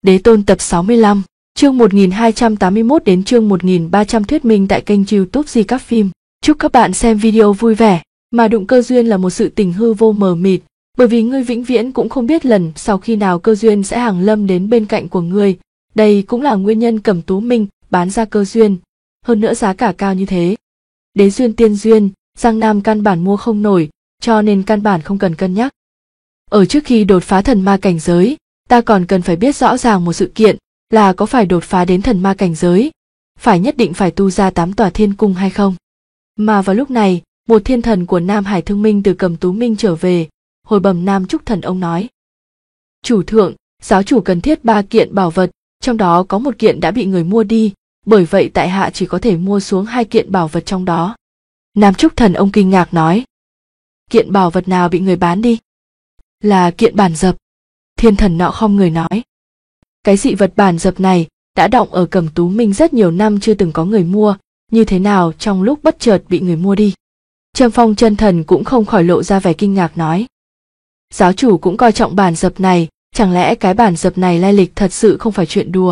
Đế Tôn tập 65, chương 1281 đến chương 1300 thuyết minh tại kênh YouTube Di Các Phim. Chúc các bạn xem video vui vẻ. Mà đụng cơ duyên là một sự tình hư vô mờ mịt, bởi vì ngươi vĩnh viễn cũng không biết lần sau khi nào cơ duyên sẽ hàng lâm đến bên cạnh của ngươi. Đây cũng là nguyên nhân Cẩm Tú Minh bán ra cơ duyên, hơn nữa giá cả cao như thế. Đế duyên tiên duyên, Giang Nam căn bản mua không nổi, cho nên căn bản không cần cân nhắc. Ở trước khi đột phá thần ma cảnh giới, ta còn cần phải biết rõ ràng một sự kiện, là có phải đột phá đến thần ma cảnh giới, phải nhất định phải tu ra 8 tòa thiên cung hay không. Mà vào lúc này, một thiên thần của Nam Hải Thương Minh từ Cẩm Tú Minh trở về, hồi bẩm Nam Trúc Thần ông nói: Chủ thượng, giáo chủ cần thiết 3 kiện bảo vật, trong đó có 1 kiện đã bị người mua đi, bởi vậy tại hạ chỉ có thể mua xuống 2 kiện bảo vật trong đó. Nam Trúc Thần ông kinh ngạc nói: Kiện bảo vật nào bị người bán đi? Là kiện bản dập. Thiên thần nọ khom người nói: Cái dị vật bản dập này đã đọng ở Cẩm Tú Minh rất nhiều năm chưa từng có người mua, như thế nào trong lúc bất chợt bị người mua đi? Trâm Phong chân thần cũng không khỏi lộ ra vẻ kinh ngạc nói: Giáo chủ cũng coi trọng bản dập này, chẳng lẽ cái bản dập này lai lịch thật sự không phải chuyện đùa?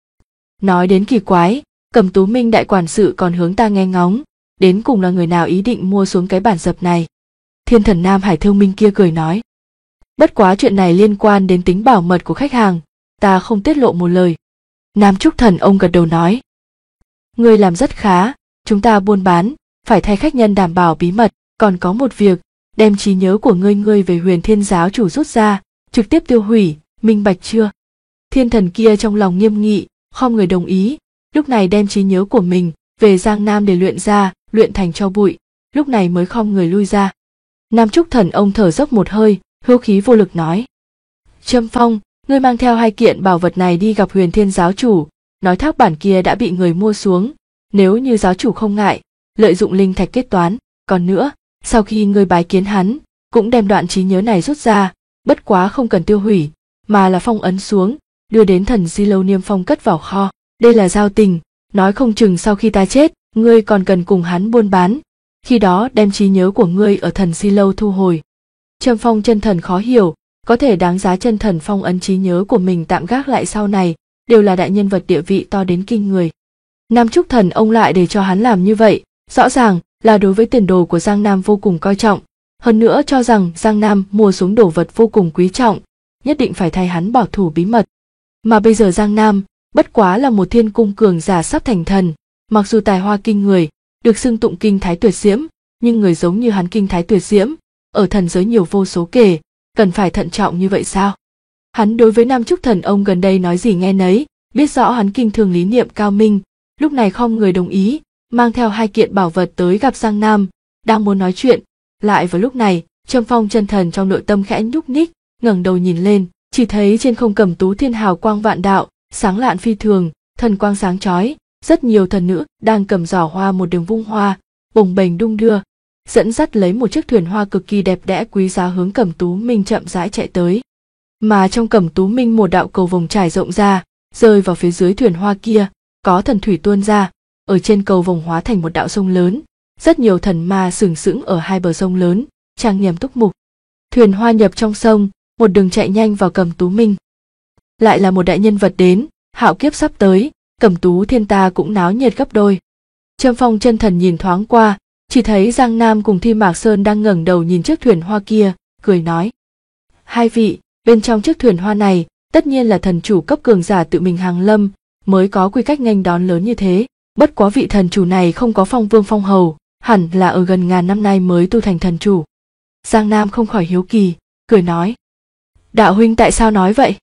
Nói đến kỳ quái, Cẩm Tú Minh đại quản sự còn hướng ta nghe ngóng, đến cùng là người nào ý định mua xuống cái bản dập này? Thiên thần Nam Hải Thương Minh kia cười nói: Bất quá chuyện này liên quan đến tính bảo mật của khách hàng, ta không tiết lộ một lời. Nam Trúc Thần ông gật đầu nói: Ngươi làm rất khá, chúng ta buôn bán, phải thay khách nhân đảm bảo bí mật, còn có một việc, đem trí nhớ của ngươi về Huyền Thiên giáo chủ rút ra, trực tiếp tiêu hủy, minh bạch chưa? Thiên thần kia trong lòng nghiêm nghị, khom người đồng ý, lúc này đem trí nhớ của mình về Giang Nam để luyện ra, luyện thành tro bụi, lúc này mới khom người lui ra. Nam Trúc Thần ông thở dốc một hơi, hữu khí vô lực nói: Trâm Phong, ngươi mang theo 2 kiện bảo vật này đi gặp Huyền Thiên giáo chủ, nói thác bản kia đã bị người mua xuống, nếu như giáo chủ không ngại, lợi dụng linh thạch kết toán, còn nữa, sau khi ngươi bái kiến hắn, cũng đem đoạn trí nhớ này rút ra, bất quá không cần tiêu hủy, mà là phong ấn xuống, đưa đến thần Di Lâu niêm phong cất vào kho, đây là giao tình, nói không chừng sau khi ta chết, ngươi còn cần cùng hắn buôn bán, khi đó đem trí nhớ của ngươi ở thần Di Lâu thu hồi. Trâm Phong chân thần khó hiểu, có thể đáng giá chân thần phong ấn trí nhớ của mình tạm gác lại sau này, đều là đại nhân vật địa vị to đến kinh người. Nam Trúc Thần ông lại để cho hắn làm như vậy, rõ ràng là đối với tiền đồ của Giang Nam vô cùng coi trọng, hơn nữa cho rằng Giang Nam mua xuống đồ vật vô cùng quý trọng, nhất định phải thay hắn bảo thủ bí mật. Mà bây giờ Giang Nam bất quá là một thiên cung cường giả sắp thành thần, mặc dù tài hoa kinh người, được xưng tụng kinh thái tuyệt diễm, nhưng người giống như hắn kinh thái tuyệt diễm, ở thần giới nhiều vô số kể, cần phải thận trọng như vậy sao? Hắn đối với Nam Trúc Thần ông gần đây nói gì nghe nấy, biết rõ hắn kinh thường lý niệm cao minh, lúc này khom người đồng ý, mang theo 2 kiện bảo vật tới gặp Giang Nam, đang muốn nói chuyện, lại vào lúc này, Trâm Phong chân thần trong nội tâm khẽ nhúc nhích, ngẩng đầu nhìn lên, chỉ thấy trên không Cẩm Tú Thiên hào quang vạn đạo, sáng lạn phi thường, thần quang sáng chói, rất nhiều thần nữ đang cầm giỏ hoa một đường vung hoa, bồng bềnh đung đưa, dẫn dắt lấy một chiếc thuyền hoa cực kỳ đẹp đẽ quý giá hướng Cẩm Tú Minh chậm rãi chạy tới. Mà trong Cẩm Tú Minh một đạo cầu vồng trải rộng ra, rơi vào phía dưới thuyền hoa kia, có thần thủy tuôn ra, ở trên cầu vồng hóa thành một đạo sông lớn, rất nhiều thần ma sừng sững ở hai bờ sông lớn, trang nghiêm túc mục. Thuyền hoa nhập trong sông, một đường chạy nhanh vào Cẩm Tú Minh. Lại là một đại nhân vật đến, hạo kiếp sắp tới, Cẩm Tú Thiên ta cũng náo nhiệt gấp đôi. Trâm Phong chân thần nhìn thoáng qua, chỉ thấy Giang Nam cùng Thi Mạc Sơn đang ngẩng đầu nhìn chiếc thuyền hoa kia, cười nói: Hai vị, bên trong chiếc thuyền hoa này, tất nhiên là thần chủ cấp cường giả tự mình hàng lâm, mới có quy cách nghênh đón lớn như thế. Bất quá vị thần chủ này không có phong vương phong hầu, hẳn là ở gần ngàn năm nay mới tu thành thần chủ. Giang Nam không khỏi hiếu kỳ, cười nói: Đạo huynh tại sao nói vậy?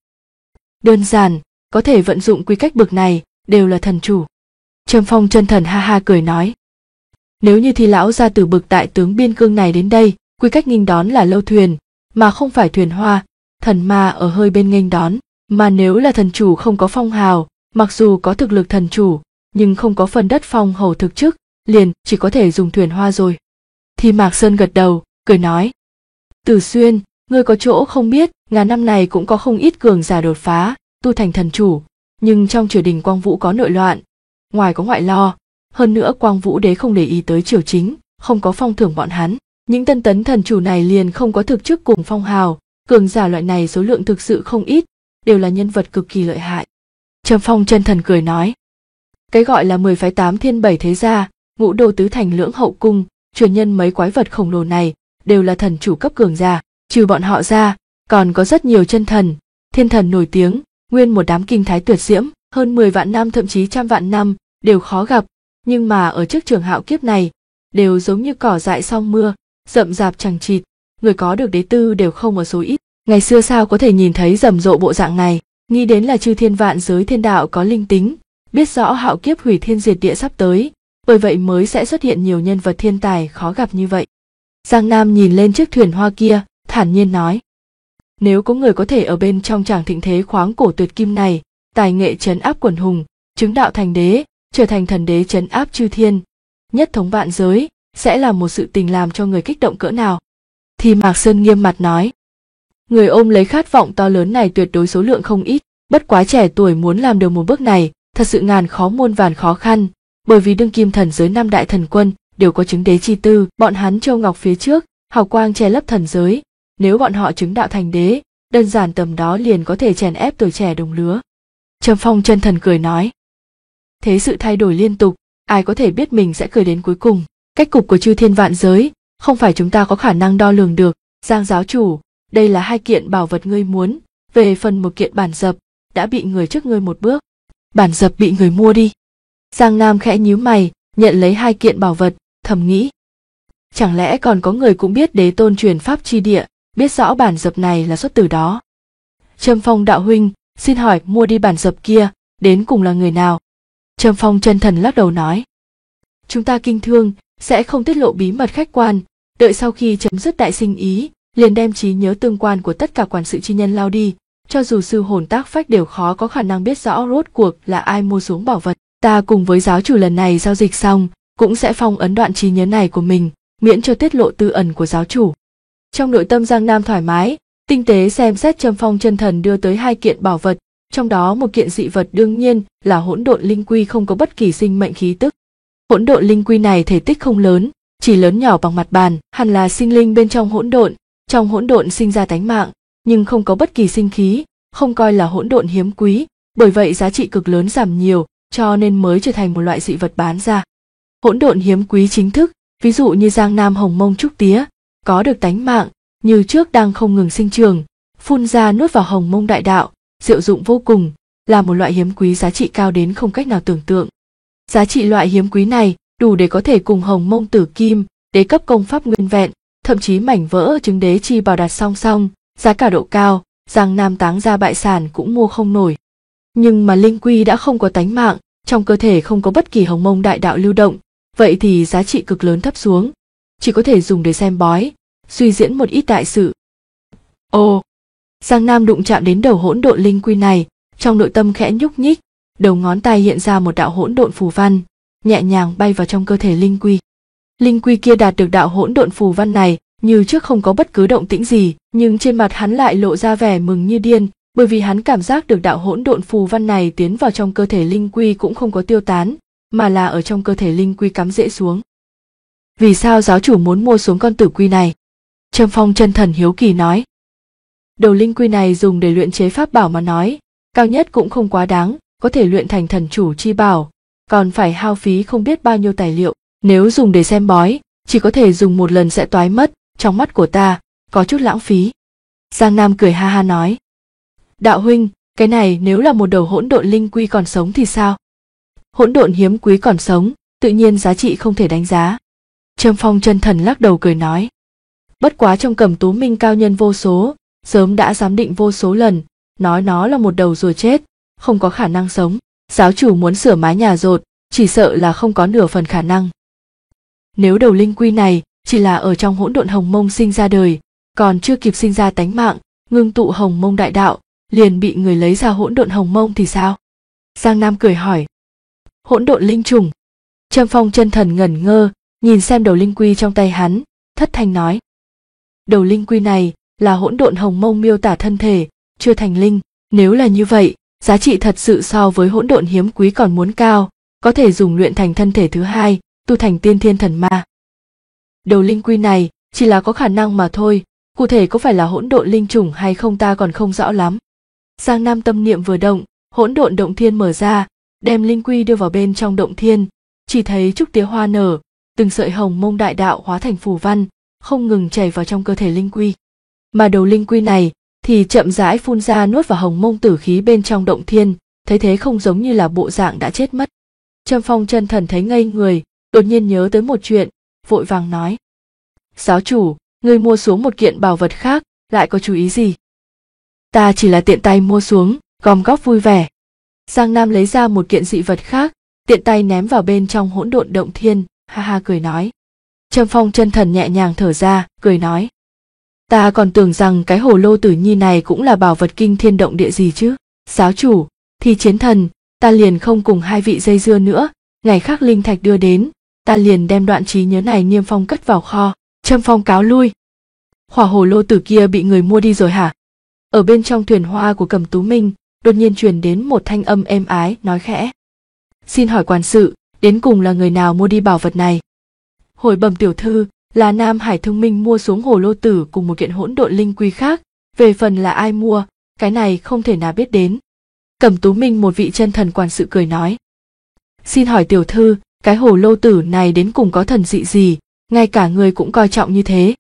Đơn giản, có thể vận dụng quy cách bậc này, đều là thần chủ. Trâm Phong chân thần ha ha cười nói: Nếu như Thi lão gia tử bực đại tướng biên cương này đến đây, quy cách nghênh đón là lâu thuyền, mà không phải thuyền hoa, thần ma ở hơi bên nghênh đón, mà nếu là thần chủ không có phong hào, mặc dù có thực lực thần chủ, nhưng không có phần đất phong hầu thực chức, liền chỉ có thể dùng thuyền hoa rồi. Thi Mạc Sơn gật đầu, cười nói: Tử Xuyên, ngươi có chỗ không biết, ngàn năm này cũng có không ít cường giả đột phá, tu thành thần chủ, nhưng trong triều đình Quang Vũ có nội loạn, ngoài có ngoại lo, hơn nữa Quang Vũ đế không để ý tới triều chính, không có phong thưởng bọn hắn, những tân tấn thần chủ này liền không có thực chức cùng phong hào, cường giả loại này số lượng thực sự không ít, đều là nhân vật cực kỳ lợi hại. Trầm Phong chân thần cười nói, cái gọi là 10 phái 8 thiên 7 thế gia, ngũ đô tứ thành lưỡng hậu cung, truyền nhân mấy quái vật khổng lồ này đều là thần chủ cấp cường giả, trừ bọn họ ra, còn có rất nhiều chân thần, thiên thần nổi tiếng, nguyên một đám kinh thái tuyệt diễm, hơn 10 vạn năm thậm chí trăm vạn năm đều khó gặp, nhưng mà ở trước trường hạo kiếp này, đều giống như cỏ dại sau mưa, rậm rạp chằng chịt, người có được đế tư đều không ở số ít. Ngày xưa sao có thể nhìn thấy rầm rộ bộ dạng này, nghĩ đến là chư thiên vạn giới thiên đạo có linh tính, biết rõ hạo kiếp hủy thiên diệt địa sắp tới, bởi vậy mới sẽ xuất hiện nhiều nhân vật thiên tài khó gặp như vậy. Giang Nam nhìn lên chiếc thuyền hoa kia, thản nhiên nói, nếu có người có thể ở bên trong tràng thịnh thế khoáng cổ tuyệt kim này, tài nghệ trấn áp quần hùng, chứng đạo thành đế, trở thành thần đế trấn áp chư thiên, nhất thống vạn giới, sẽ là một sự tình làm cho người kích động cỡ nào. Thì Mạc Sơn nghiêm mặt nói, người ôm lấy khát vọng to lớn này tuyệt đối số lượng không ít, bất quá trẻ tuổi muốn làm được một bước này, thật sự ngàn khó muôn vàn khó khăn, bởi vì đương kim thần giới 5 đại thần quân đều có chứng đế chi tư, bọn hắn châu ngọc phía trước, hào quang che lấp thần giới, nếu bọn họ chứng đạo thành đế, đơn giản tầm đó liền có thể chèn ép tuổi trẻ đồng lứa. Trầm Phong chân thần cười nói, thế sự thay đổi liên tục, ai có thể biết mình sẽ cười đến cuối cùng, cách cục của chư thiên vạn giới, không phải chúng ta có khả năng đo lường được. Giang giáo chủ, đây là 2 kiện bảo vật ngươi muốn, về phần một kiện bản dập, đã bị người trước ngươi một bước. Bản dập bị người mua đi. Giang Nam khẽ nhíu mày, nhận lấy 2 kiện bảo vật, thầm nghĩ, chẳng lẽ còn có người cũng biết đế tôn truyền pháp chi địa, biết rõ bản dập này là xuất từ đó. Trầm Phong đạo huynh, xin hỏi mua đi bản dập kia, đến cùng là người nào? Trầm Phong chân thần lắc đầu nói, chúng ta kinh thương, sẽ không tiết lộ bí mật khách quan, đợi sau khi chấm dứt đại sinh ý, liền đem trí nhớ tương quan của tất cả quản sự chi nhân lao đi, cho dù sư hồn tác phách đều khó có khả năng biết rõ rốt cuộc là ai mua xuống bảo vật. Ta cùng với giáo chủ lần này giao dịch xong, cũng sẽ phong ấn đoạn trí nhớ này của mình, miễn cho tiết lộ tư ẩn của giáo chủ. Trong nội tâm Giang Nam thoải mái, tinh tế xem xét Trầm Phong chân thần đưa tới 2 kiện bảo vật, trong đó một kiện dị vật đương nhiên là hỗn độn linh quy không có bất kỳ sinh mệnh khí tức. Hỗn độn linh quy này thể tích không lớn, chỉ lớn nhỏ bằng mặt bàn, hẳn là sinh linh bên trong hỗn độn sinh ra tánh mạng, nhưng không có bất kỳ sinh khí, không coi là hỗn độn hiếm quý, bởi vậy giá trị cực lớn giảm nhiều, cho nên mới trở thành một loại dị vật bán ra. Hỗn độn hiếm quý chính thức, ví dụ như Giang Nam hồng mông trúc tía, có được tánh mạng, như trước đang không ngừng sinh trường, phun ra nuốt vào hồng mông đại đạo, diệu dụng vô cùng, là một loại hiếm quý giá trị cao đến không cách nào tưởng tượng. Giá trị loại hiếm quý này đủ để có thể cùng hồng mông tử kim, đế cấp công pháp nguyên vẹn, thậm chí mảnh vỡ chứng đế chi bảo đặt song song, giá cả độ cao, Giang Nam táng ra bại sản cũng mua không nổi. Nhưng mà linh quy đã không có tánh mạng, trong cơ thể không có bất kỳ hồng mông đại đạo lưu động, vậy thì giá trị cực lớn thấp xuống, chỉ có thể dùng để xem bói, suy diễn một ít đại sự. Ồ, Giang Nam đụng chạm đến đầu hỗn độn linh quy này, trong nội tâm khẽ nhúc nhích, đầu ngón tay hiện ra một đạo hỗn độn phù văn, nhẹ nhàng bay vào trong cơ thể linh quy. Linh quy kia đạt được đạo hỗn độn phù văn này, như trước không có bất cứ động tĩnh gì, nhưng trên mặt hắn lại lộ ra vẻ mừng như điên, bởi vì hắn cảm giác được đạo hỗn độn phù văn này tiến vào trong cơ thể linh quy cũng không có tiêu tán, mà là ở trong cơ thể linh quy cắm rễ xuống. Vì sao giáo chủ muốn mua xuống con tử quy này? Trầm Phong chân thần hiếu kỳ nói. Đầu linh quy này dùng để luyện chế pháp bảo mà nói, cao nhất cũng không quá đáng, có thể luyện thành thần chủ chi bảo, còn phải hao phí không biết bao nhiêu tài liệu, nếu dùng để xem bói, chỉ có thể dùng một lần sẽ toái mất, trong mắt của ta, có chút lãng phí. Giang Nam cười ha ha nói. Đạo huynh, cái này nếu là một đầu hỗn độn linh quy còn sống thì sao? Hỗn độn hiếm quý còn sống, tự nhiên giá trị không thể đánh giá. Trầm Phong chân thần lắc đầu cười nói. Bất quá trong Cẩm Tú Minh cao nhân vô số, sớm đã giám định vô số lần, nói nó là một đầu rùa chết, không có khả năng sống. Giáo chủ muốn sửa mái nhà dột, chỉ sợ là không có nửa phần khả năng. Nếu đầu linh quy này chỉ là ở trong hỗn độn hồng mông sinh ra đời, còn chưa kịp sinh ra tánh mạng, ngưng tụ hồng mông đại đạo, liền bị người lấy ra hỗn độn hồng mông thì sao? Giang Nam cười hỏi. Hỗn độn linh trùng. Trầm Phong chân thần ngẩn ngơ, nhìn xem đầu linh quy trong tay hắn, thất thanh nói. Đầu linh quy này là hỗn độn hồng mông miêu tả thân thể, chưa thành linh, nếu là như vậy, giá trị thật sự so với hỗn độn hiếm quý còn muốn cao, có thể dùng luyện thành thân thể thứ hai, tu thành tiên thiên thần ma. Đầu linh quy này chỉ là có khả năng mà thôi, cụ thể có phải là hỗn độn linh trùng hay không ta còn không rõ lắm. Giang Nam tâm niệm vừa động, hỗn độn động thiên mở ra, đem linh quy đưa vào bên trong động thiên, chỉ thấy trúc tía hoa nở, từng sợi hồng mông đại đạo hóa thành phù văn, không ngừng chảy vào trong cơ thể linh quy. Mà đầu linh quy này thì chậm rãi phun ra nuốt vào hồng mông tử khí bên trong động thiên, thấy thế không giống như là bộ dạng đã chết mất. Trâm Phong chân thần thấy ngây người, đột nhiên nhớ tới một chuyện, vội vàng nói: "Giáo chủ, ngươi mua xuống một kiện bảo vật khác, lại có chú ý gì?" "Ta chỉ là tiện tay mua xuống, gom góp vui vẻ." Giang Nam lấy ra một kiện dị vật khác, tiện tay ném vào bên trong hỗn độn động thiên, ha ha cười nói. Trâm Phong chân thần nhẹ nhàng thở ra, cười nói: "Ta còn tưởng rằng cái hồ lô tử nhi này cũng là bảo vật kinh thiên động địa gì chứ. Giáo chủ, thì chiến thần, ta liền không cùng hai vị dây dưa nữa, ngày khác linh thạch đưa đến, ta liền đem đoạn trí nhớ này niêm phong cất vào kho." Trâm Phong cáo lui. "Hỏa hồ lô tử kia bị người mua đi rồi hả?" Ở bên trong thuyền hoa của Cẩm Tú Minh, đột nhiên truyền đến một thanh âm êm ái nói khẽ: "Xin hỏi quản sự, đến cùng là người nào mua đi bảo vật này?" "Hồi bẩm tiểu thư, là Nam Hải Thương Minh mua xuống hồ lô tử cùng một kiện hỗn độn linh quy khác, về phần là ai mua, cái này không thể nào biết đến." Cẩm Tú Minh một vị chân thần quản sự cười nói: "Xin hỏi tiểu thư, cái hồ lô tử này đến cùng có thần dị gì, ngay cả người cũng coi trọng như thế?"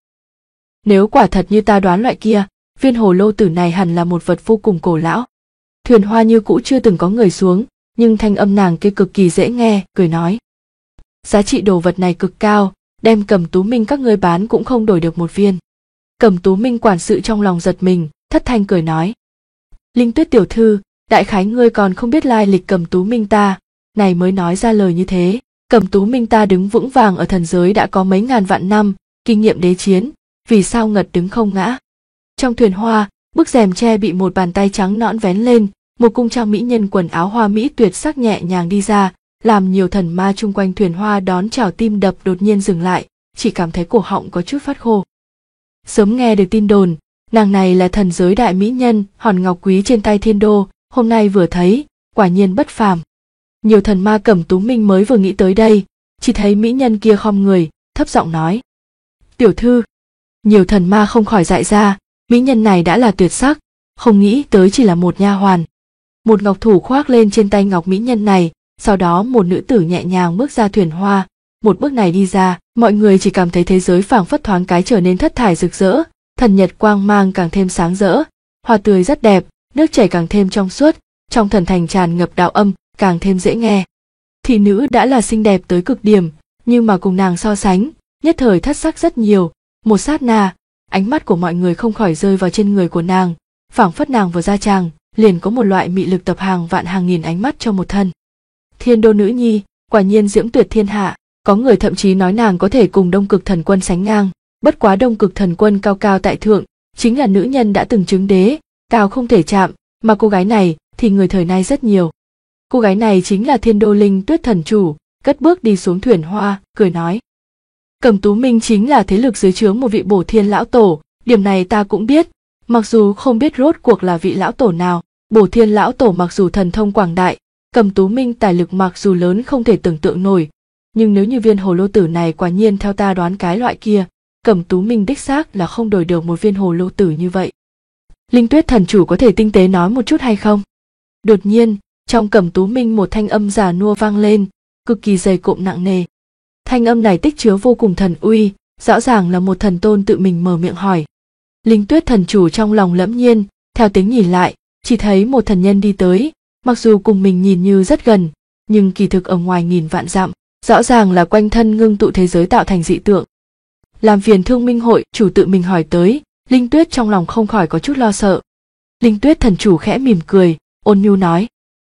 "Nếu quả thật như ta đoán loại kia, viên hồ lô tử này hẳn là một vật vô cùng cổ lão." Thuyền hoa như cũ chưa từng có người xuống, nhưng thanh âm nàng kia cực kỳ dễ nghe, cười nói: "Giá trị đồ vật này cực cao, đem Cẩm Tú Minh các ngươi bán cũng không đổi được một viên." Cẩm Tú Minh quản sự trong lòng giật mình, thất thanh cười nói: "Linh Tuyết tiểu thư, đại khái ngươi còn không biết lai lịch Cẩm Tú Minh ta, này mới nói ra lời như thế. Cẩm Tú Minh ta đứng vững vàng ở thần giới đã có mấy ngàn vạn năm, kinh nghiệm đế chiến, vì sao ngật đứng không ngã." Trong thuyền hoa, bức rèm tre bị một bàn tay trắng nõn vén lên, một cung trang mỹ nhân quần áo hoa mỹ tuyệt sắc nhẹ nhàng đi ra, làm nhiều thần ma chung quanh thuyền hoa đón chào tim đập đột nhiên dừng lại, chỉ cảm thấy cổ họng có chút phát khô. Sớm nghe được tin đồn, nàng này là thần giới đại mỹ nhân, hòn ngọc quý trên tay Thiên Đô, hôm nay vừa thấy, quả nhiên bất phàm. Nhiều thần ma Cẩm Tú Minh mới vừa nghĩ tới đây, chỉ thấy mỹ nhân kia khom người, thấp giọng nói: "Tiểu thư." Nhiều thần ma không khỏi dại ra, mỹ nhân này đã là tuyệt sắc, không nghĩ tới chỉ là một nha hoàn. Một ngọc thủ khoác lên trên tay ngọc mỹ nhân này, sau đó một nữ tử nhẹ nhàng bước ra thuyền hoa, một bước này đi ra, mọi người chỉ cảm thấy thế giới phảng phất thoáng cái trở nên thất thải rực rỡ, thần nhật quang mang càng thêm sáng rỡ, hoa tươi rất đẹp, nước chảy càng thêm trong suốt, trong thần thành tràn ngập đạo âm, càng thêm dễ nghe. Thị nữ đã là xinh đẹp tới cực điểm, nhưng mà cùng nàng so sánh, nhất thời thất sắc rất nhiều. Một sát na, ánh mắt của mọi người không khỏi rơi vào trên người của nàng, phảng phất nàng vừa ra tràng, liền có một loại mị lực tập hàng vạn hàng nghìn ánh mắt cho một thân. Thiên Đô nữ nhi, quả nhiên diễm tuyệt thiên hạ, có người thậm chí nói nàng có thể cùng Đông Cực Thần Quân sánh ngang, bất quá Đông Cực Thần Quân cao cao tại thượng, chính là nữ nhân đã từng chứng đế, cao không thể chạm, mà cô gái này thì người thời nay rất nhiều. Cô gái này chính là Thiên Đô Linh Tuyết thần chủ, cất bước đi xuống thuyền hoa, cười nói: "Cẩm Tú Minh chính là thế lực dưới trướng một vị Bổ Thiên lão tổ, điểm này ta cũng biết, mặc dù không biết rốt cuộc là vị lão tổ nào. Bổ Thiên lão tổ mặc dù thần thông quảng đại, Cẩm Tú Minh tài lực mặc dù lớn không thể tưởng tượng nổi, nhưng nếu như viên hồ lô tử này quả nhiên theo ta đoán cái loại kia, Cẩm Tú Minh đích xác là không đổi được một viên hồ lô tử như vậy. Linh Tuyết thần chủ có thể tinh tế nói một chút hay không?" Đột nhiên, trong Cẩm Tú Minh một thanh âm già nua vang lên, cực kỳ dày cộm nặng nề. Thanh âm này tích chứa vô cùng thần uy, rõ ràng là một thần tôn tự mình mở miệng hỏi. Linh Tuyết thần chủ trong lòng lẫm nhiên, theo tiếng nhìn lại, chỉ thấy một thần nhân đi tới, mặc dù cùng mình nhìn như rất gần, nhưng kỳ thực ở ngoài nghìn vạn dặm, rõ ràng là quanh thân ngưng tụ thế giới tạo thành dị tượng. Làm phiền Thương Minh hội chủ tự mình hỏi tới, Linh Tuyết trong lòng không khỏi có chút lo sợ. Linh Tuyết thần chủ khẽ mỉm cười, ôn nhu nói: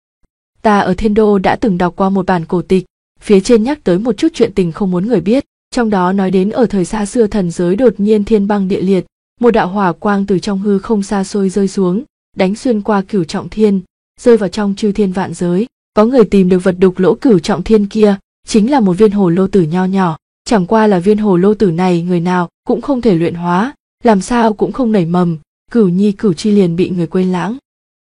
"Ta ở Thiên Đô đã từng đọc qua một bản cổ tịch, phía trên nhắc tới một chút chuyện tình không muốn người biết, trong đó nói đến ở thời xa xưa thần giới đột nhiên thiên băng địa liệt, một đạo hỏa quang từ trong hư không xa xôi rơi xuống, đánh xuyên qua cửu trọng thiên, rơi vào trong chư thiên vạn giới. Có người tìm được vật đục lỗ cửu trọng thiên kia, chính là một viên hồ lô tử nho nhỏ, chẳng qua là viên hồ lô tử này người nào cũng không thể luyện hóa, làm sao cũng không nảy mầm, cửu nhi cửu chi liền bị người quên lãng."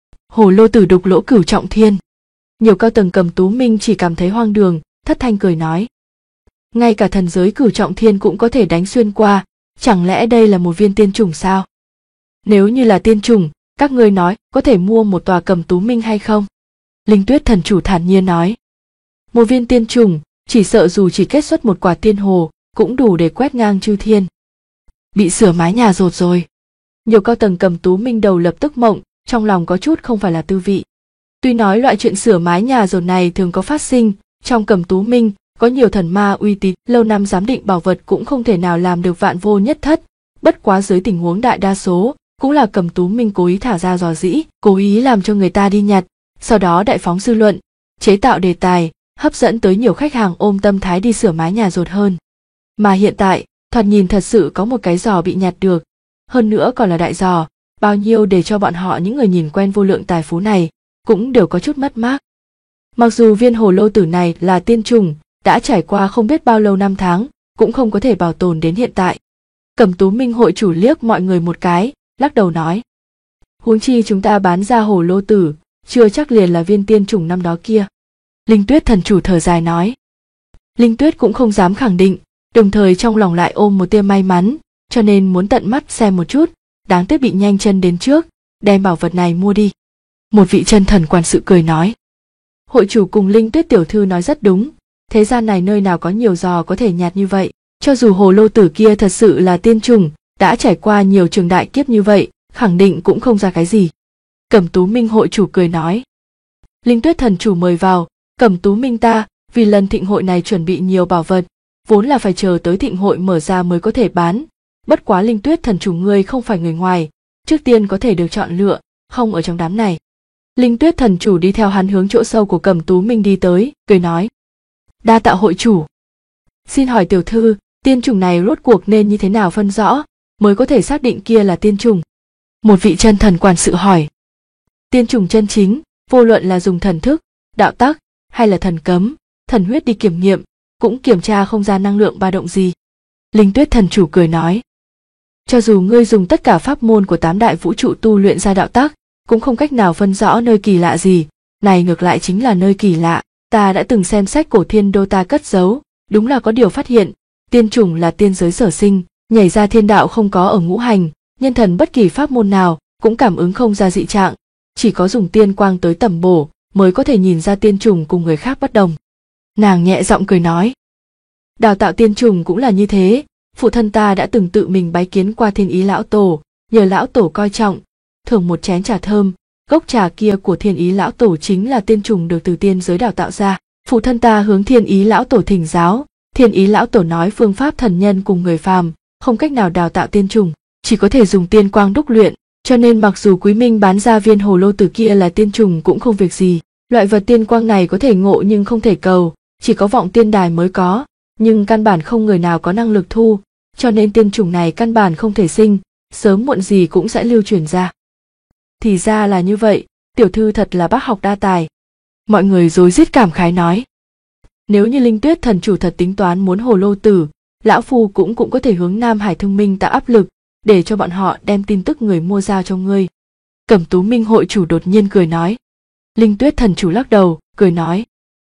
Hồ lô tử đục lỗ cửu trọng thiên. Nhiều cao tầng Cẩm Tú Minh chỉ cảm thấy hoang đường, thất thanh cười nói: "Ngay cả thần giới cửu trọng thiên cũng có thể đánh xuyên qua, chẳng lẽ đây là một viên tiên trùng sao? Nếu như là tiên trùng, Các ngươi nói có thể mua một tòa Cẩm Tú Minh hay không? Linh Tuyết thần chủ thản nhiên nói. Một viên tiên trùng, chỉ sợ dù chỉ kết xuất một quả tiên hồ, cũng đủ để quét ngang chư thiên. Bị sửa mái nhà rột rồi. Nhiều cao tầng Cẩm Tú Minh đầu lập tức mộng, trong lòng có chút không phải là tư vị. Tuy nói loại chuyện sửa mái nhà rột này thường có phát sinh, trong Cẩm Tú Minh có nhiều thần ma uy tín, lâu năm giám định bảo vật cũng không thể nào làm được vạn vô nhất thất, bất quá dưới tình huống đại đa số, cũng là Cẩm Tú Minh cố ý thả ra dò dỉ, cố ý làm cho người ta đi nhặt, sau đó đại phóng dư luận, chế tạo đề tài, hấp dẫn tới nhiều khách hàng ôm tâm thái đi sửa mái nhà rột hơn. Mà hiện tại, thoạt nhìn thật sự có một cái giò bị nhặt được, hơn nữa còn là đại giò, bao nhiêu để cho bọn họ những người nhìn quen vô lượng tài phú này, cũng đều có chút mất mát. Mặc dù viên hồ lô tử này là tiên trùng, đã trải qua không biết bao lâu năm tháng, cũng không có thể bảo tồn đến hiện tại. Cẩm Tú Minh hội chủ liếc mọi người một cái, lắc đầu nói. Huống chi chúng ta bán ra hồ lô tử, chưa chắc liền là viên tiên trùng năm đó kia. Linh Tuyết thần chủ thở dài nói. Linh Tuyết cũng không dám khẳng định, đồng thời trong lòng lại ôm một tia may mắn, cho nên muốn tận mắt xem một chút, đáng tiếc bị nhanh chân đến trước, đem bảo vật này mua đi. Một vị chân thần quản sự cười nói. Hội chủ cùng Linh Tuyết tiểu thư nói rất đúng, thế gian này nơi nào có nhiều giò có thể nhạt như vậy, cho dù hồ lô tử kia thật sự là tiên trùng, đã trải qua nhiều trường đại kiếp như vậy, khẳng định cũng không ra cái gì. Cẩm Tú Minh hội chủ cười nói. Linh Tuyết thần chủ mời vào, Cẩm Tú Minh ta, vì lần thịnh hội này chuẩn bị nhiều bảo vật, vốn là phải chờ tới thịnh hội mở ra mới có thể bán, bất quá Linh Tuyết thần chủ ngươi không phải người ngoài, trước tiên có thể được chọn lựa, không ở trong đám này. Linh Tuyết thần chủ đi theo hắn hướng chỗ sâu của Cẩm Tú Minh đi tới, cười nói. Đa tạ hội chủ. Xin hỏi tiểu thư, tiên trùng này rốt cuộc nên như thế nào phân rõ, mới có thể xác định kia là tiên trùng? Một vị chân thần quản sự hỏi. Tiên trùng chân chính, vô luận là dùng thần thức, đạo tắc, hay là thần cấm, thần huyết đi kiểm nghiệm, cũng kiểm tra không ra năng lượng ba động gì. Linh Tuyết thần chủ cười nói. Cho dù ngươi dùng tất cả pháp môn của 8 đại vũ trụ tu luyện ra đạo tắc, cũng không cách nào phân rõ nơi kỳ lạ gì, này ngược lại chính là nơi kỳ lạ. Ta đã từng xem sách cổ thiên đô ta cất giấu, đúng là có điều phát hiện, tiên trùng là tiên giới sở sinh, nhảy ra thiên đạo không có ở ngũ hành, nhân thần bất kỳ pháp môn nào cũng cảm ứng không ra dị trạng, chỉ có dùng tiên quang tới tầm bổ mới có thể nhìn ra tiên trùng cùng người khác bất đồng. Nàng nhẹ giọng cười nói. Đào tạo tiên trùng cũng là như thế, phụ thân ta đã từng tự mình bái kiến qua Thiên Ý lão tổ, nhờ lão tổ coi trọng, thưởng một chén trà thơm, gốc trà kia của Thiên Ý lão tổ chính là tiên trùng được từ tiên giới đào tạo ra. Phụ thân ta hướng Thiên Ý lão tổ thỉnh giáo, Thiên Ý lão tổ nói phương pháp thần nhân cùng người phàm không cách nào đào tạo tiên trùng, chỉ có thể dùng tiên quang đúc luyện, cho nên mặc dù Quý Minh bán ra viên hồ lô tử kia là tiên trùng cũng không việc gì. Loại vật tiên quang này có thể ngộ nhưng không thể cầu, chỉ có vọng tiên đài mới có, nhưng căn bản không người nào có năng lực thu, cho nên tiên trùng này căn bản không thể sinh, sớm muộn gì cũng sẽ lưu truyền ra. Thì ra là như vậy, tiểu thư thật là bác học đa tài. Mọi người rối rít cảm khái nói. Nếu như Linh Tuyết thần chủ thật tính toán muốn hồ lô tử, lão phu cũng có thể hướng Nam Hải Thương Minh tạo áp lực, để cho bọn họ đem tin tức người mua giao cho ngươi. Cẩm Tú Minh hội chủ đột nhiên cười nói. Linh Tuyết thần chủ lắc đầu, cười nói.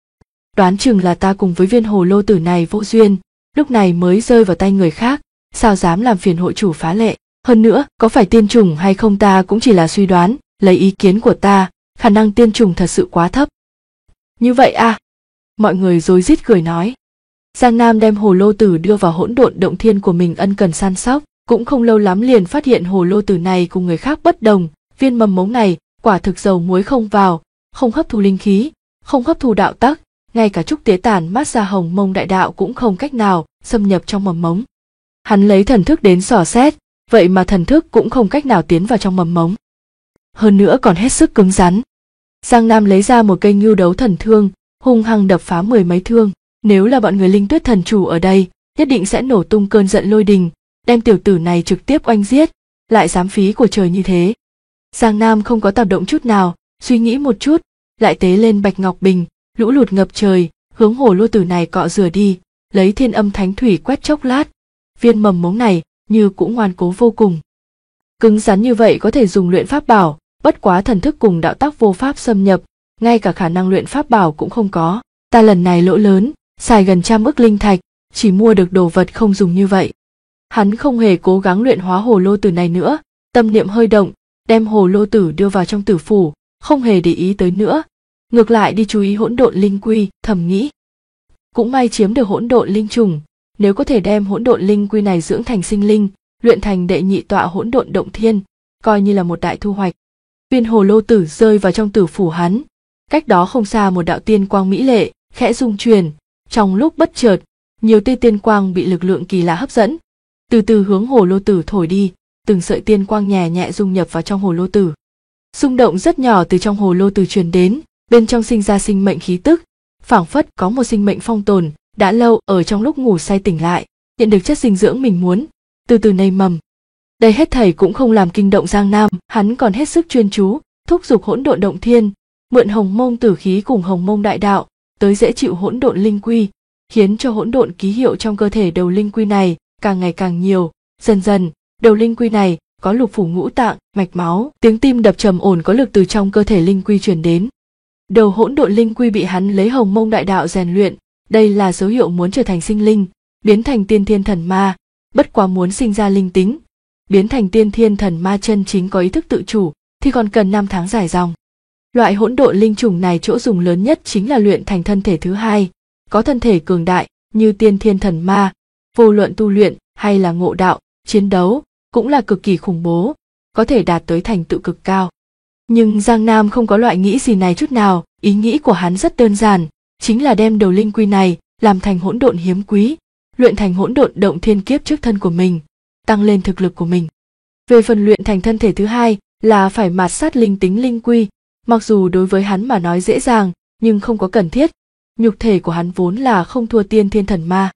Đoán chừng là ta cùng với viên hồ lô tử này vô duyên, lúc này mới rơi vào tay người khác, sao dám làm phiền hội chủ phá lệ. Hơn nữa, có phải tiên trùng hay không ta cũng chỉ là suy đoán, lấy ý kiến của ta, khả năng tiên trùng thật sự quá thấp. Như vậy à? Mọi người rối rít cười nói. Giang Nam đem hồ lô tử đưa vào hỗn độn động thiên của mình ân cần săn sóc, cũng không lâu lắm liền phát hiện hồ lô tử này cùng người khác bất đồng, viên mầm mống này quả thực dầu muối không vào, không hấp thu linh khí, không hấp thu đạo tắc, ngay cả trúc tế tản mát ra hồng mông đại đạo cũng không cách nào xâm nhập trong mầm mống. Hắn lấy thần thức đến dò xét, vậy mà thần thức cũng không cách nào tiến vào trong mầm mống. Hơn nữa còn hết sức cứng rắn. Giang Nam lấy ra một cây ngưu đấu thần thương, hung hăng đập phá 10 mấy thương. Nếu là bọn người Linh Tuyết thần chủ ở đây, nhất định sẽ nổ tung cơn giận lôi đình, đem tiểu tử này trực tiếp oanh giết, lại dám phí của trời như thế. Giang Nam không có tạp động chút nào, suy nghĩ một chút, lại tế lên bạch ngọc bình, lũ lụt ngập trời, hướng hồ lô tử này cọ rửa đi, lấy thiên âm thánh thủy quét chốc lát. Viên mầm mống này như cũng ngoan cố vô cùng. Cứng rắn như vậy có thể dùng luyện pháp bảo, bất quá thần thức cùng đạo tắc vô pháp xâm nhập, ngay cả khả năng luyện pháp bảo cũng không có. Ta lần này lỗ lớn, xài gần 100 ức linh thạch, chỉ mua được đồ vật không dùng như vậy. Hắn không hề cố gắng luyện hóa hồ lô tử này nữa, tâm niệm hơi động, đem hồ lô tử đưa vào trong tử phủ, không hề để ý tới nữa, ngược lại đi chú ý hỗn độn linh quy, thầm nghĩ. Cũng may chiếm được hỗn độn linh trùng, nếu có thể đem hỗn độn linh quy này dưỡng thành sinh linh, luyện thành đệ nhị tọa hỗn độn động thiên, coi như là một đại thu hoạch. Viên hồ lô tử rơi vào trong tử phủ hắn, cách đó không xa một đạo tiên quang mỹ lệ, khẽ rung chuyển, trong lúc bất chợt, nhiều tia tiên quang bị lực lượng kỳ lạ hấp dẫn, từ từ hướng hồ lô tử thổi đi, từng sợi tiên quang nhẹ nhẹ dung nhập vào trong hồ lô tử. Rung động rất nhỏ từ trong hồ lô tử truyền đến, bên trong sinh ra sinh mệnh khí tức, phảng phất có một sinh mệnh phong tồn, đã lâu ở trong lúc ngủ say tỉnh lại, nhận được chất dinh dưỡng mình muốn, từ từ nảy mầm. Đây hết thảy cũng không làm kinh động Giang Nam, hắn còn hết sức chuyên chú, thúc giục hỗn độn động thiên, mượn hồng mông tử khí cùng hồng mông đại đạo, tới dễ chịu hỗn độn linh quy, khiến cho hỗn độn ký hiệu trong cơ thể đầu linh quy này càng ngày càng nhiều, dần dần, đầu linh quy này có lục phủ ngũ tạng, mạch máu, tiếng tim đập trầm ổn có lực từ trong cơ thể linh quy truyền đến. Đầu hỗn độn linh quy bị hắn lấy hồng mông đại đạo rèn luyện, đây là dấu hiệu muốn trở thành sinh linh, biến thành tiên thiên thần ma, bất quá muốn sinh ra linh tính, biến thành tiên thiên thần ma chân chính có ý thức tự chủ thì còn cần 5 tháng dài dòng. Loại hỗn độn linh trùng này chỗ dùng lớn nhất chính là luyện thành thân thể thứ hai, có thân thể cường đại như tiên thiên thần ma, vô luận tu luyện hay là ngộ đạo, chiến đấu cũng là cực kỳ khủng bố, có thể đạt tới thành tựu cực cao. Nhưng Giang Nam không có loại nghĩ gì này chút nào, ý nghĩ của hắn rất đơn giản, chính là đem đầu linh quy này làm thành hỗn độn hiếm quý, luyện thành hỗn độn động thiên kiếp trước thân của mình, tăng lên thực lực của mình. Về phần luyện thành thân thể thứ hai là phải mạt sát linh tính linh quy, mặc dù đối với hắn mà nói dễ dàng, nhưng không có cần thiết. Nhục thể của hắn vốn là không thua tiên thiên thần ma.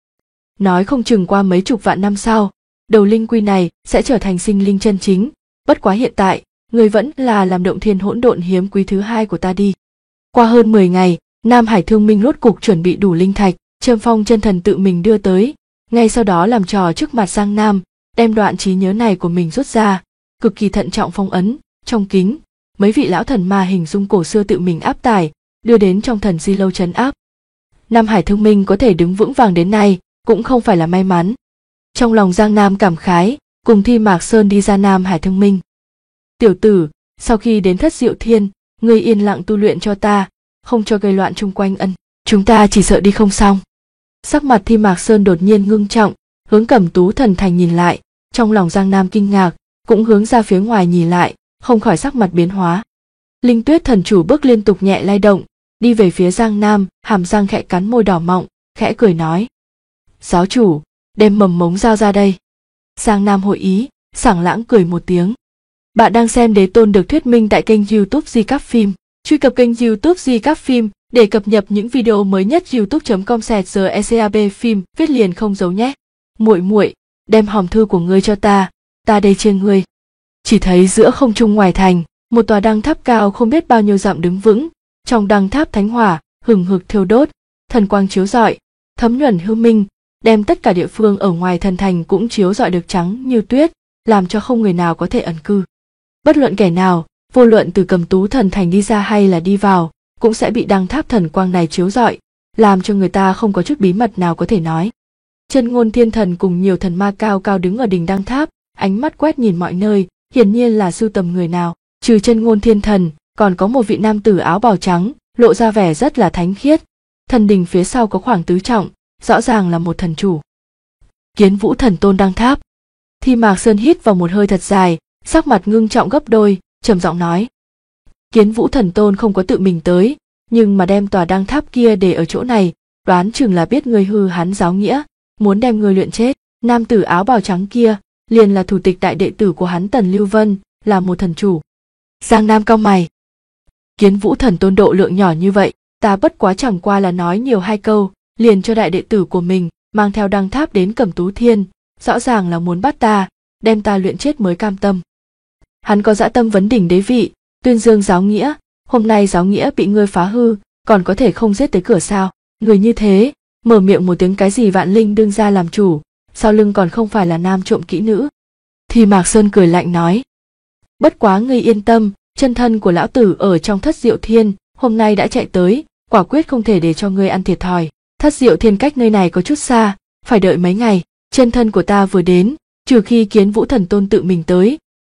Nói không chừng qua mấy chục vạn năm sau, đầu linh quy này sẽ trở thành sinh linh chân chính, bất quá hiện tại, người vẫn là làm động thiên hỗn độn hiếm quý thứ hai của ta đi. Qua hơn 10 ngày, Nam Hải Thương Minh rốt cục chuẩn bị đủ linh thạch, Trâm Phong chân thần tự mình đưa tới, ngay sau đó làm trò trước mặt Giang Nam, đem đoạn trí nhớ này của mình rút ra, cực kỳ thận trọng phong ấn, trong kính, mấy vị lão thần ma hình dung cổ xưa tự mình áp tải, đưa đến trong thần di lâu trấn áp. Nam Hải Thương Minh có thể đứng vững vàng đến nay, cũng không phải là may mắn. Trong lòng Giang Nam cảm khái, cùng Thi Mạc Sơn đi ra Nam Hải Thương Minh. Tiểu tử, sau khi đến Thất Diệu Thiên, ngươi yên lặng tu luyện cho ta, không cho gây loạn chung quanh chúng ta chỉ sợ đi không xong. Sắc mặt Thi Mạc Sơn đột nhiên ngưng trọng, hướng Cẩm Tú Thần Thành nhìn lại, trong lòng Giang Nam kinh ngạc, cũng hướng ra phía ngoài nhìn lại, không khỏi sắc mặt biến hóa. Linh Tuyết thần chủ bước liên tục nhẹ lay động, đi về phía Giang Nam, hàm răng khẽ cắn môi đỏ mọng, khẽ cười nói: "Giáo chủ, đem mầm mống dao ra đây." Giang Nam hội ý, sảng lãng cười một tiếng. Bạn đang xem Đế Tôn được thuyết minh tại kênh YouTube Di Cáp Phim. Truy cập kênh YouTube Di Cáp Phim để cập nhật những video mới nhất. youtube.com/secab phim viết liền không giấu nhé. Muội muội, đem hòm thư của ngươi cho ta đây chiêng ngươi. Chỉ thấy giữa không trung ngoài thành, một tòa đăng tháp cao không biết bao nhiêu dặm đứng vững, trong đăng tháp thánh hỏa hừng hực thiêu đốt, thần quang chiếu rọi, thấm nhuần hư minh, đem tất cả địa phương ở ngoài thần thành cũng chiếu rọi được trắng như tuyết, làm cho không người nào có thể ẩn cư. Bất luận kẻ nào, vô luận từ Cẩm Tú Thần Thành đi ra hay là đi vào, cũng sẽ bị đăng tháp thần quang này chiếu rọi, làm cho người ta không có chút bí mật nào có thể nói. Chân Ngôn Thiên Thần cùng nhiều thần ma cao cao đứng ở đỉnh đăng tháp, ánh mắt quét nhìn mọi nơi, hiển nhiên là sưu tầm người nào. Trừ Chân Ngôn Thiên Thần, còn có một vị nam tử áo bào trắng, lộ ra vẻ rất là thánh khiết. Thần đình phía sau có khoảng tứ trọng, rõ ràng là một thần chủ. Kiến Vũ Thần Tôn đăng tháp. Thi Mạc Sơn hít vào một hơi thật dài, sắc mặt ngưng trọng gấp đôi, trầm giọng nói: Kiến Vũ Thần Tôn không có tự mình tới, nhưng mà đem tòa đăng tháp kia để ở chỗ này, đoán chừng là biết ngươi hư hắn giáo nghĩa, muốn đem ngươi luyện chết. Nam tử áo bào trắng kia liền là thủ tịch đại đệ tử của hắn Tần Lưu Vân, là một thần chủ. Giang Nam cau mày. Kiến Vũ Thần Tôn độ lượng nhỏ như vậy, ta bất quá chẳng qua là nói nhiều hai câu, liền cho đại đệ tử của mình mang theo đăng tháp đến Cẩm Tú Thiên, rõ ràng là muốn bắt ta, đem ta luyện chết mới cam tâm. Hắn có dã tâm vấn đỉnh đế vị, tuyên dương giáo nghĩa, hôm nay giáo nghĩa bị ngươi phá hư, còn có thể không giết tới cửa sao? Người như thế, mở miệng một tiếng cái gì vạn linh đương ra làm chủ, sau lưng còn không phải là nam trộm kỹ nữ. Thì Mạc Sơn cười lạnh nói: Bất quá ngươi yên tâm, chân thân của lão tử ở trong Thất Diệu Thiên, hôm nay đã chạy tới, quả quyết không thể để cho ngươi ăn thiệt thòi. Thất Diệu Thiên cách nơi này có chút xa, phải đợi mấy ngày, chân thân của ta vừa đến, trừ khi Kiến Vũ Thần Tôn tự mình tới,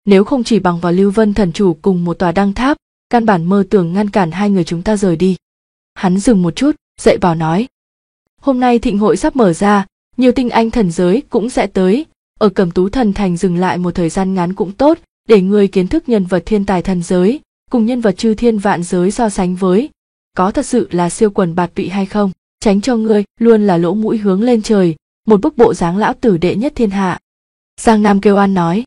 nếu không chỉ bằng vào Lưu Vân thần chủ cùng một tòa đăng tháp, căn bản mơ tưởng ngăn cản hai người chúng ta rời đi. Hắn dừng một chút, dạy bảo nói. Hôm nay thịnh hội sắp mở ra, nhiều tinh anh thần giới cũng sẽ tới, ở Cẩm Tú Thần Thành dừng lại một thời gian ngắn cũng tốt, để ngươi kiến thức nhân vật thiên tài thần giới, cùng nhân vật chư thiên vạn giới so sánh với, có thật sự là siêu quần bạt tụy hay không, tránh cho ngươi luôn là lỗ mũi hướng lên trời, một bức bộ dáng lão tử đệ nhất thiên hạ. Giang Nam kêu oan nói.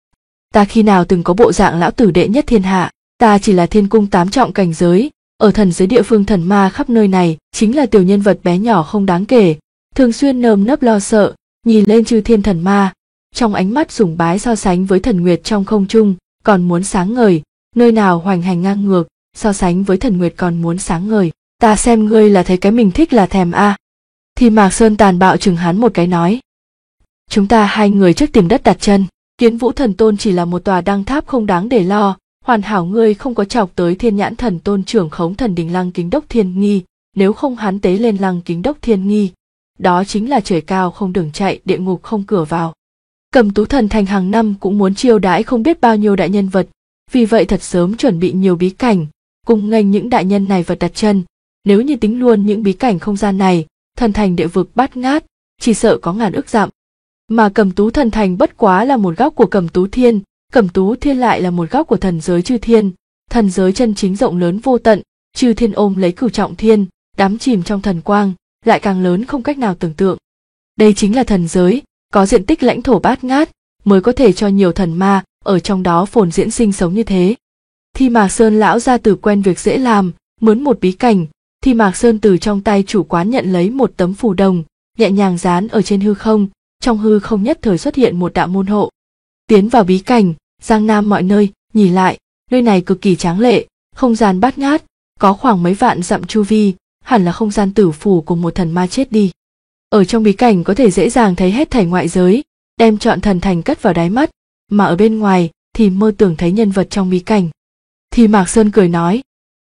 Ta khi nào từng có bộ dạng lão tử đệ nhất thiên hạ, ta chỉ là thiên cung 8 trọng cảnh giới, ở thần giới địa phương thần ma khắp nơi này, chính là tiểu nhân vật bé nhỏ không đáng kể, thường xuyên nơm nớp lo sợ, nhìn lên chư thiên thần ma, trong ánh mắt sùng bái so sánh với thần nguyệt trong không trung, còn muốn sáng ngời, nơi nào hoành hành ngang ngược, so sánh với thần nguyệt còn muốn sáng ngời, ta xem ngươi là thấy cái mình thích là thèm a. Thì Mạc Sơn tàn bạo chừng hắn một cái nói. Chúng ta hai người trước tìm đất đặt chân, Kiến Vũ Thần Tôn chỉ là một tòa đăng tháp không đáng để lo, hoàn hảo ngươi không có chọc tới Thiên Nhãn Thần Tôn trưởng khống thần đình Lăng Kính Đốc Thiên Nghi, nếu không hắn tế lên Lăng Kính Đốc Thiên Nghi, đó chính là trời cao không đường chạy, địa ngục không cửa vào. Cẩm Tú Thần Thành hàng năm cũng muốn chiêu đãi không biết bao nhiêu đại nhân vật, vì vậy thật sớm chuẩn bị nhiều bí cảnh, cùng nghênh những đại nhân này vật đặt chân. Nếu như tính luôn những bí cảnh không gian này, thần thành địa vực bát ngát, chỉ sợ có ngàn ức dặm. Mà Cẩm Tú Thần Thành bất quá là một góc của Cẩm Tú Thiên, Cẩm Tú Thiên lại là một góc của thần giới chư thiên. Thần giới chân chính rộng lớn vô tận, chư thiên ôm lấy cửu trọng thiên, đắm chìm trong thần quang, lại càng lớn không cách nào tưởng tượng. Đây chính là thần giới, có diện tích lãnh thổ bát ngát, mới có thể cho nhiều thần ma ở trong đó phồn diễn sinh sống như thế. Thì Mạc Sơn lão gia tử quen việc dễ làm, mướn một bí cảnh, thì Mạc Sơn từ trong tay chủ quán nhận lấy một tấm phù đồng, nhẹ nhàng dán ở trên hư không, trong hư không nhất thời xuất hiện một đạo môn hộ. Tiến vào bí cảnh, Giang Nam mọi nơi, nhìn lại, nơi này cực kỳ tráng lệ, không gian bát ngát, có khoảng mấy vạn dặm chu vi, hẳn là không gian tử phủ của một thần ma chết đi. Ở trong bí cảnh có thể dễ dàng thấy hết thảy ngoại giới, đem trọn thần thành cất vào đáy mắt, mà ở bên ngoài thì mơ tưởng thấy nhân vật trong bí cảnh. Thì Mạc Sơn cười nói,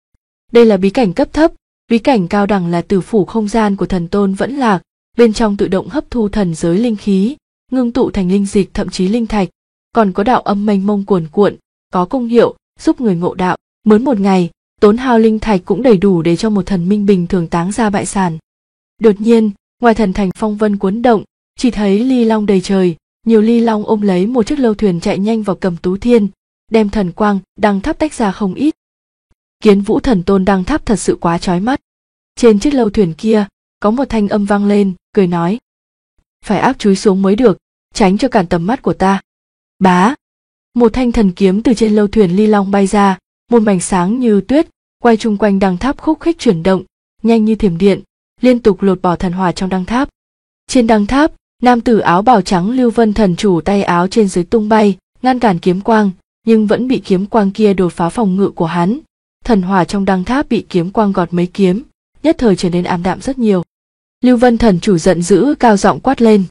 đây là bí cảnh cấp thấp, bí cảnh cao đẳng là tử phủ không gian của thần tôn Vẫn Lạc, bên trong tự động hấp thu thần giới linh khí, ngưng tụ thành linh dịch thậm chí linh thạch, còn có đạo âm mênh mông cuồn cuộn, có công hiệu giúp người ngộ đạo, mướn một ngày, tốn hao linh thạch cũng đầy đủ để cho một thần minh bình thường táng ra bại sản. Đột nhiên, ngoài thần thành phong vân cuốn động, chỉ thấy ly long đầy trời, nhiều ly long ôm lấy một chiếc lâu thuyền chạy nhanh vào Cẩm Tú Thiên, đem thần quang đăng tháp tách ra không ít. Kiến Vũ Thần Tôn đăng tháp thật sự quá chói mắt. Trên chiếc lâu thuyền kia, có một thanh âm vang lên, cười nói: phải áp chúi xuống mới được, tránh cho cản tầm mắt của ta. Bá! Một thanh thần kiếm từ trên lâu thuyền ly long bay ra, một mảnh sáng như tuyết, quay chung quanh đăng tháp khúc khích chuyển động, nhanh như thiểm điện, liên tục lột bỏ thần hỏa trong đăng tháp. Trên đăng tháp, nam tử áo bào trắng Lưu Vân thần chủ tay áo trên dưới tung bay, ngăn cản kiếm quang, nhưng vẫn bị kiếm quang kia đột phá phòng ngự của hắn. Thần hỏa trong đăng tháp bị kiếm quang gọt mấy kiếm, nhất thời trở nên ảm đạm rất nhiều. Lưu Vân thần chủ giận dữ cao giọng quát lên: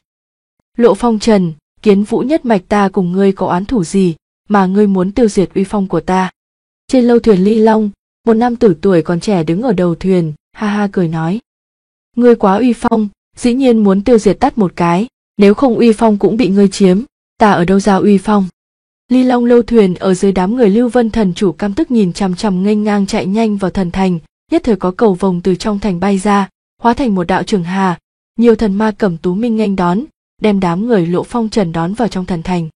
Lộ Phong Trần, Kiến Vũ nhất mạch ta cùng ngươi có oán thủ gì mà ngươi muốn tiêu diệt uy phong của ta? Trên lâu thuyền ly long, một nam tử tuổi còn trẻ đứng ở đầu thuyền, ha ha cười nói: ngươi quá uy phong, dĩ nhiên muốn tiêu diệt tắt một cái, nếu không uy phong cũng bị ngươi chiếm, ta ở đâu ra uy phong? Ly long lâu thuyền ở dưới đám người Lưu Vân thần chủ căm tức nhìn chằm chằm nghênh ngang chạy nhanh vào thần thành, nhất thời có cầu vồng từ trong thành bay ra, hóa thành một đạo trường hà, nhiều thần ma Cẩm Tú Minh nghênh đón, đem đám người Lộ Phong Trần đón vào trong thần thành.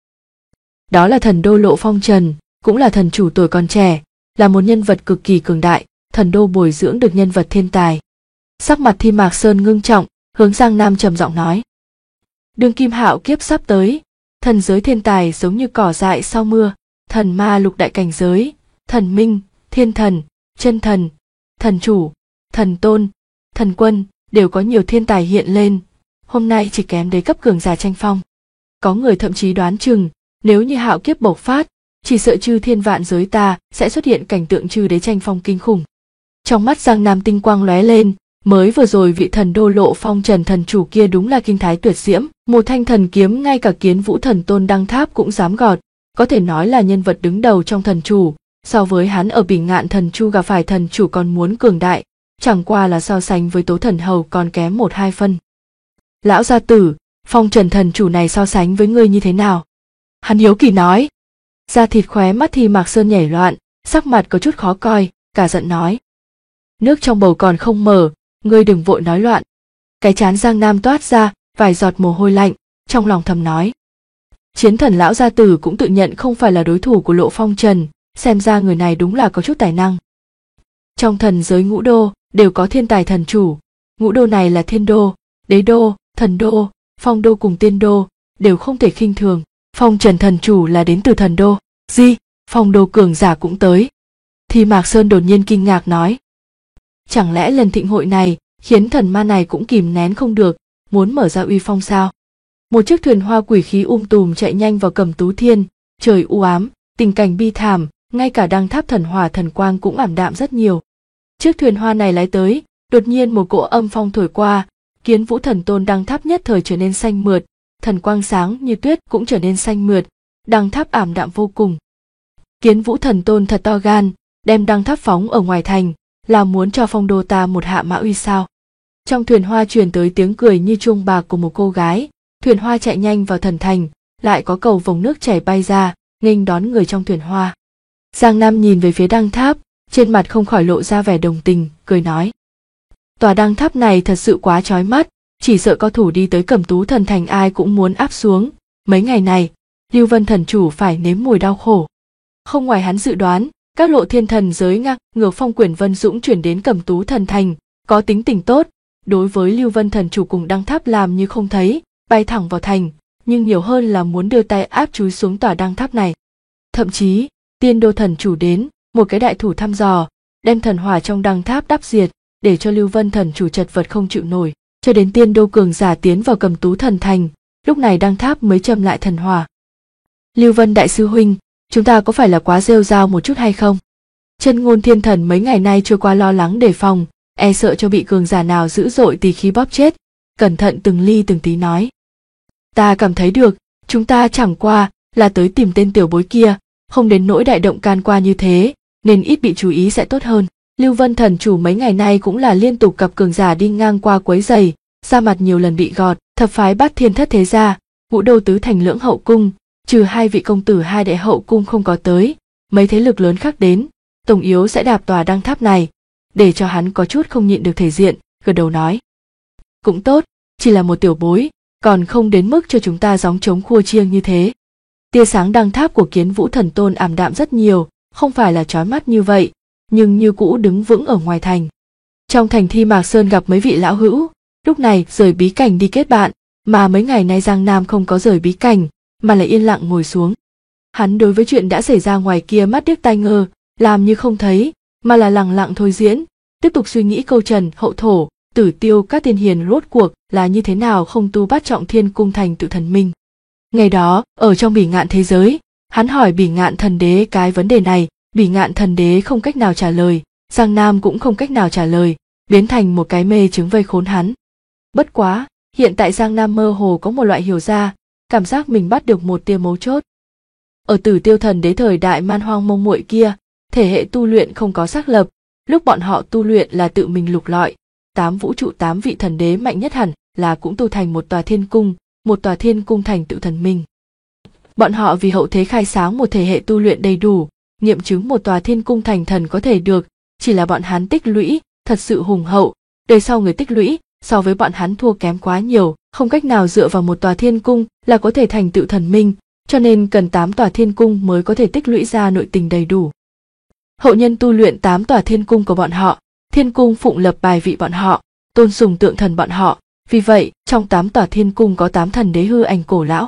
Đó là thần đô Lộ Phong Trần, cũng là thần chủ tuổi còn trẻ, là một nhân vật cực kỳ cường đại, thần đô bồi dưỡng được nhân vật thiên tài. Sắc mặt Thi Mạc Sơn ngưng trọng, hướng Giang Nam trầm giọng nói: Đương kim hạo kiếp sắp tới, thần giới thiên tài giống như cỏ dại sau mưa, thần ma lục đại cảnh giới, thần minh, thiên thần, chân thần, thần chủ, thần tôn, thần quân đều có nhiều thiên tài hiện lên, hôm nay chỉ kém đấy cấp cường giả tranh phong. Có người thậm chí đoán chừng, nếu như hạo kiếp bộc phát, chỉ sợ chư thiên vạn giới ta sẽ xuất hiện cảnh tượng chư đế tranh phong kinh khủng. Trong mắt Giang Nam tinh quang lóe lên, mới vừa rồi vị thần đô Lộ Phong Trần thần chủ kia đúng là kinh thái tuyệt diễm, một thanh thần kiếm ngay cả Kiến Vũ thần tôn đăng tháp cũng dám gọt, có thể nói là nhân vật đứng đầu trong thần chủ, so với hắn ở Bỉnh Ngạn thần chu gặp phải thần chủ còn muốn cường đại, chẳng qua là so sánh với Tố thần hầu còn kém 1-2 phân. Lão gia tử, Phong Trần thần chủ này so sánh với ngươi như thế nào? Hắn hiếu kỳ nói. Da thịt khóe mắt Thi Mạc Sơn nhảy loạn, sắc mặt có chút khó coi, cả giận nói. Nước trong bầu còn không mở, ngươi đừng vội nói loạn. Cái trán Giang Nam toát ra vài giọt mồ hôi lạnh, trong lòng thầm nói. Chiến thần lão gia tử cũng tự nhận không phải là đối thủ của Lộ Phong Trần, xem ra người này đúng là có chút tài năng. Trong thần giới ngũ đô đều có thiên tài thần chủ, ngũ đô này là thiên đô, đế đô, thần đô, phong đô cùng tiên đô, đều không thể khinh thường. Phong Trần thần chủ là đến từ thần đô, phong đô cường giả cũng tới. Thi Mạc Sơn đột nhiên kinh ngạc nói. Chẳng lẽ lần thịnh hội này khiến thần ma này cũng kìm nén không được, muốn mở ra uy phong sao? Một chiếc thuyền hoa quỷ khí tùm chạy nhanh vào Cẩm Tú Thiên, trời u ám, tình cảnh bi thảm, ngay cả đăng tháp thần hỏa thần quang cũng ảm đạm rất nhiều. Chiếc thuyền hoa này lái tới, đột nhiên một cỗ âm phong thổi qua, Kiến Vũ Thần Tôn đăng tháp nhất thời trở nên xanh mượt, thần quang sáng như tuyết cũng trở nên xanh mượt, đăng tháp ảm đạm vô cùng. Kiến Vũ Thần Tôn thật to gan, đem đăng tháp phóng ở ngoài thành, là muốn cho phong đô ta một hạ mã uy sao? Trong thuyền hoa truyền tới tiếng cười như chuông bạc của một cô gái, thuyền hoa chạy nhanh vào thần thành, lại có cầu vồng nước chảy bay ra, nghênh đón người trong thuyền hoa. Giang Nam nhìn về phía đăng tháp, trên mặt không khỏi lộ ra vẻ đồng tình, cười nói. Tòa đăng tháp này thật sự quá chói mắt, chỉ sợ cao thủ đi tới Cẩm Tú thần thành ai cũng muốn áp xuống. Mấy ngày này, Lưu Vân thần chủ phải nếm mùi đau khổ. Không ngoài hắn dự đoán, các lộ thiên thần giới ngang ngược phong quyển Vân Dũng chuyển đến Cẩm Tú thần thành, có tính tình tốt, đối với Lưu Vân thần chủ cùng đăng tháp làm như không thấy, bay thẳng vào thành, nhưng nhiều hơn là muốn đưa tay áp chúi xuống tòa đăng tháp này. Thậm chí, Tiên Đô thần chủ đến, một cái đại thủ thăm dò, đem thần hỏa trong đăng tháp đắp diệt, để cho Lưu Vân thần chủ chật vật không chịu nổi, cho đến Tiên Đô cường giả tiến vào Cẩm Tú thần thành, lúc này đăng tháp mới châm lại thần hỏa. Lưu Vân đại sư huynh, chúng ta có phải là quá rêu rao một chút hay không? Chân Ngôn thiên thần mấy ngày nay trôi qua lo lắng đề phòng, e sợ cho bị cường giả nào dữ dội tỉ khí bóp chết, cẩn thận từng ly từng tí nói. Ta cảm thấy được, chúng ta chẳng qua là tới tìm tên tiểu bối kia, không đến nỗi đại động can qua như thế, nên ít bị chú ý sẽ tốt hơn. Lưu Vân thần chủ mấy ngày nay cũng là liên tục gặp cường giả đi ngang qua quấy rầy, da mặt nhiều lần bị gọt, thập phái Bát Thiên thất thế gia, ngũ đô tứ thành lưỡng hậu cung, trừ hai vị công tử hai đệ hậu cung không có tới, mấy thế lực lớn khác đến, tổng yếu sẽ đạp tòa đăng tháp này, để cho hắn có chút không nhịn được thể diện, gật đầu nói. Cũng tốt, chỉ là một tiểu bối, còn không đến mức cho chúng ta gióng trống khua chiêng như thế. Tia sáng đăng tháp của Kiến Vũ thần tôn ảm đạm rất nhiều, không phải là chói mắt như vậy, nhưng như cũ đứng vững ở ngoài thành. Trong thành Thi Mạc Sơn gặp mấy vị lão hữu, lúc này rời bí cảnh đi kết bạn, mà mấy ngày nay Giang Nam không có rời bí cảnh, mà lại yên lặng ngồi xuống. Hắn đối với chuyện đã xảy ra ngoài kia mắt điếc tai ngơ, làm như không thấy, mà là lặng lặng thôi diễn, tiếp tục suy nghĩ câu Trần, Hậu Thổ, Tử Tiêu các tiên hiền rốt cuộc là như thế nào không tu bát trọng thiên cung thành tự thần minh. Ngày đó, ở trong Bỉ Ngạn thế giới, hắn hỏi Bỉ Ngạn thần đế cái vấn đề này, Bỉ Ngạn thần đế không cách nào trả lời, Giang Nam cũng không cách nào trả lời, biến thành một cái mê chứng vây khốn hắn. Bất quá, hiện tại Giang Nam mơ hồ có một loại hiểu ra, cảm giác mình bắt được một tia mấu chốt. Ở Tử Tiêu thần đế thời đại man hoang mông muội kia, thể hệ tu luyện không có xác lập, lúc bọn họ tu luyện là tự mình lục lọi, 8 vũ trụ 8 vị thần đế mạnh nhất hẳn là cũng tu thành một tòa thiên cung thành tựu thần minh. Bọn họ vì hậu thế khai sáng một thể hệ tu luyện đầy đủ, nghiệm chứng một tòa thiên cung thành thần có thể được, chỉ là bọn hắn tích lũy thật sự hùng hậu, đời sau người tích lũy so với bọn hắn thua kém quá nhiều, không cách nào dựa vào một tòa thiên cung là có thể thành tựu thần minh, cho nên cần 8 tòa thiên cung mới có thể tích lũy ra nội tình đầy đủ. Hậu nhân tu luyện 8 tòa thiên cung của bọn họ, thiên cung phụng lập bài vị bọn họ, tôn sùng tượng thần bọn họ, vì vậy trong 8 tòa thiên cung có 8 thần đế hư ảnh cổ lão.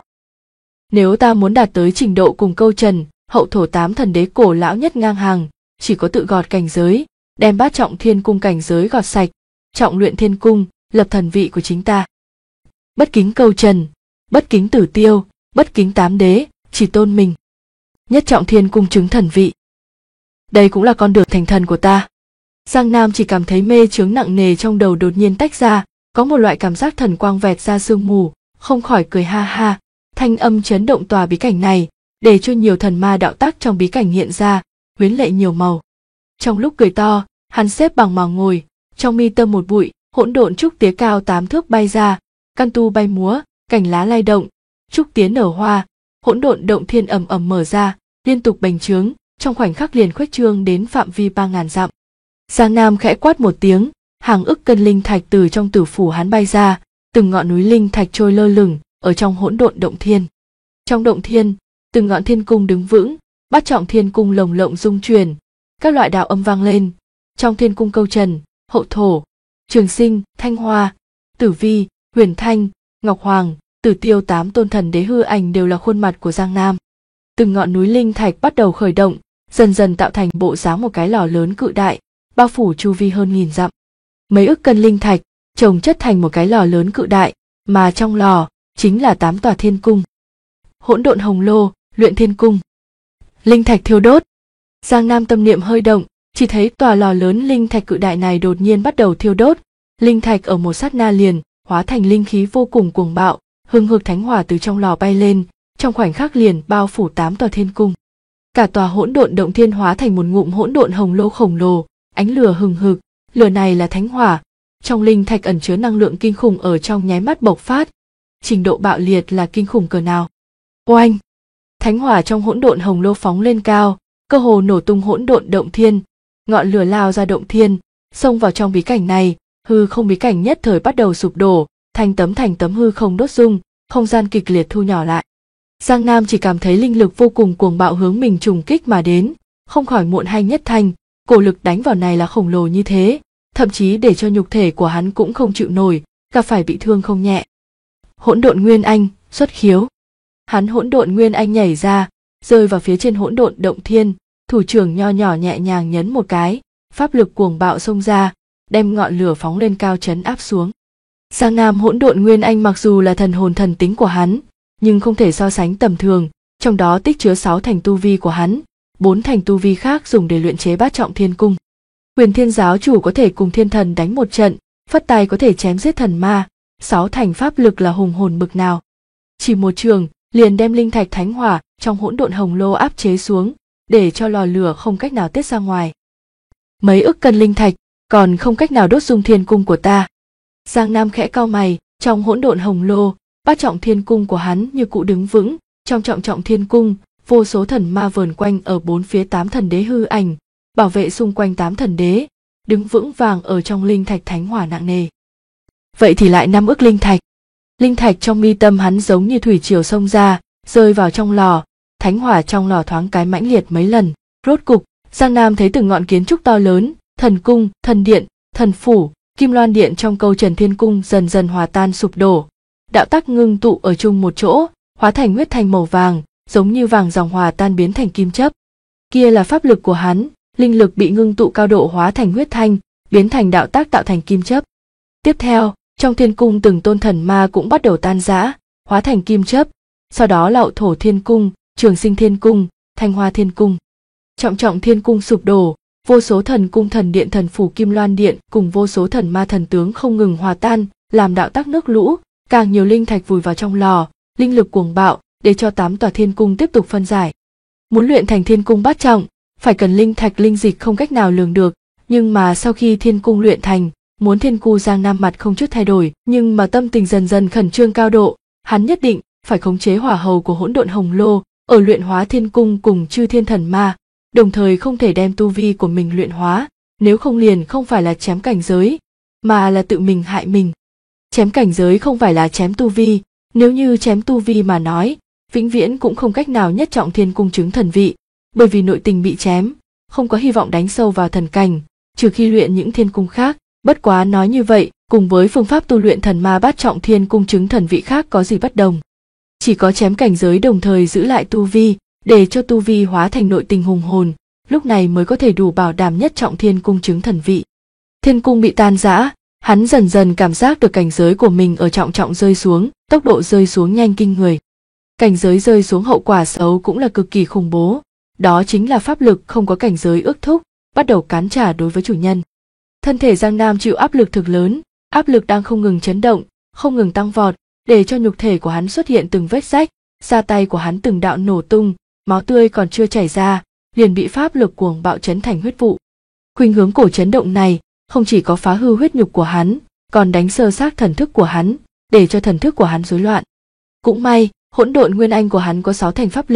Nếu ta muốn đạt tới trình độ cùng câu Trần, Hậu Thổ 8 thần đế cổ lão nhất ngang hàng, chỉ có tự gọt cảnh giới, đem bát trọng thiên cung cảnh giới gọt sạch, trọng luyện thiên cung, lập thần vị của chính ta. Bất kính câu Trần, bất kính Tử Tiêu, bất kính 8 đế, chỉ tôn mình. Nhất trọng thiên cung chứng thần vị. Đây cũng là con đường thành thần của ta. Giang Nam chỉ cảm thấy mê chướng nặng nề trong đầu đột nhiên tách ra, có một loại cảm giác thần quang vẹt ra sương mù, không khỏi cười ha ha, thanh âm chấn động tòa bí cảnh này, để cho nhiều thần ma đạo tác trong bí cảnh hiện ra, huyến lệ nhiều màu. Trong lúc cười to, hắn xếp bằng mà ngồi, trong mi tâm một bụi, hỗn độn trúc tía cao 8 thước bay ra, căn tu bay múa, cành lá lay động, trúc tía nở hoa, hỗn độn động thiên ầm ầm mở ra, liên tục bành trướng, trong khoảnh khắc liền khuếch trương đến phạm vi 3.000 dặm. Giang Nam khẽ quát một tiếng, hàng ức cân linh thạch từ trong tử phủ hắn bay ra, từng ngọn núi linh thạch trôi lơ lửng ở trong hỗn độn động thiên. Trong động thiên, từng ngọn thiên cung đứng vững, bát trọng thiên cung lồng lộng rung chuyển, các loại đạo âm vang lên. Trong thiên cung Câu Trần, Hậu Thổ, Trường Sinh, Thanh Hoa, Tử Vi, Huyền Thanh, Ngọc Hoàng, Tử Tiêu 8 tôn thần đế hư ảnh đều là khuôn mặt của Giang Nam. Từng ngọn núi linh thạch bắt đầu khởi động, dần dần tạo thành bộ dáng một cái lò lớn cự đại, bao phủ chu vi hơn 1000 dặm. Mấy ức cân linh thạch chồng chất thành một cái lò lớn cự đại, mà trong lò chính là 8 tòa thiên cung. Hỗn độn hồng lô, luyện thiên cung. Linh thạch thiêu đốt. Giang Nam tâm niệm hơi động, chỉ thấy tòa lò lớn linh thạch cự đại này đột nhiên bắt đầu thiêu đốt. Linh thạch ở một sát na liền hóa thành linh khí vô cùng cuồng bạo, hừng hực thánh hỏa từ trong lò bay lên, trong khoảnh khắc liền bao phủ 8 tòa thiên cung. Cả tòa hỗn độn động thiên hóa thành một ngụm hỗn độn hồng lô khổng lồ, ánh lửa hừng hực, lửa này là thánh hỏa, trong linh thạch ẩn chứa năng lượng kinh khủng ở trong nháy mắt bộc phát, trình độ bạo liệt là kinh khủng cỡ nào. Oanh! Thánh hỏa trong hỗn độn hồng lô phóng lên cao, cơ hồ nổ tung hỗn độn động thiên, ngọn lửa lao ra động thiên, xông vào trong bí cảnh này, hư không bí cảnh nhất thời bắt đầu sụp đổ, thành tấm hư không đốt rung, không gian kịch liệt thu nhỏ lại. Giang Nam chỉ cảm thấy linh lực vô cùng cuồng bạo hướng mình trùng kích mà đến, không khỏi muộn hay nhất thanh, cổ lực đánh vào này là khổng lồ như thế, thậm chí để cho nhục thể của hắn cũng không chịu nổi, gặp phải bị thương không nhẹ. Hỗn độn nguyên anh xuất khiếu. Hắn hỗn độn nguyên anh nhảy ra, rơi vào phía trên hỗn độn động thiên, thủ trưởng nho nhỏ nhẹ nhàng nhấn một cái, pháp lực cuồng bạo xông ra, đem ngọn lửa phóng lên cao trấn áp xuống. Giang Nam hỗn độn nguyên anh mặc dù là thần hồn thần tính của hắn, nhưng không thể so sánh tầm thường, trong đó tích chứa 6 thành tu vi của hắn, 4 thành tu vi khác dùng để luyện chế bát trọng thiên cung. Huyền Thiên giáo chủ có thể cùng thiên thần đánh một trận, phất tay có thể chém giết thần ma, 6 thành pháp lực là hùng hồn bực nào. Chỉ một trường, liền đem linh thạch thánh hỏa trong hỗn độn hồng lô áp chế xuống, để cho lò lửa không cách nào tiết ra ngoài. Mấy ức cân linh thạch, còn không cách nào đốt dung thiên cung của ta. Giang Nam khẽ cau mày, trong hỗn độn hồng lô, bát trọng thiên cung của hắn như cũ đứng vững, trong trọng thiên cung, vô số thần ma vờn quanh ở bốn phía 8 thần đế hư ảnh, bảo vệ xung quanh 8 thần đế, đứng vững vàng ở trong linh thạch thánh hỏa nặng nề. Vậy thì lại 5 ức linh thạch. Linh thạch trong mi tâm hắn giống như thủy triều xông ra, rơi vào trong lò, thánh hỏa trong lò thoáng cái mãnh liệt mấy lần. Rốt cục, Giang Nam thấy từng ngọn kiến trúc to lớn, thần cung, thần điện, thần phủ, kim loan điện trong Câu Trần thiên cung dần dần hòa tan sụp đổ. Đạo tắc ngưng tụ ở chung một chỗ, hóa thành huyết thanh màu vàng, giống như vàng dòng hòa tan biến thành kim chấp. Kia là pháp lực của hắn, linh lực bị ngưng tụ cao độ hóa thành huyết thanh, biến thành đạo tắc tạo thành kim chấp. Tiếp theo, trong thiên cung từng tôn thần ma cũng bắt đầu tan rã, hóa thành kim chấp, sau đó là Hậu Thổ thiên cung, Trường Sinh thiên cung, Thanh Hoa thiên cung. Trọng thiên cung sụp đổ, vô số thần cung thần điện thần phủ kim loan điện cùng vô số thần ma thần tướng không ngừng hòa tan, làm đạo tắc nước lũ, càng nhiều linh thạch vùi vào trong lò, linh lực cuồng bạo, để cho 8 tòa thiên cung tiếp tục phân giải. Muốn luyện thành thiên cung bát trọng, phải cần linh thạch linh dịch không cách nào lường được, nhưng mà sau khi thiên cung luyện thành, muốn thiên cung Giang Nam mặt không chút thay đổi, nhưng mà tâm tình dần dần khẩn trương cao độ, hắn nhất định phải khống chế hỏa hầu của hỗn độn hồng lô, ở luyện hóa thiên cung cùng chư thiên thần ma, đồng thời không thể đem tu vi của mình luyện hóa, nếu không liền không phải là chém cảnh giới, mà là tự mình hại mình. Chém cảnh giới không phải là chém tu vi, nếu như chém tu vi mà nói, vĩnh viễn cũng không cách nào nhất trọng thiên cung chứng thần vị, bởi vì nội tình bị chém, không có hy vọng đánh sâu vào thần cảnh, trừ khi luyện những thiên cung khác. Bất quá nói như vậy, cùng với phương pháp tu luyện thần ma bát trọng thiên cung chứng thần vị khác có gì bất đồng. Chỉ có chém cảnh giới đồng thời giữ lại tu vi, để cho tu vi hóa thành nội tình hùng hồn, lúc này mới có thể đủ bảo đảm nhất trọng thiên cung chứng thần vị. Thiên cung bị tan rã, hắn dần dần cảm giác được cảnh giới của mình ở trọng rơi xuống, tốc độ rơi xuống nhanh kinh người. Cảnh giới rơi xuống hậu quả xấu cũng là cực kỳ khủng bố, đó chính là pháp lực không có cảnh giới ước thúc, bắt đầu cán trả đối với chủ nhân. Thân thể Giang Nam chịu áp lực thực lớn, áp lực đang không ngừng chấn động, không ngừng tăng vọt, để cho nhục thể của hắn xuất hiện từng vết rách, da tay của hắn từng đạo nổ tung, máu tươi còn chưa chảy ra, liền bị pháp lực cuồng bạo chấn thành huyết vụ. Khuynh hướng cổ chấn động này không chỉ có phá hư huyết nhục của hắn, còn đánh sơ xác thần thức của hắn, để cho thần thức của hắn rối loạn. Cũng may, hỗn độn nguyên anh của hắn có 6 thành pháp lực,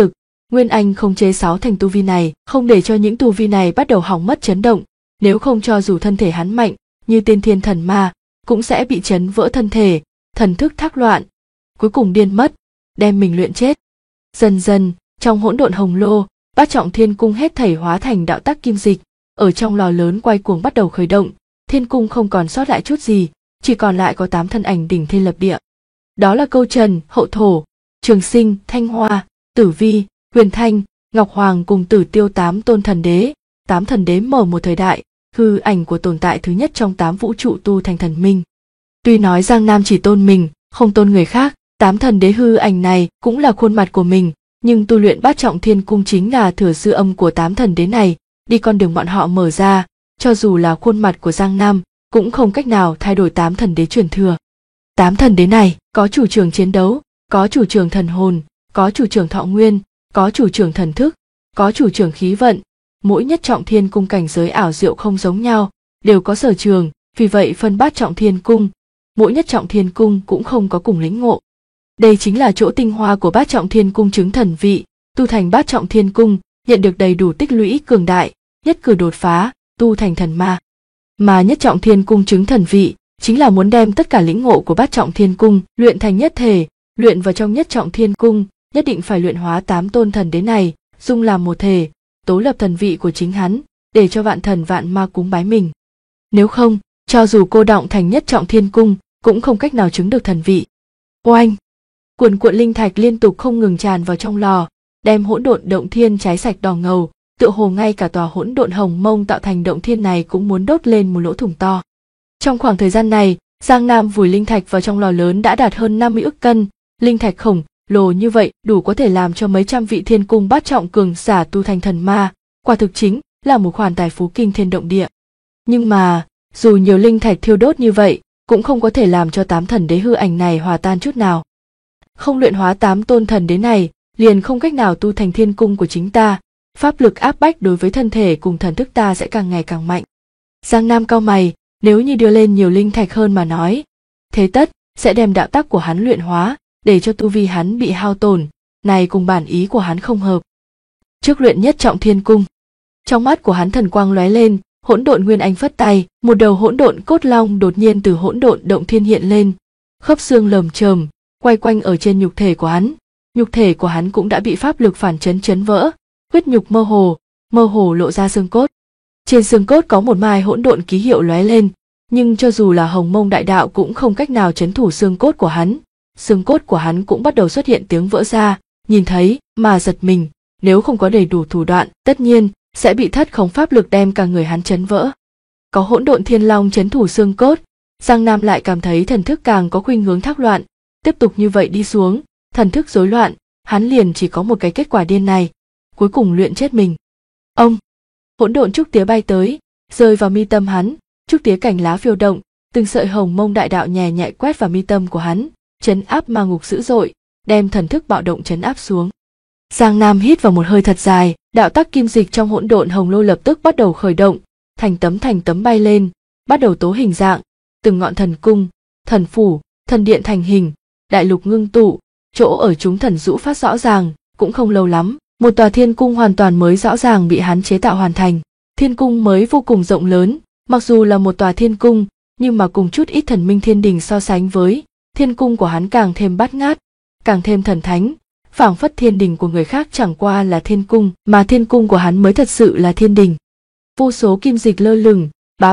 Nguyên Anh không chế sáu thành tu vi này, không để cho những tu vi này bắt đầu hỏng mất chấn động, nếu không cho dù thân thể hắn mạnh, như tiên thiên thần ma, cũng sẽ bị chấn vỡ thân thể, thần thức thác loạn, cuối cùng điên mất, đem mình luyện chết. Dần dần, trong hỗn độn hồng lô, bát trọng thiên cung hết thảy hóa thành đạo tắc kim dịch, ở trong lò lớn quay cuồng bắt đầu khởi động, thiên cung không còn sót lại chút gì, chỉ còn lại có 8 thân ảnh đỉnh thiên lập địa. Đó là Câu Trần, Hậu Thổ, Trường Sinh, Thanh Hoa, Tử Vi, Huyền Thanh, Ngọc Hoàng cùng Tử Tiêu 8 tôn thần đế. 8 thần đế mở một thời đại, hư ảnh của tồn tại thứ nhất trong 8 vũ trụ tu thành thần minh. Tuy nói Giang Nam chỉ tôn mình, không tôn người khác, 8 thần đế hư ảnh này cũng là khuôn mặt của mình, nhưng tu luyện bát trọng thiên cung chính là thừa dư âm của 8 thần đế này, đi con đường bọn họ mở ra, cho dù là khuôn mặt của Giang Nam, cũng không cách nào thay đổi 8 thần đế truyền thừa. 8 thần đế này có chủ trường chiến đấu, có chủ trường thần hồn, có chủ trường thọ nguyên, có chủ trường thần thức, có chủ trường khí vận, mỗi nhất trọng thiên cung cảnh giới ảo diệu không giống nhau, đều có sở trường, vì vậy phân bát trọng thiên cung, mỗi nhất trọng thiên cung cũng không có cùng lĩnh ngộ. Đây chính là chỗ tinh hoa của bát trọng thiên cung chứng thần vị, tu thành bát trọng thiên cung, nhận được đầy đủ tích lũy cường đại, nhất cử đột phá, tu thành thần ma. Mà nhất trọng thiên cung chứng thần vị, chính là muốn đem tất cả lĩnh ngộ của bát trọng thiên cung luyện thành nhất thể, luyện vào trong nhất trọng thiên cung, nhất định phải luyện hóa 8 tôn thần đế này, dung làm một thể, tố lập thần vị của chính hắn, để cho vạn thần vạn ma cúng bái mình. Nếu không, cho dù cô đọng thành nhất trọng thiên cung, cũng không cách nào chứng được thần vị. Oanh! Cuồn cuộn linh thạch liên tục không ngừng tràn vào trong lò, đem hỗn độn động thiên cháy sạch đỏ ngầu, tựa hồ ngay cả tòa hỗn độn hồng mông tạo thành động thiên này cũng muốn đốt lên một lỗ thủng to. Trong khoảng thời gian này, Giang Nam vùi linh thạch vào trong lò lớn đã đạt hơn 50 ức cân, linh thạch khổng lồ như vậy đủ có thể làm cho mấy trăm vị thiên cung bát trọng cường giả tu thành thần ma, quả thực chính là một khoản tài phú kinh thiên động địa. Nhưng mà, dù nhiều linh thạch thiêu đốt như vậy, cũng không có thể làm cho 8 thần đế hư ảnh này hòa tan chút nào. Không luyện hóa 8 tôn thần đế này, liền không cách nào tu thành thiên cung của chính ta, pháp lực áp bách đối với thân thể cùng thần thức ta sẽ càng ngày càng mạnh. Giang Nam cau mày, nếu như đưa lên nhiều linh thạch hơn mà nói, thế tất sẽ đem đạo tắc của hắn luyện hóa, để cho tu vi hắn bị hao tổn, này cùng bản ý của hắn không hợp. Trước luyện nhất trọng thiên cung, trong mắt của hắn thần quang lóe lên, hỗn độn nguyên anh phất tay, một đầu hỗn độn cốt long đột nhiên từ hỗn độn động thiên hiện lên, khớp xương lởm chởm, quay quanh ở trên nhục thể của hắn. Nhục thể của hắn cũng đã bị pháp lực phản chấn vỡ, huyết nhục mơ hồ lộ ra xương cốt. Trên xương cốt có một mai hỗn độn ký hiệu lóe lên, nhưng cho dù là Hồng Mông đại đạo cũng không cách nào trấn thủ xương cốt của hắn. Xương cốt của hắn cũng bắt đầu xuất hiện tiếng vỡ ra, nhìn thấy mà giật mình, nếu không có đầy đủ thủ đoạn, tất nhiên sẽ bị thất khống pháp lực đem cả người hắn chấn vỡ. Có hỗn độn thiên long trấn thủ xương cốt, Giang Nam lại cảm thấy thần thức càng có khuynh hướng thác loạn, tiếp tục như vậy đi xuống, thần thức rối loạn, hắn liền chỉ có một cái kết quả điên này, cuối cùng luyện chết mình. Ông, hỗn độn trúc tía bay tới, rơi vào mi tâm hắn, trúc tía cành lá phiêu động, từng sợi Hồng Mông đại đạo nhẹ nhẹ quét vào mi tâm của hắn, trấn áp ma ngục dữ dội, đem thần thức bạo động trấn áp xuống. Giang Nam hít vào một hơi thật dài, đạo tắc kim dịch trong hỗn độn hồng lô lập tức bắt đầu khởi động, thành tấm bay lên, bắt đầu tố hình dạng, từng ngọn thần cung, thần phủ, thần điện thành hình, đại lục ngưng tụ, chỗ ở chúng thần rũ phát rõ ràng, cũng không lâu lắm, một tòa thiên cung hoàn toàn mới rõ ràng bị hắn chế tạo hoàn thành. Thiên cung mới vô cùng rộng lớn, mặc dù là một tòa thiên cung, nhưng mà cùng chút ít thần minh thiên đình so sánh với, thiên cung của hắn càng thêm bát ngát, càng thêm thần thánh, phảng phất thiên đình của người khác chẳng qua là thiên cung, mà thiên cung của hắn mới thật sự là thiên đình. Vô số kim dịch lơ lửng,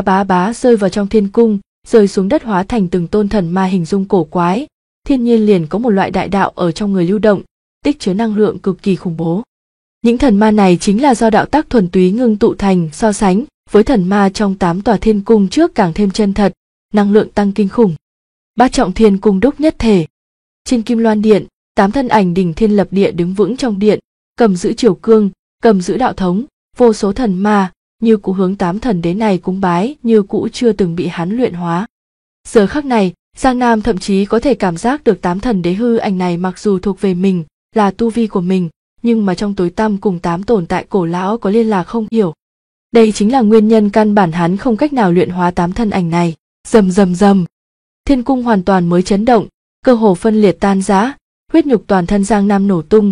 bá rơi vào trong thiên cung, rơi xuống đất hóa thành từng tôn thần ma hình dung cổ quái, thiên nhiên liền có một loại đại đạo ở trong người lưu động, tích chứa năng lượng cực kỳ khủng bố. Những thần ma này chính là do đạo tắc thuần túy ngưng tụ thành, so sánh với thần ma trong 8 tòa thiên cung trước càng thêm chân thật, năng lượng tăng kinh khủng. Bát trọng thiên cung đúc nhất thể. Trên Kim Loan điện, 8 thân ảnh đỉnh thiên lập địa đứng vững trong điện, cầm giữ triều cương, cầm giữ đạo thống, vô số thần ma như cũ hướng 8 thần đế này cúng bái, như cũ chưa từng bị hắn luyện hóa. Giờ khắc này, Giang Nam thậm chí có thể cảm giác được 8 thần đế hư ảnh này mặc dù thuộc về mình, là tu vi của mình, nhưng mà trong tối tăm cùng 8 tồn tại cổ lão có liên lạc không hiểu. Đây chính là nguyên nhân căn bản hắn không cách nào luyện hóa 8 thân ảnh này. Rầm. Thiên cung hoàn toàn mới chấn động, cơ hồ phân liệt tan rã, huyết nhục toàn thân Giang Nam nổ tung,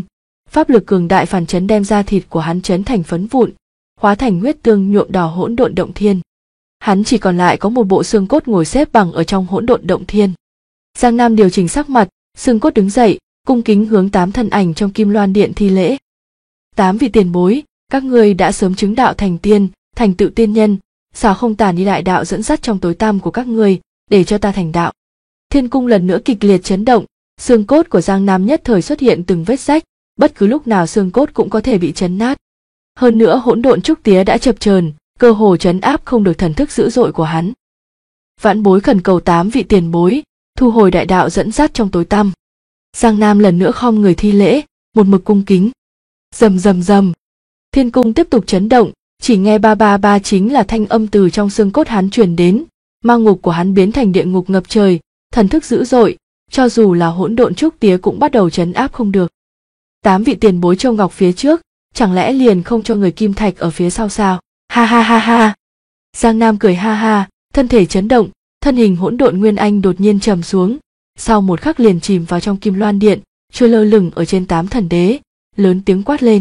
Pháp lực cường đại phản chấn đem da thịt của hắn chấn thành phấn vụn, hóa thành huyết tương nhuộm đỏ hỗn độn động thiên. Hắn chỉ còn lại có một bộ xương cốt ngồi xếp bằng ở trong hỗn độn động thiên. Giang Nam điều chỉnh sắc mặt, xương cốt đứng dậy, cung kính hướng 8 thân ảnh trong Kim Loan Điện thi lễ. 8 vị tiền bối, các ngươi đã sớm chứng đạo thành tiên, thành tựu tiên nhân, sao không tản đi đại đạo dẫn dắt trong tối tăm của các ngươi, để cho ta thành đạo. Thiên cung lần nữa kịch liệt chấn động, xương cốt của Giang Nam nhất thời xuất hiện từng vết rách, bất cứ lúc nào xương cốt cũng có thể bị chấn nát. Hơn nữa hỗn độn trúc tía đã chập chờn, cơ hồ trấn áp không được thần thức dữ dội của hắn. Vãn bối khẩn cầu 8 vị tiền bối, thu hồi đại đạo dẫn dắt trong tối tăm. Giang Nam lần nữa khom người thi lễ, một mực cung kính. Rầm rầm rầm. Thiên cung tiếp tục chấn động, chỉ nghe ba ba ba chính là thanh âm từ trong xương cốt hắn truyền đến, ma ngục của hắn biến thành địa ngục ngập trời, thần thức dữ dội, cho dù là hỗn độn trúc tía cũng bắt đầu trấn áp không được. 8 vị tiền bối châu ngọc phía trước, chẳng lẽ liền không cho người kim thạch ở phía sau sao? Ha ha ha ha. Giang Nam cười ha ha, thân thể chấn động, thân hình hỗn độn nguyên anh đột nhiên trầm xuống, sau một khắc liền chìm vào trong Kim Loan Điện, trôi lơ lửng ở trên 8 thần đế, lớn tiếng quát lên.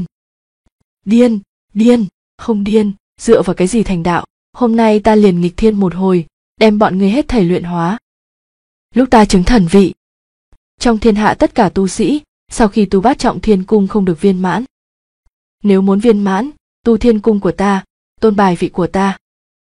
Điên, điên, không điên, dựa vào cái gì thành đạo, hôm nay ta liền nghịch thiên một hồi, đem bọn ngươi hết thảy luyện hóa. Lúc ta chứng thần vị, trong thiên hạ tất cả tu sĩ, sau khi tu bát trọng thiên cung không được viên mãn. Nếu muốn viên mãn, tu thiên cung của ta, tôn bài vị của ta.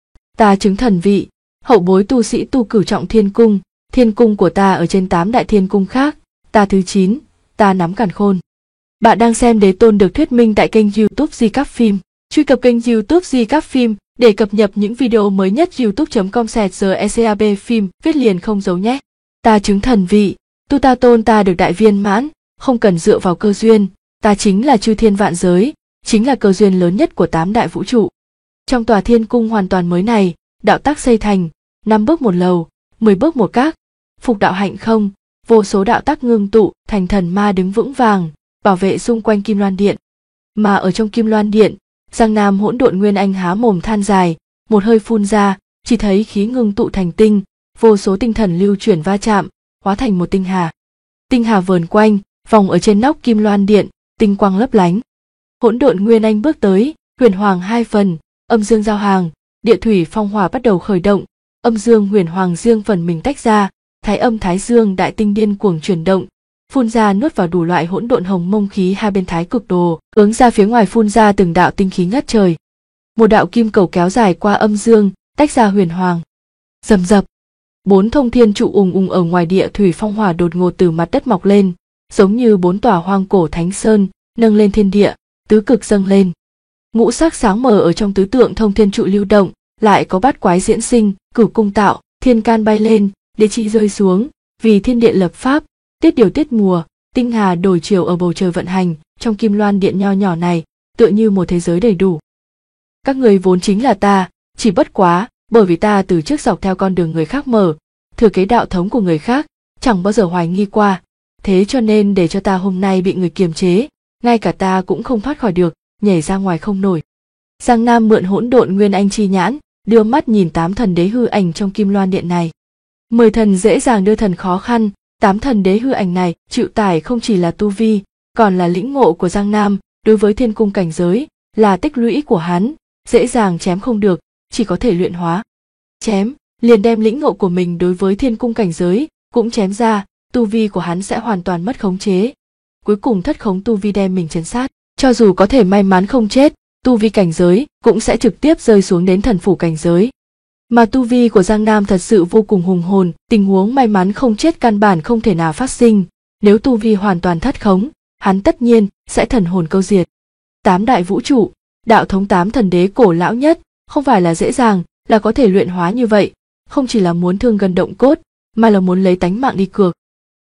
Ta chứng thần vị, hậu bối tu sĩ tu cửu trọng thiên cung của ta ở trên 8 đại thiên cung khác, ta thứ 9, ta nắm càn khôn. Bạn đang xem Đế Tôn được thuyết minh tại kênh YouTube Di Cáp Phim. Truy cập kênh YouTube Di Cáp Phim để cập nhật những video mới nhất. youtube.com/GECAB phim viết liền không giấu nhé. Ta chứng thần vị, tu ta tôn ta được đại viên mãn, không cần dựa vào cơ duyên, ta chính là chư thiên vạn giới, chính là cơ duyên lớn nhất của 8 đại vũ trụ. Trong tòa thiên cung hoàn toàn mới này, đạo tác xây thành, 5 bước một lầu, 10 bước một các, phục đạo hạnh không, vô số đạo tác ngưng tụ thành thần ma đứng vững vàng, bảo vệ xung quanh Kim Loan Điện. Mà ở trong Kim Loan Điện, Giang Nam hỗn độn nguyên anh há mồm than dài, một hơi phun ra, chỉ thấy khí ngưng tụ thành tinh, vô số tinh thần lưu chuyển va chạm, hóa thành một tinh hà. Tinh hà vờn quanh, vòng ở trên nóc Kim Loan Điện, tinh quang lấp lánh. Hỗn độn nguyên anh bước tới, huyền hoàng 2 phần, âm dương giao hàng, địa thủy phong hỏa bắt đầu khởi động, âm dương huyền hoàng riêng phần mình tách ra, thái âm thái dương đại tinh điên cuồng chuyển động, phun ra nuốt vào đủ loại hỗn độn hồng mông khí hai bên thái cực đồ, hướng ra phía ngoài phun ra từng đạo tinh khí ngất trời. Một đạo kim cầu kéo dài qua âm dương, tách ra huyền hoàng. Rầm rập, 4 thông thiên trụ ùng ùng ở ngoài địa thủy phong hỏa đột ngột từ mặt đất mọc lên, giống như 4 tòa hoang cổ thánh sơn, nâng lên thiên địa, tứ cực dâng lên. Ngũ sắc sáng mờ ở trong tứ tượng thông thiên trụ lưu động, lại có bát quái diễn sinh, cửu cung tạo, thiên can bay lên, địa chi rơi xuống, vì thiên địa lập pháp, tiết điều tiết mùa, tinh hà đổi chiều ở bầu trời vận hành, trong Kim Loan Điện nho nhỏ này, tựa như một thế giới đầy đủ. Các người vốn chính là ta, chỉ bất quá, bởi vì ta từ trước dọc theo con đường người khác mở, thừa kế đạo thống của người khác, chẳng bao giờ hoài nghi qua, thế cho nên để cho ta hôm nay bị người kiềm chế, ngay cả ta cũng không thoát khỏi được, nhảy ra ngoài không nổi. Giang Nam mượn hỗn độn nguyên anh chi nhãn, đưa mắt nhìn 8 thần đế hư ảnh trong Kim Loan Điện này. 10 thần dễ dàng đưa thần khó khăn, 8 thần đế hư ảnh này chịu tải không chỉ là tu vi, còn là lĩnh ngộ của Giang Nam, đối với thiên cung cảnh giới, là tích lũy của hắn, dễ dàng chém không được, chỉ có thể luyện hóa. Chém, liền đem lĩnh ngộ của mình đối với thiên cung cảnh giới, cũng chém ra, tu vi của hắn sẽ hoàn toàn mất khống chế. Cuối cùng thất khống tu vi đem mình trấn sát, cho dù có thể may mắn không chết, tu vi cảnh giới cũng sẽ trực tiếp rơi xuống đến thần phủ cảnh giới. Mà tu vi của Giang Nam thật sự vô cùng hùng hồn, tình huống may mắn không chết căn bản không thể nào phát sinh, nếu tu vi hoàn toàn thất khống, hắn tất nhiên sẽ thần hồn câu diệt. 8 đại vũ trụ, đạo thống 8 thần đế cổ lão nhất, không phải là dễ dàng, là có thể luyện hóa như vậy, không chỉ là muốn thương gần động cốt, mà là muốn lấy tánh mạng đi cược.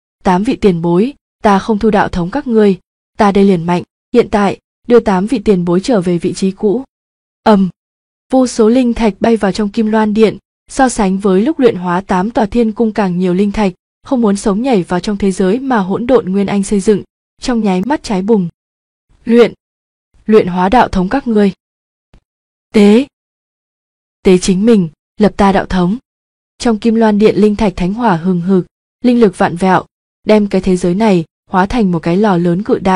8 vị tiền bối, ta không thu đạo thống các ngươi, ta đây liền mạnh, hiện tại, đưa 8 vị tiền bối trở về vị trí cũ. Vô số linh thạch bay vào trong Kim Loan Điện, so sánh với lúc luyện hóa 8 tòa thiên cung càng nhiều linh thạch, không muốn sống nhảy vào trong thế giới mà hỗn độn nguyên anh xây dựng, trong nháy mắt cháy bùng. Luyện hóa đạo thống các ngươi. Tế chính mình, lập ta đạo thống. Trong Kim Loan Điện linh thạch thánh hỏa hừng hực, linh lực vạn vẹo, đem cái thế giới này hóa thành một cái lò lớn cự đại,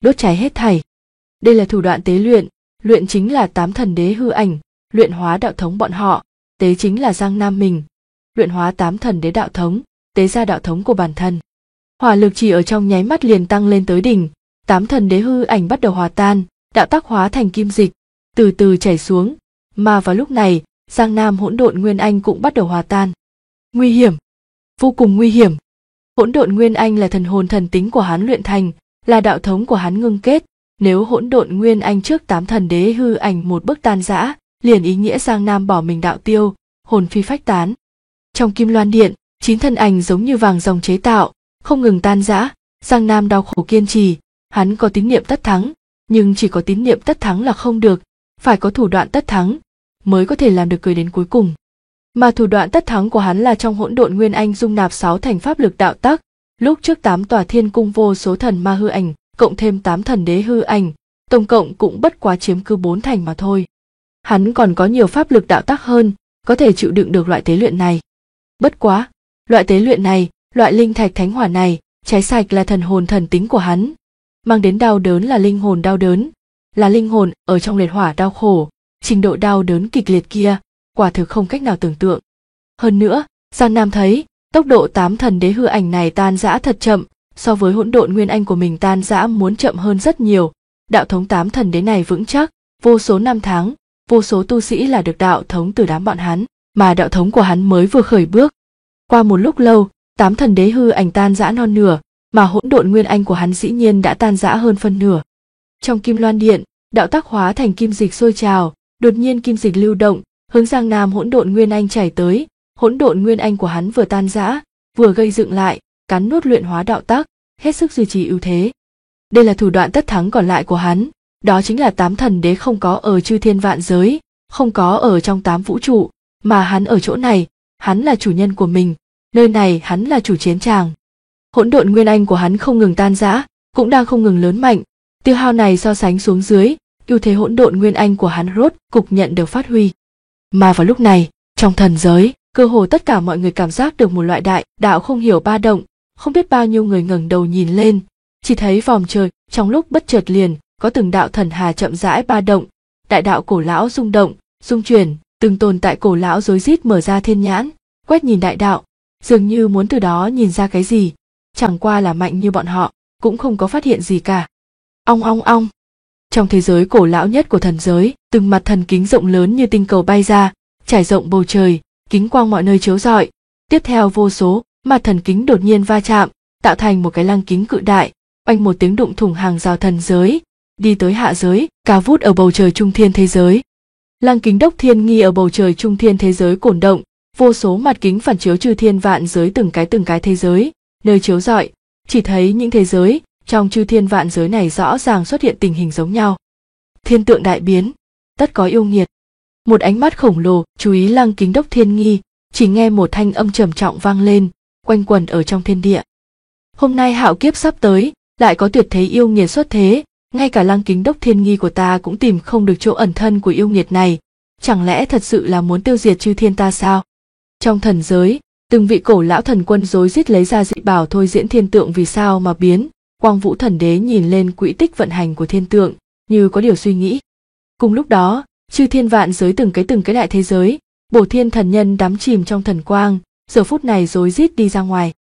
đốt cháy hết thảy. Đây là thủ đoạn tế luyện, luyện chính là 8 thần đế hư ảnh, luyện hóa đạo thống bọn họ, tế chính là Giang Nam mình, luyện hóa 8 thần đế đạo thống, tế ra đạo thống của bản thân. Hỏa lực chỉ ở trong nháy mắt liền tăng lên tới đỉnh, 8 thần đế hư ảnh bắt đầu hòa tan, đạo tác hóa thành kim dịch, từ từ chảy xuống, mà vào lúc này, Giang Nam hỗn độn nguyên anh cũng bắt đầu hòa tan. Nguy hiểm, vô cùng nguy hiểm. Hỗn độn nguyên anh là thần hồn thần tính của hắn luyện thành, là đạo thống của hắn ngưng kết, nếu hỗn độn nguyên anh trước 8 thần đế hư ảnh một bước tan rã, liền ý nghĩa Giang Nam bỏ mình đạo tiêu, hồn phi phách tán. Trong Kim Loan Điện, 9 thân ảnh giống như vàng ròng chế tạo, không ngừng tan rã, Giang Nam đau khổ kiên trì, hắn có tín niệm tất thắng, nhưng chỉ có tín niệm tất thắng là không được, phải có thủ đoạn tất thắng mới có thể làm được cười đến cuối cùng. Mà thủ đoạn tất thắng của hắn là trong hỗn độn nguyên anh dung nạp 6 thành pháp lực đạo tắc, lúc trước 8 tòa thiên cung vô số thần ma hư ảnh, cộng thêm 8 thần đế hư ảnh, tổng cộng cũng bất quá chiếm cứ 4 thành mà thôi. Hắn còn có nhiều pháp lực đạo tắc hơn, có thể chịu đựng được loại tế luyện này. Bất quá, loại tế luyện này, loại linh thạch thánh hỏa này, cháy sạch là thần hồn thần tính của hắn, mang đến đau đớn là linh hồn đau đớn, là linh hồn ở trong liệt hỏa đau khổ, trình độ đau đớn kịch liệt kia, quả thực không cách nào tưởng tượng. Hơn nữa, Giang Nam thấy, tốc độ 8 thần đế hư ảnh này tan rã thật chậm, so với hỗn độn nguyên anh của mình tan rã muốn chậm hơn rất nhiều. Đạo thống 8 thần đế này vững chắc, vô số năm tháng, vô số tu sĩ là được đạo thống từ đám bọn hắn, mà đạo thống của hắn mới vừa khởi bước. Qua một lúc lâu, 8 thần đế hư ảnh tan rã non nửa, mà hỗn độn nguyên anh của hắn dĩ nhiên đã tan rã hơn phân nửa. Trong Kim Loan Điện, đạo tác hóa thành kim dịch sôi trào, đột nhiên kim dịch lưu động, hướng Giang Nam hỗn độn nguyên anh chảy tới, hỗn độn nguyên anh của hắn vừa tan rã, vừa gây dựng lại, cắn nuốt luyện hóa đạo tác, hết sức duy trì ưu thế. Đây là thủ đoạn tất thắng còn lại của hắn, đó chính là 8 thần đế không có ở chư thiên vạn giới, không có ở trong 8 vũ trụ, mà hắn ở chỗ này, hắn là chủ nhân của mình, nơi này hắn là chủ chiến tràng. Hỗn độn nguyên anh của hắn không ngừng tan rã, cũng đang không ngừng lớn mạnh, tiêu hao này so sánh xuống dưới, ưu thế hỗn độn nguyên anh của hắn rốt cục nhận được phát huy. Mà vào lúc này, trong thần giới, cơ hồ tất cả mọi người cảm giác được một loại đại đạo không hiểu ba động, không biết bao nhiêu người ngẩng đầu nhìn lên, chỉ thấy vòm trời, trong lúc bất chợt liền, có từng đạo thần hà chậm rãi ba động, đại đạo cổ lão rung động, rung chuyển, từng tồn tại cổ lão rối rít mở ra thiên nhãn, quét nhìn đại đạo, dường như muốn từ đó nhìn ra cái gì, chẳng qua là mạnh như bọn họ, cũng không có phát hiện gì cả. Ong ong ong. Trong thế giới cổ lão nhất của thần giới, từng mặt thần kính rộng lớn như tinh cầu bay ra, trải rộng bầu trời, kính quang mọi nơi chiếu rọi. Tiếp theo vô số mặt thần kính đột nhiên va chạm, tạo thành một cái lăng kính cự đại, oanh một tiếng đụng thủng hàng rào thần giới, đi tới hạ giới, cao vút ở bầu trời trung thiên thế giới. Lăng kính đốc thiên nghi ở bầu trời trung thiên thế giới cổn động, vô số mặt kính phản chiếu chư thiên vạn giới từng cái thế giới, nơi chiếu rọi, chỉ thấy những thế giới trong chư thiên vạn giới này rõ ràng xuất hiện tình hình giống nhau. Thiên tượng đại biến, tất có yêu nghiệt. Một ánh mắt khổng lồ chú ý lăng kính đốc thiên nghi, chỉ nghe một thanh âm trầm trọng vang lên, quanh quẩn ở trong thiên địa. Hôm nay hạo kiếp sắp tới, lại có tuyệt thế yêu nghiệt xuất thế, ngay cả lăng kính đốc thiên nghi của ta cũng tìm không được chỗ ẩn thân của yêu nghiệt này, chẳng lẽ thật sự là muốn tiêu diệt chư thiên ta sao? Trong thần giới, từng vị cổ lão thần quân rối rít lấy ra dị bảo thôi diễn thiên tượng vì sao mà biến. Quang Vũ Thần Đế nhìn lên quỹ tích vận hành của thiên tượng, như có điều suy nghĩ. Cùng lúc đó, chư thiên vạn giới từng cái đại thế giới, Bổ Thiên thần nhân đắm chìm trong thần quang, giờ phút này rối rít đi ra ngoài.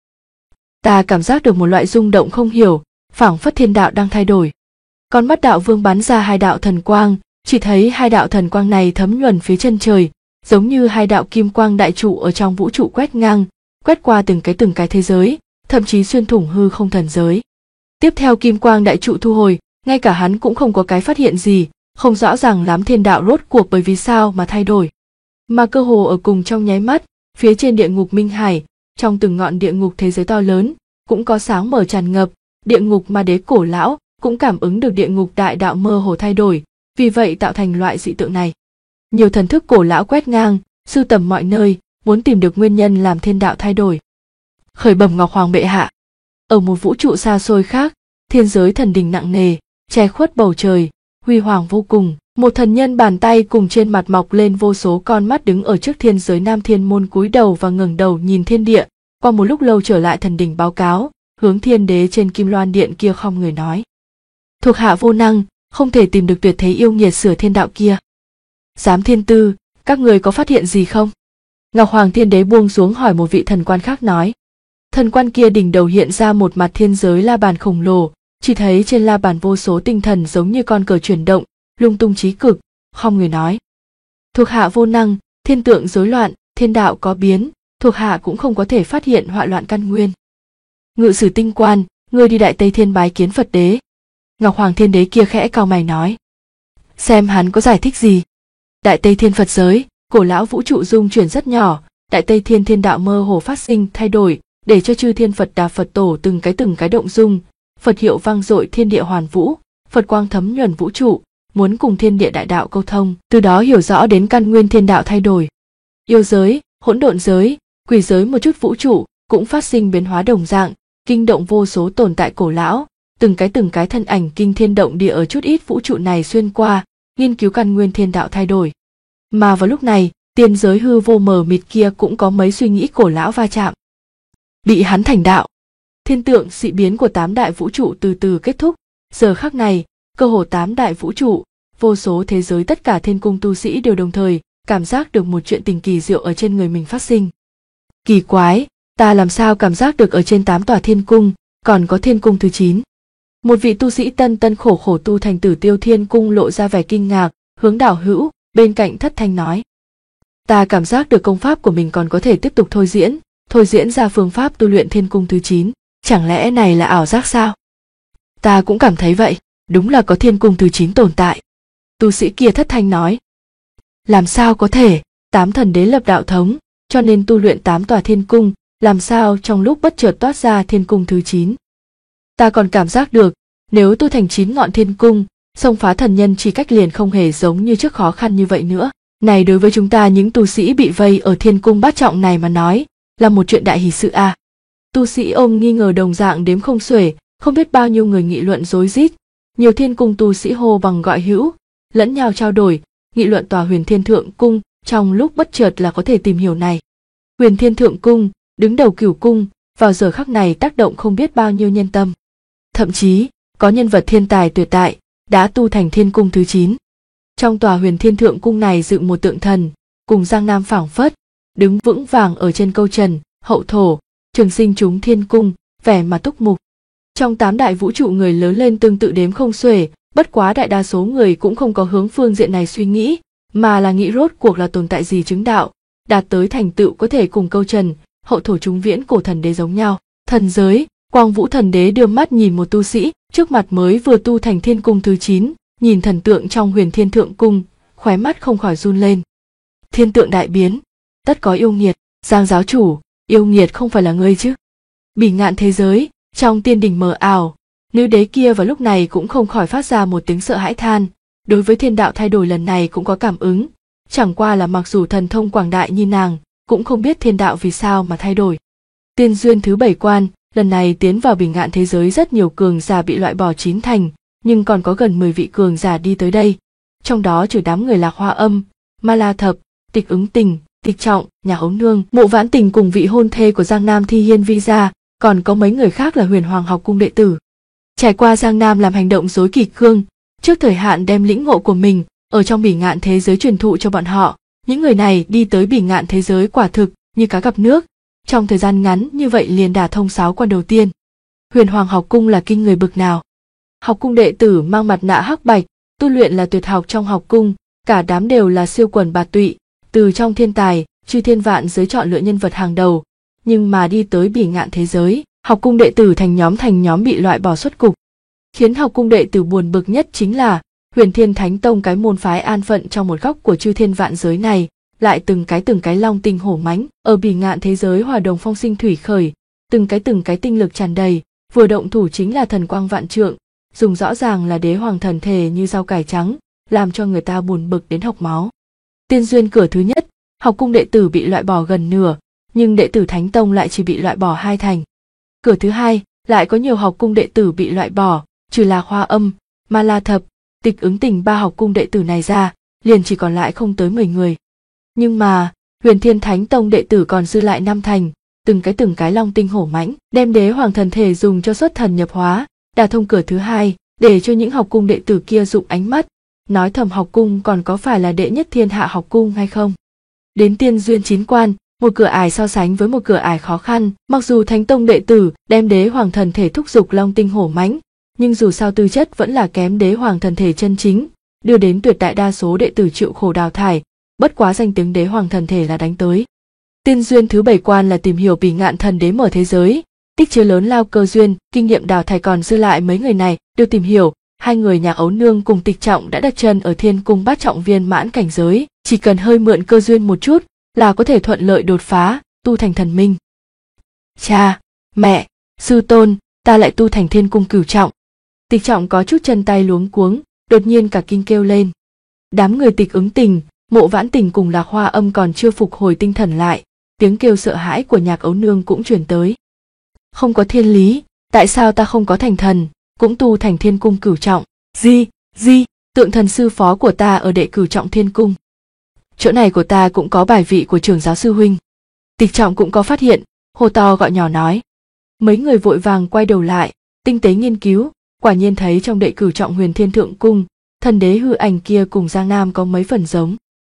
Ta cảm giác được một loại rung động không hiểu, phảng phất thiên đạo đang thay đổi. Con mắt đạo vương bắn ra 2 đạo thần quang, chỉ thấy 2 đạo thần quang này thấm nhuần phía chân trời, giống như 2 đạo kim quang đại trụ ở trong vũ trụ quét ngang, quét qua từng cái thế giới, thậm chí xuyên thủng hư không thần giới. Tiếp theo kim quang đại trụ thu hồi, ngay cả hắn cũng không có cái phát hiện gì, không rõ ràng lắm thiên đạo rốt cuộc bởi vì sao mà thay đổi. Mà cơ hồ ở cùng trong nháy mắt, phía trên địa ngục Minh Hải, trong từng ngọn địa ngục thế giới to lớn, cũng có sáng mở tràn ngập, địa ngục ma đế cổ lão cũng cảm ứng được địa ngục đại đạo mơ hồ thay đổi, vì vậy tạo thành loại dị tượng này. Nhiều thần thức cổ lão quét ngang, sưu tầm mọi nơi, muốn tìm được nguyên nhân làm thiên đạo thay đổi. Khởi bẩm Ngọc Hoàng bệ hạ. Ở một vũ trụ xa xôi khác, thiên giới thần đình nặng nề, che khuất bầu trời, huy hoàng vô cùng. Một thần nhân bàn tay cùng trên mặt mọc lên vô số con mắt đứng ở trước thiên giới Nam Thiên Môn cúi đầu và ngẩng đầu nhìn thiên địa. Qua một lúc lâu trở lại thần đình báo cáo, hướng thiên đế trên Kim Loan Điện kia khom người nói. Thuộc hạ vô năng, không thể tìm được tuyệt thế yêu nghiệt sửa thiên đạo kia. Giám thiên tư, các người có phát hiện gì không? Ngọc Hoàng Thiên Đế buông xuống hỏi một vị thần quan khác nói. Thần quan kia đỉnh đầu hiện ra một mặt thiên giới la bàn khổng lồ, chỉ thấy trên la bàn vô số tinh thần giống như con cờ chuyển động, lung tung trí cực, không người nói. Thuộc hạ vô năng, thiên tượng rối loạn, thiên đạo có biến, thuộc hạ cũng không có thể phát hiện họa loạn căn nguyên. Ngự sử tinh quan, ngươi đi Đại Tây Thiên bái kiến Phật đế. Ngọc Hoàng Thiên Đế kia khẽ cau mày nói. Xem hắn có giải thích gì. Đại Tây Thiên Phật giới, cổ lão vũ trụ dung chuyển rất nhỏ, Đại Tây Thiên thiên đạo mơ hồ phát sinh thay đổi, để cho chư thiên Phật Đà Phật tổ từng cái động dung, Phật hiệu vang dội thiên địa hoàn vũ, Phật quang thấm nhuần vũ trụ, muốn cùng thiên địa đại đạo câu thông, từ đó hiểu rõ đến căn nguyên thiên đạo thay đổi. Yêu giới, hỗn độn giới, quỷ giới một chút vũ trụ cũng phát sinh biến hóa đồng dạng, kinh động vô số tồn tại cổ lão, từng cái thân ảnh kinh thiên động địa ở chút ít vũ trụ này xuyên qua, nghiên cứu căn nguyên thiên đạo thay đổi. Mà vào lúc này, tiên giới hư vô mờ mịt kia cũng có mấy suy nghĩ cổ lão va chạm. Bị hắn thành đạo. Thiên tượng dị biến của 8 đại vũ trụ từ từ kết thúc, giờ khắc này, cơ hồ 8 đại vũ trụ, vô số thế giới tất cả thiên cung tu sĩ đều đồng thời cảm giác được một chuyện tình kỳ diệu ở trên người mình phát sinh. Kỳ quái, ta làm sao cảm giác được ở trên 8 tòa thiên cung, còn có thiên cung thứ 9. Một vị tu sĩ tân khổ tu thành Tử Tiêu Thiên Cung lộ ra vẻ kinh ngạc, hướng Đảo Hữu bên cạnh thất thanh nói. Ta cảm giác được công pháp của mình còn có thể tiếp tục thôi diễn ra phương pháp tu luyện thiên cung thứ 9, chẳng lẽ này là ảo giác sao? Ta cũng cảm thấy vậy, đúng là có thiên cung thứ 9 tồn tại. Tu sĩ kia thất thanh nói. Làm sao có thể, 8 thần đế lập đạo thống, cho nên tu luyện 8 tòa thiên cung, làm sao trong lúc bất chợt toát ra thiên cung thứ 9. Ta còn cảm giác được, nếu tu thành 9 ngọn thiên cung, xông phá thần nhân chỉ cách liền không hề giống như trước khó khăn như vậy nữa. Này đối với chúng ta những tu sĩ bị vây ở thiên cung bát trọng này mà nói, là một chuyện đại hỷ sự à. Tu sĩ ôm nghi ngờ đồng dạng đếm không xuể, không biết bao nhiêu người nghị luận rối rít, nhiều thiên cung tu sĩ hô bằng gọi hữu, lẫn nhau trao đổi, nghị luận tòa Huyền Thiên Thượng Cung, trong lúc bất chợt là có thể tìm hiểu này. Huyền Thiên Thượng Cung, đứng đầu cửu cung, vào giờ khắc này tác động không biết bao nhiêu nhân tâm. Thậm chí, có nhân vật thiên tài tuyệt đại, đã tu thành thiên cung thứ 9. Trong tòa Huyền Thiên Thượng Cung này dựng một tượng thần, cùng Giang Nam phảng phất, đứng vững vàng ở trên câu trần, hậu thổ, trường sinh chúng thiên cung, vẻ mà túc mục. Trong 8 đại vũ trụ người lớn lên tương tự đếm không xuể, bất quá đại đa số người cũng không có hướng phương diện này suy nghĩ, mà là nghĩ rốt cuộc là tồn tại gì chứng đạo, đạt tới thành tựu có thể cùng câu trần, hậu thổ chúng viễn cổ thần đế giống nhau. Thần giới, Quang Vũ thần đế đưa mắt nhìn một tu sĩ, trước mặt mới vừa tu thành thiên cung thứ 9, nhìn thần tượng trong Huyền Thiên Thượng Cung, khóe mắt không khỏi run lên. Thiên tượng đại biến, tất có yêu nghiệt, Giang giáo chủ, yêu nghiệt không phải là ngươi chứ? Bỉ ngạn thế giới, trong tiên đình mờ ảo, nữ đế kia vào lúc này cũng không khỏi phát ra một tiếng sợ hãi than, đối với thiên đạo thay đổi lần này cũng có cảm ứng, chẳng qua là mặc dù thần thông quảng đại như nàng, cũng không biết thiên đạo vì sao mà thay đổi. Tiên duyên thứ 7 quan, lần này tiến vào bỉ ngạn thế giới rất nhiều cường giả bị loại bỏ 9 thành, nhưng còn có gần 10 vị cường giả đi tới đây, trong đó trừ đám người Lạc Hoa Âm, Ma La Thập, Tịch Ứng Tình, Tịch Trọng, Nhà Ấu Nương, Mộ Vãn Tình cùng vị hôn thê của Giang Nam Thi Hiên Vi ra, còn có mấy người khác là Huyền Hoàng học cung đệ tử. Trải qua Giang Nam làm hành động dối kỷ cương, trước thời hạn đem lĩnh ngộ của mình ở trong bỉ ngạn thế giới truyền thụ cho bọn họ, những người này đi tới bỉ ngạn thế giới quả thực như cá gặp nước, trong thời gian ngắn như vậy liền đả thông 6 quan đầu tiên. Huyền Hoàng học cung là kinh người bực nào. Học cung đệ tử mang mặt nạ hắc bạch, tu luyện là tuyệt học trong học cung, cả đám đều là siêu quần bạt tụy, từ trong thiên tài, chư thiên vạn giới chọn lựa nhân vật hàng đầu, nhưng mà đi tới bỉ ngạn thế giới, học cung đệ tử thành nhóm bị loại bỏ xuất cục. Khiến học cung đệ tử buồn bực nhất chính là Huyền Thiên Thánh Tông, cái môn phái an phận trong một góc của chư thiên vạn giới này, lại từng cái long tinh hổ mãnh, ở bỉ ngạn thế giới hòa đồng phong sinh thủy khởi, từng cái tinh lực tràn đầy, vừa động thủ chính là thần quang vạn trượng, dùng rõ ràng là đế hoàng thần thể như rau cải trắng, làm cho người ta buồn bực đến hộc máu. Tiên duyên cửa thứ nhất, học cung đệ tử bị loại bỏ gần nửa, nhưng đệ tử Thánh Tông lại chỉ bị loại bỏ 2 thành. Cửa thứ hai, lại có nhiều học cung đệ tử bị loại bỏ, trừ Lạc Hoa Âm, Ma La Thập, Tịch Ứng Tình 3 học cung đệ tử này ra, liền chỉ còn lại không tới 10 người. Nhưng mà, Huyền Thiên Thánh Tông đệ tử còn dư lại 5 thành, từng cái long tinh hổ mãnh, đem đế hoàng thần thể dùng cho xuất thần nhập hóa, đả thông cửa thứ hai, để cho những học cung đệ tử kia dụng ánh mắt, nói thầm học cung còn có phải là đệ nhất thiên hạ học cung hay không. Đến tiên duyên 9 quan, một cửa ải so sánh với một cửa ải khó khăn, mặc dù thánh tông đệ tử đem đế hoàng thần thể thúc giục long tinh hổ mãnh, nhưng dù sao tư chất vẫn là kém đế hoàng thần thể chân chính, đưa đến tuyệt đại đa số đệ tử chịu khổ đào thải, bất quá danh tiếng đế hoàng thần thể là đánh tới. Tiên duyên thứ 7 quan là tìm hiểu Bỉ Ngạn thần đế mở thế giới, tích chứa lớn lao cơ duyên, kinh nghiệm đào thải còn dư lại mấy người này đều tìm hiểu. Hai người Nhạc Ấu Nương cùng Tịch Trọng đã đặt chân ở Thiên Cung bát trọng viên mãn cảnh giới, chỉ cần hơi mượn cơ duyên một chút là có thể thuận lợi đột phá, tu thành thần minh. Cha, mẹ, sư tôn, ta lại tu thành Thiên Cung cửu trọng. Tịch Trọng có chút chân tay luống cuống, đột nhiên cả kinh kêu lên. Đám người Tịch Ứng Tình, Mộ Vãn Tình cùng Lạc Hoa Âm còn chưa phục hồi tinh thần lại, tiếng kêu sợ hãi của Nhạc Ấu Nương cũng truyền tới. Không có thiên lý, tại sao ta không có thành thần, cũng tu thành Thiên Cung cửu trọng? Di, tượng thần sư phó của ta ở đệ cửu trọng Thiên Cung. Chỗ này của ta cũng có bài vị của trưởng giáo sư huynh. Tịch Trọng cũng có phát hiện, hô to gọi nhỏ nói. Mấy người vội vàng quay đầu lại, tinh tế nghiên cứu, quả nhiên thấy trong đệ cửu trọng Huyền Thiên Thượng Cung, thần đế hư ảnh kia cùng Giang Nam có mấy phần giống.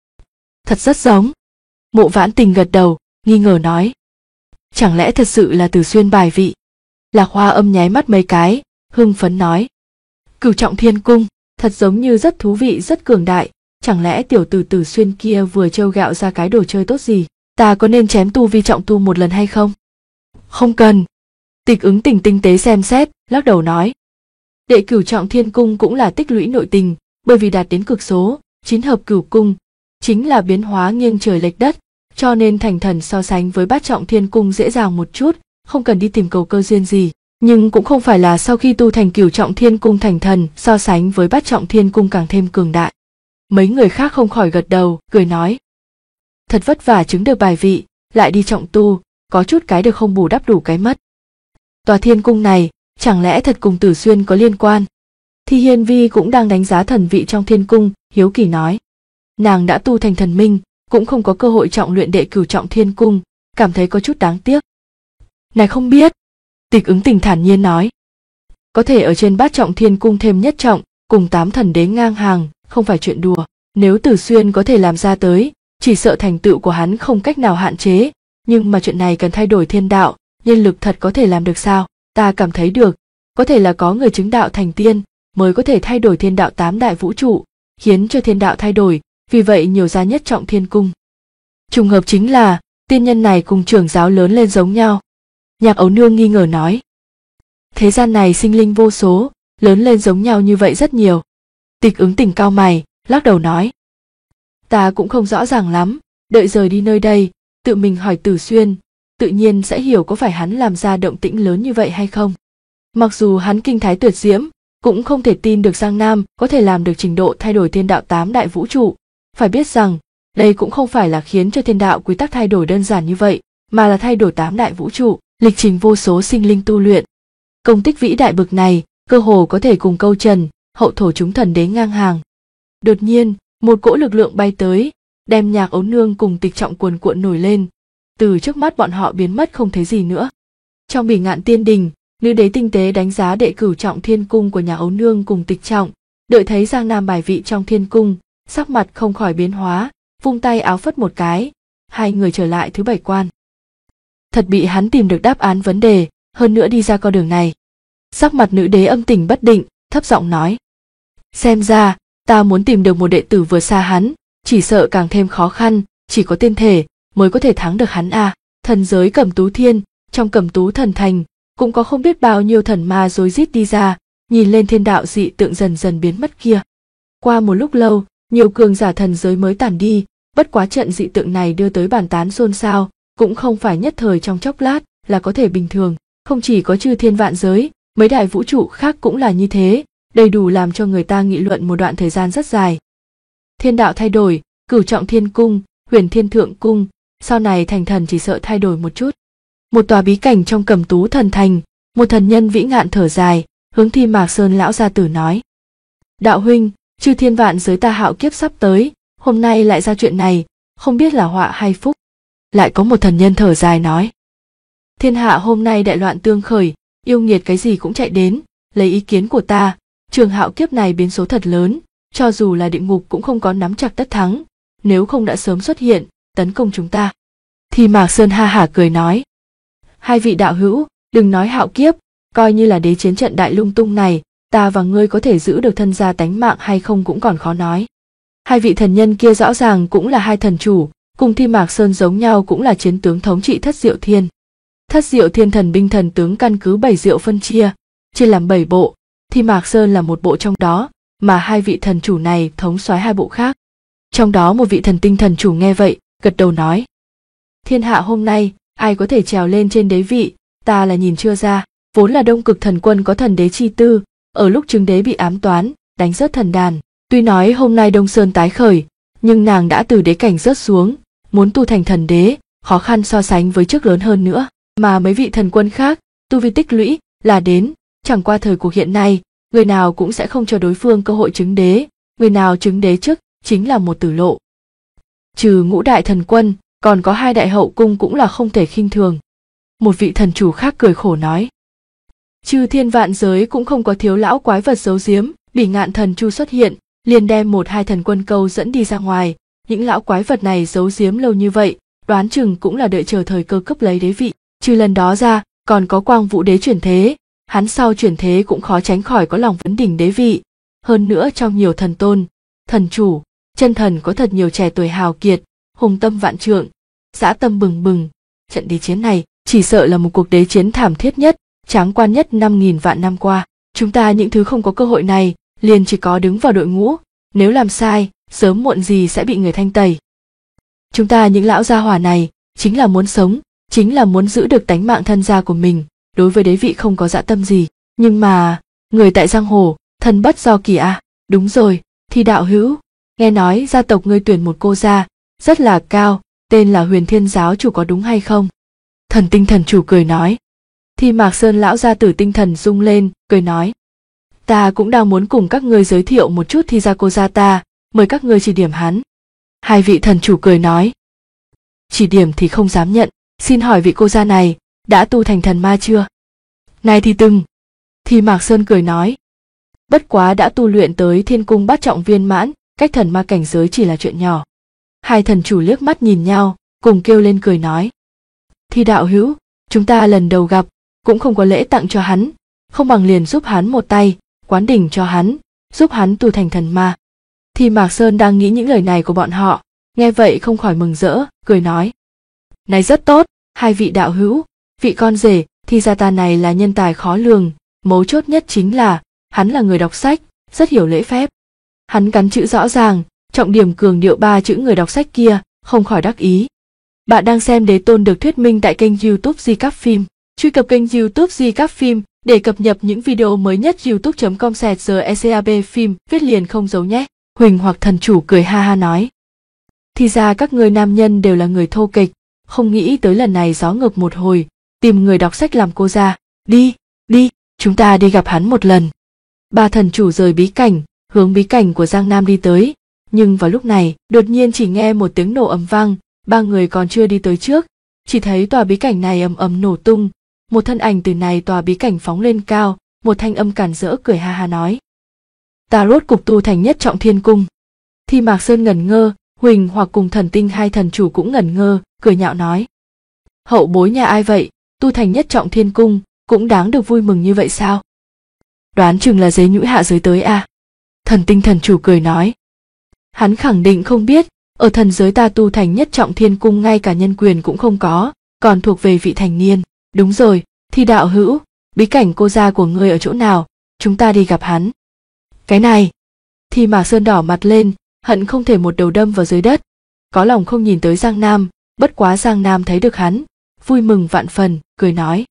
Thật rất giống. Mộ Vãn Tình gật đầu, nghi ngờ nói. Chẳng lẽ thật sự là Từ Xuyên bài vị? Lạc Hoa Âm nháy mắt mấy cái, hưng phấn nói. Cửu trọng Thiên Cung, thật giống như rất thú vị, rất cường đại, chẳng lẽ tiểu tử Từ Xuyên kia vừa trêu gạo ra cái đồ chơi tốt gì, ta có nên chém tu vi trọng tu một lần hay không? Không cần. Tịch Ứng Tình tinh tế xem xét, lắc đầu nói. Đệ cửu trọng Thiên Cung cũng là tích lũy nội tình, bởi vì đạt đến cực số, 9 hợp cửu cung, chính là biến hóa nghiêng trời lệch đất, cho nên thành thần so sánh với bát trọng Thiên Cung dễ dàng một chút, không cần đi tìm cầu cơ duyên gì. Nhưng cũng không phải là sau khi tu thành cửu trọng Thiên Cung thành thần so sánh với bát trọng Thiên Cung càng thêm cường đại. Mấy người khác không khỏi gật đầu, cười nói. Thật vất vả chứng được bài vị, lại đi trọng tu, có chút cái được không bù đắp đủ cái mất. Tòa Thiên Cung này, chẳng lẽ thật cùng Tử Xuyên có liên quan? Thi Hiên Vi cũng đang đánh giá thần vị trong Thiên Cung, hiếu kỳ nói. Nàng đã tu thành thần minh, cũng không có cơ hội trọng luyện đệ cửu trọng Thiên Cung, cảm thấy có chút đáng tiếc. Này không biết. Tịch Ứng Tình thản nhiên nói. Có thể ở trên bát trọng Thiên Cung thêm nhất trọng, cùng 8 thần đế ngang hàng, không phải chuyện đùa. Nếu Tử Xuyên có thể làm ra tới, chỉ sợ thành tựu của hắn không cách nào hạn chế, nhưng mà chuyện này cần thay đổi thiên đạo, nhân lực thật có thể làm được sao? Ta cảm thấy được, có thể là có người chứng đạo thành tiên, mới có thể thay đổi thiên đạo 8 đại vũ trụ, khiến cho thiên đạo thay đổi, vì vậy nhiều ra nhất trọng Thiên Cung. Trùng hợp chính là, tiên nhân này cùng trưởng giáo lớn lên giống nhau. Nhạc Ấu Nương nghi ngờ nói. Thế gian này sinh linh vô số, lớn lên giống nhau như vậy rất nhiều. Tịch Ứng Tình cau mày, lắc đầu nói. Ta cũng không rõ ràng lắm, đợi rời đi nơi đây, tự mình hỏi Tử Xuyên, tự nhiên sẽ hiểu có phải hắn làm ra động tĩnh lớn như vậy hay không. Mặc dù hắn kinh thái tuyệt diễm, cũng không thể tin được Giang Nam có thể làm được trình độ thay đổi thiên đạo 8 đại vũ trụ. Phải biết rằng, đây cũng không phải là khiến cho thiên đạo quy tắc thay đổi đơn giản như vậy, mà là thay đổi 8 đại vũ trụ, lịch trình vô số sinh linh tu luyện. Công tích vĩ đại bực này, cơ hồ có thể cùng Câu Trần, hậu thổ chúng thần đế ngang hàng. Đột nhiên, một cỗ lực lượng bay tới, đem Nhạc Ấu Nương cùng Tịch Trọng cuồn cuộn nổi lên, từ trước mắt bọn họ biến mất không thấy gì nữa. Trong Bỉ Ngạn Tiên Đình, nữ đế tinh tế đánh giá đệ cửu trọng Thiên Cung của Nhạc Ấu Nương cùng Tịch Trọng, đợi thấy Giang Nam bài vị trong Thiên Cung, sắc mặt không khỏi biến hóa, vung tay áo phất một cái, hai người trở lại thứ 7 quan. Thật bị hắn tìm được đáp án vấn đề, hơn nữa đi ra con đường này. Sắc mặt nữ đế âm tình bất định, thấp giọng nói. Xem ra, ta muốn tìm được một đệ tử vừa xa hắn, chỉ sợ càng thêm khó khăn, chỉ có tiên thể mới có thể thắng được hắn à. Thần giới Cẩm Tú Thiên, trong Cẩm Tú Thần Thành, cũng có không biết bao nhiêu thần ma rối rít đi ra, nhìn lên thiên đạo dị tượng dần dần biến mất kia. Qua một lúc lâu, nhiều cường giả thần giới mới tản đi, bất quá trận dị tượng này đưa tới bàn tán xôn xao, cũng không phải nhất thời trong chốc lát là có thể bình thường, không chỉ có chư thiên vạn giới, mấy đại vũ trụ khác cũng là như thế, đầy đủ làm cho người ta nghị luận một đoạn thời gian rất dài. Thiên đạo thay đổi, cửu trọng Thiên Cung, Huyền Thiên Thượng Cung, sau này thành thần chỉ sợ thay đổi một chút. Một tòa bí cảnh trong Cẩm Tú Thần Thành, một thần nhân vĩ ngạn thở dài, hướng Thi Mạc Sơn lão gia tử nói: Đạo huynh, chư thiên vạn giới ta hạo kiếp sắp tới, hôm nay lại ra chuyện này, không biết là họa hay phúc. Lại có một thần nhân thở dài nói: Thiên hạ hôm nay đại loạn tương khởi, yêu nghiệt cái gì cũng chạy đến, lấy ý kiến của ta, Trường Hạo kiếp này biến số thật lớn, cho dù là địa ngục cũng không có nắm chặt tất thắng, nếu không đã sớm xuất hiện, tấn công chúng ta. Thì Mạc Sơn ha hả cười nói. Hai vị đạo hữu, đừng nói hạo kiếp, coi như là đế chiến trận đại lung tung này, ta và ngươi có thể giữ được thân gia tánh mạng hay không cũng còn khó nói. Hai vị thần nhân kia rõ ràng cũng là hai thần chủ, cùng Thi Mạc Sơn giống nhau cũng là chiến tướng thống trị Thất Diệu Thiên. Thất Diệu Thiên thần binh thần tướng căn cứ 7 diệu phân chia làm 7 bộ, Thi Mạc Sơn là một bộ trong đó, mà hai vị thần chủ này thống soái hai bộ khác. Trong đó một vị thần tinh thần chủ nghe vậy, gật đầu nói. Thiên hạ hôm nay, ai có thể trèo lên trên đế vị, ta là nhìn chưa ra, vốn là Đông Cực thần quân có thần đế chi tư, ở lúc chứng đế bị ám toán, đánh rớt thần đàn. Tuy nói hôm nay Đông Sơn tái khởi, nhưng nàng đã từ đế cảnh rớt xuống, muốn tu thành thần đế, khó khăn so sánh với trước lớn hơn nữa. Mà mấy vị thần quân khác, tu vi tích lũy, là đến, chẳng qua thời cuộc hiện nay, người nào cũng sẽ không cho đối phương cơ hội chứng đế, người nào chứng đế trước, chính là một tử lộ. Trừ ngũ đại thần quân, còn có hai đại hậu cung cũng là không thể khinh thường. Một vị thần chủ khác cười khổ nói. Chư thiên vạn giới cũng không có thiếu lão quái vật giấu giếm, Bỉ Ngạn thần chu xuất hiện, liền đem một hai thần quân câu dẫn đi ra ngoài, những lão quái vật này giấu giếm lâu như vậy, đoán chừng cũng là đợi chờ thời cơ cướp lấy đế vị. Trừ lần đó ra, còn có Quang Vũ đế chuyển thế, hắn sau chuyển thế cũng khó tránh khỏi có lòng vấn đỉnh đế vị. Hơn nữa trong nhiều thần tôn, thần chủ, chân thần có thật nhiều trẻ tuổi hào kiệt, hùng tâm vạn trượng, dã tâm bừng bừng. Trận đế chiến này chỉ sợ là một cuộc đế chiến thảm thiết nhất, tráng quan nhất 5.000 vạn năm qua. Chúng ta những thứ không có cơ hội này, liền chỉ có đứng vào đội ngũ, nếu làm sai, sớm muộn gì sẽ bị người thanh tẩy. Chúng ta những lão gia hỏa này, chính là muốn sống, chính là muốn giữ được tánh mạng thân gia của mình, đối với đế vị không có dã tâm gì. Nhưng mà, người tại giang hồ, thân bất do kỳ à, đúng rồi, Thi đạo hữu, nghe nói gia tộc ngươi tuyển một cô gia, rất là cao, tên là Huyền Thiên giáo chủ có đúng hay không? Thần tinh thần chủ cười nói. Thi Mạc Sơn lão gia tử tinh thần rung lên, cười nói. Ta cũng đang muốn cùng các ngươi giới thiệu một chút Thi gia cô gia ta, mời các ngươi chỉ điểm hắn. Hai vị thần chủ cười nói. Chỉ điểm thì không dám nhận, xin hỏi vị cô gia này, đã tu thành thần ma chưa? Này thì từng. Thi Mạc Sơn cười nói. Bất quá đã tu luyện tới thiên cung bát trọng viên mãn, cách thần ma cảnh giới chỉ là chuyện nhỏ. Hai thần chủ liếc mắt nhìn nhau, cùng kêu lên cười nói. Thi đạo hữu, chúng ta lần đầu gặp, cũng không có lễ tặng cho hắn, không bằng liền giúp hắn một tay, quán đỉnh cho hắn, giúp hắn tu thành thần ma. Thi Mạc Sơn đang nghĩ những lời này của bọn họ, nghe vậy không khỏi mừng rỡ, cười nói. Này rất tốt, hai vị đạo hữu, vị con rể, Thi gia ta này là nhân tài khó lường, mấu chốt nhất chính là, hắn là người đọc sách, rất hiểu lễ phép. Hắn gắn chữ rõ ràng, trọng điểm cường điệu 3 chữ người đọc sách kia, không khỏi đắc ý. Bạn đang xem Đế Tôn được thuyết minh tại kênh YouTube Di Cáp Phim. Truy cập kênh YouTube Di Cáp Phim để cập nhật những video mới nhất. youtube.com/GECAB phim viết liền không giấu nhé. Huỳnh Hoặc thần chủ cười ha ha nói. Thì ra các người nam nhân đều là người thô kịch, không nghĩ tới lần này gió ngược một hồi, tìm người đọc sách làm cô ra. Đi, chúng ta đi gặp hắn một lần. Ba thần chủ rời bí cảnh, hướng bí cảnh của Giang Nam đi tới, nhưng vào lúc này, đột nhiên chỉ nghe một tiếng nổ ầm vang, ba người còn chưa đi tới trước, chỉ thấy tòa bí cảnh này ầm ầm nổ tung, một thân ảnh từ này tòa bí cảnh phóng lên cao, một thanh âm cản rỡ cười ha ha nói. Ta rốt cục tu thành nhất trọng thiên cung. Thi Mạc Sơn ngẩn ngơ, Huỳnh Hoặc cùng thần tinh hai thần chủ cũng ngẩn ngơ, cười nhạo nói. Hậu bối nhà ai vậy, tu thành nhất trọng thiên cung, cũng đáng được vui mừng như vậy sao? Đoán chừng là dế nhũi hạ giới tới à? Thần tinh thần chủ cười nói. Hắn khẳng định không biết, ở thần giới ta tu thành nhất trọng thiên cung ngay cả nhân quyền cũng không có, còn thuộc về vị thành niên. Đúng rồi, Thi đạo hữu, bí cảnh cô gia của ngươi ở chỗ nào, chúng ta đi gặp hắn. Cái này, Thi Mạc Sơn đỏ mặt lên, hận không thể một đầu đâm vào dưới đất, có lòng không nhìn tới Giang Nam, bất quá Giang Nam thấy được hắn, vui mừng vạn phần, cười nói.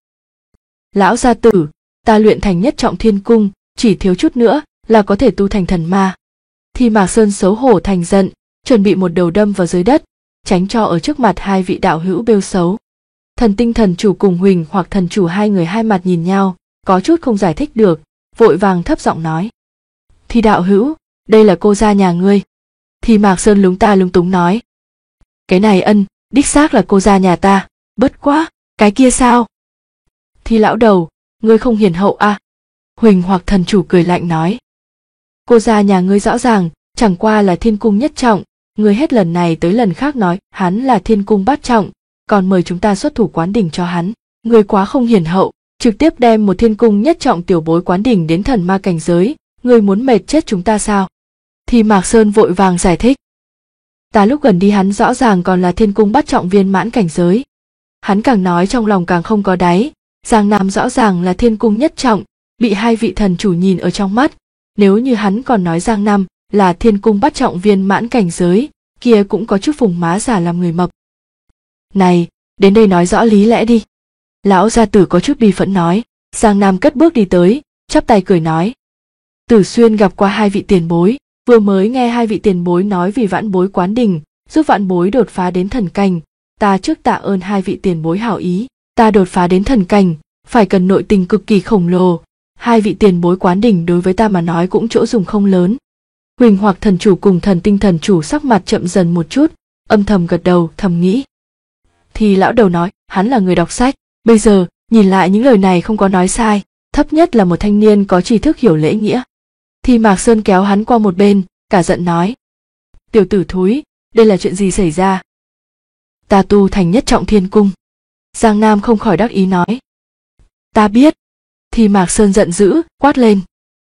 Lão gia tử, ta luyện thành nhất trọng thiên cung, chỉ thiếu chút nữa là có thể tu thành thần ma. Thi Mạc Sơn xấu hổ thành giận, chuẩn bị một đầu đâm vào dưới đất, tránh cho ở trước mặt hai vị đạo hữu bêu xấu. Thần tinh thần chủ cùng Huỳnh Hoặc thần chủ hai người hai mặt nhìn nhau, có chút không giải thích được, vội vàng thấp giọng nói. Thi đạo hữu, đây là cô gia nhà ngươi. Thi Mạc Sơn lúng ta lúng túng nói. Cái này đích xác là cô gia nhà ta, bất quá, cái kia sao? Thi lão đầu, ngươi không hiền hậu à? Huỳnh Hoặc thần chủ cười lạnh nói. Cô gia nhà ngươi rõ ràng chẳng qua là thiên cung nhất trọng, ngươi hết lần này tới lần khác nói hắn là thiên cung bát trọng, còn mời chúng ta xuất thủ quán đỉnh cho hắn. Ngươi quá không hiền hậu, trực tiếp đem một thiên cung nhất trọng tiểu bối quán đỉnh đến thần ma cảnh giới, ngươi muốn mệt chết chúng ta sao? Thì Mạc Sơn vội vàng giải thích. Ta lúc gần đi hắn rõ ràng còn là thiên cung bát trọng viên mãn cảnh giới. Hắn càng nói trong lòng càng không có đáy, Giang Nam rõ ràng là thiên cung nhất trọng, bị hai vị thần chủ nhìn ở trong mắt. Nếu như hắn còn nói Giang Nam là thiên cung bát trọng viên mãn cảnh giới, kia cũng có chút phùng má giả làm người mập. Này, đến đây nói rõ lý lẽ đi. Lão gia tử có chút bi phẫn nói. Giang Nam cất bước đi tới, chắp tay cười nói. Tử Xuyên gặp qua hai vị tiền bối, vừa mới nghe hai vị tiền bối nói vì vãn bối quán đỉnh, giúp vãn bối đột phá đến thần cảnh, ta trước tạ ơn hai vị tiền bối hảo ý. Ta đột phá đến thần cảnh, phải cần nội tình cực kỳ khổng lồ, hai vị tiền bối quán đỉnh đối với ta mà nói cũng chỗ dùng không lớn. Huỳnh Hoặc thần chủ cùng Thần Tinh thần chủ sắc mặt chậm dần một chút, âm thầm gật đầu thầm nghĩ. Thì lão đầu nói, hắn là người đọc sách, bây giờ nhìn lại những lời này không có nói sai, thấp nhất là một thanh niên có tri thức hiểu lễ nghĩa. Thì Mạc Sơn kéo hắn qua một bên, cả giận nói. Tiểu tử thúi, đây là chuyện gì xảy ra? Ta tu thành nhất trọng thiên cung. Giang Nam không khỏi đắc ý nói. Ta biết. Thì Mạc Sơn giận dữ, quát lên.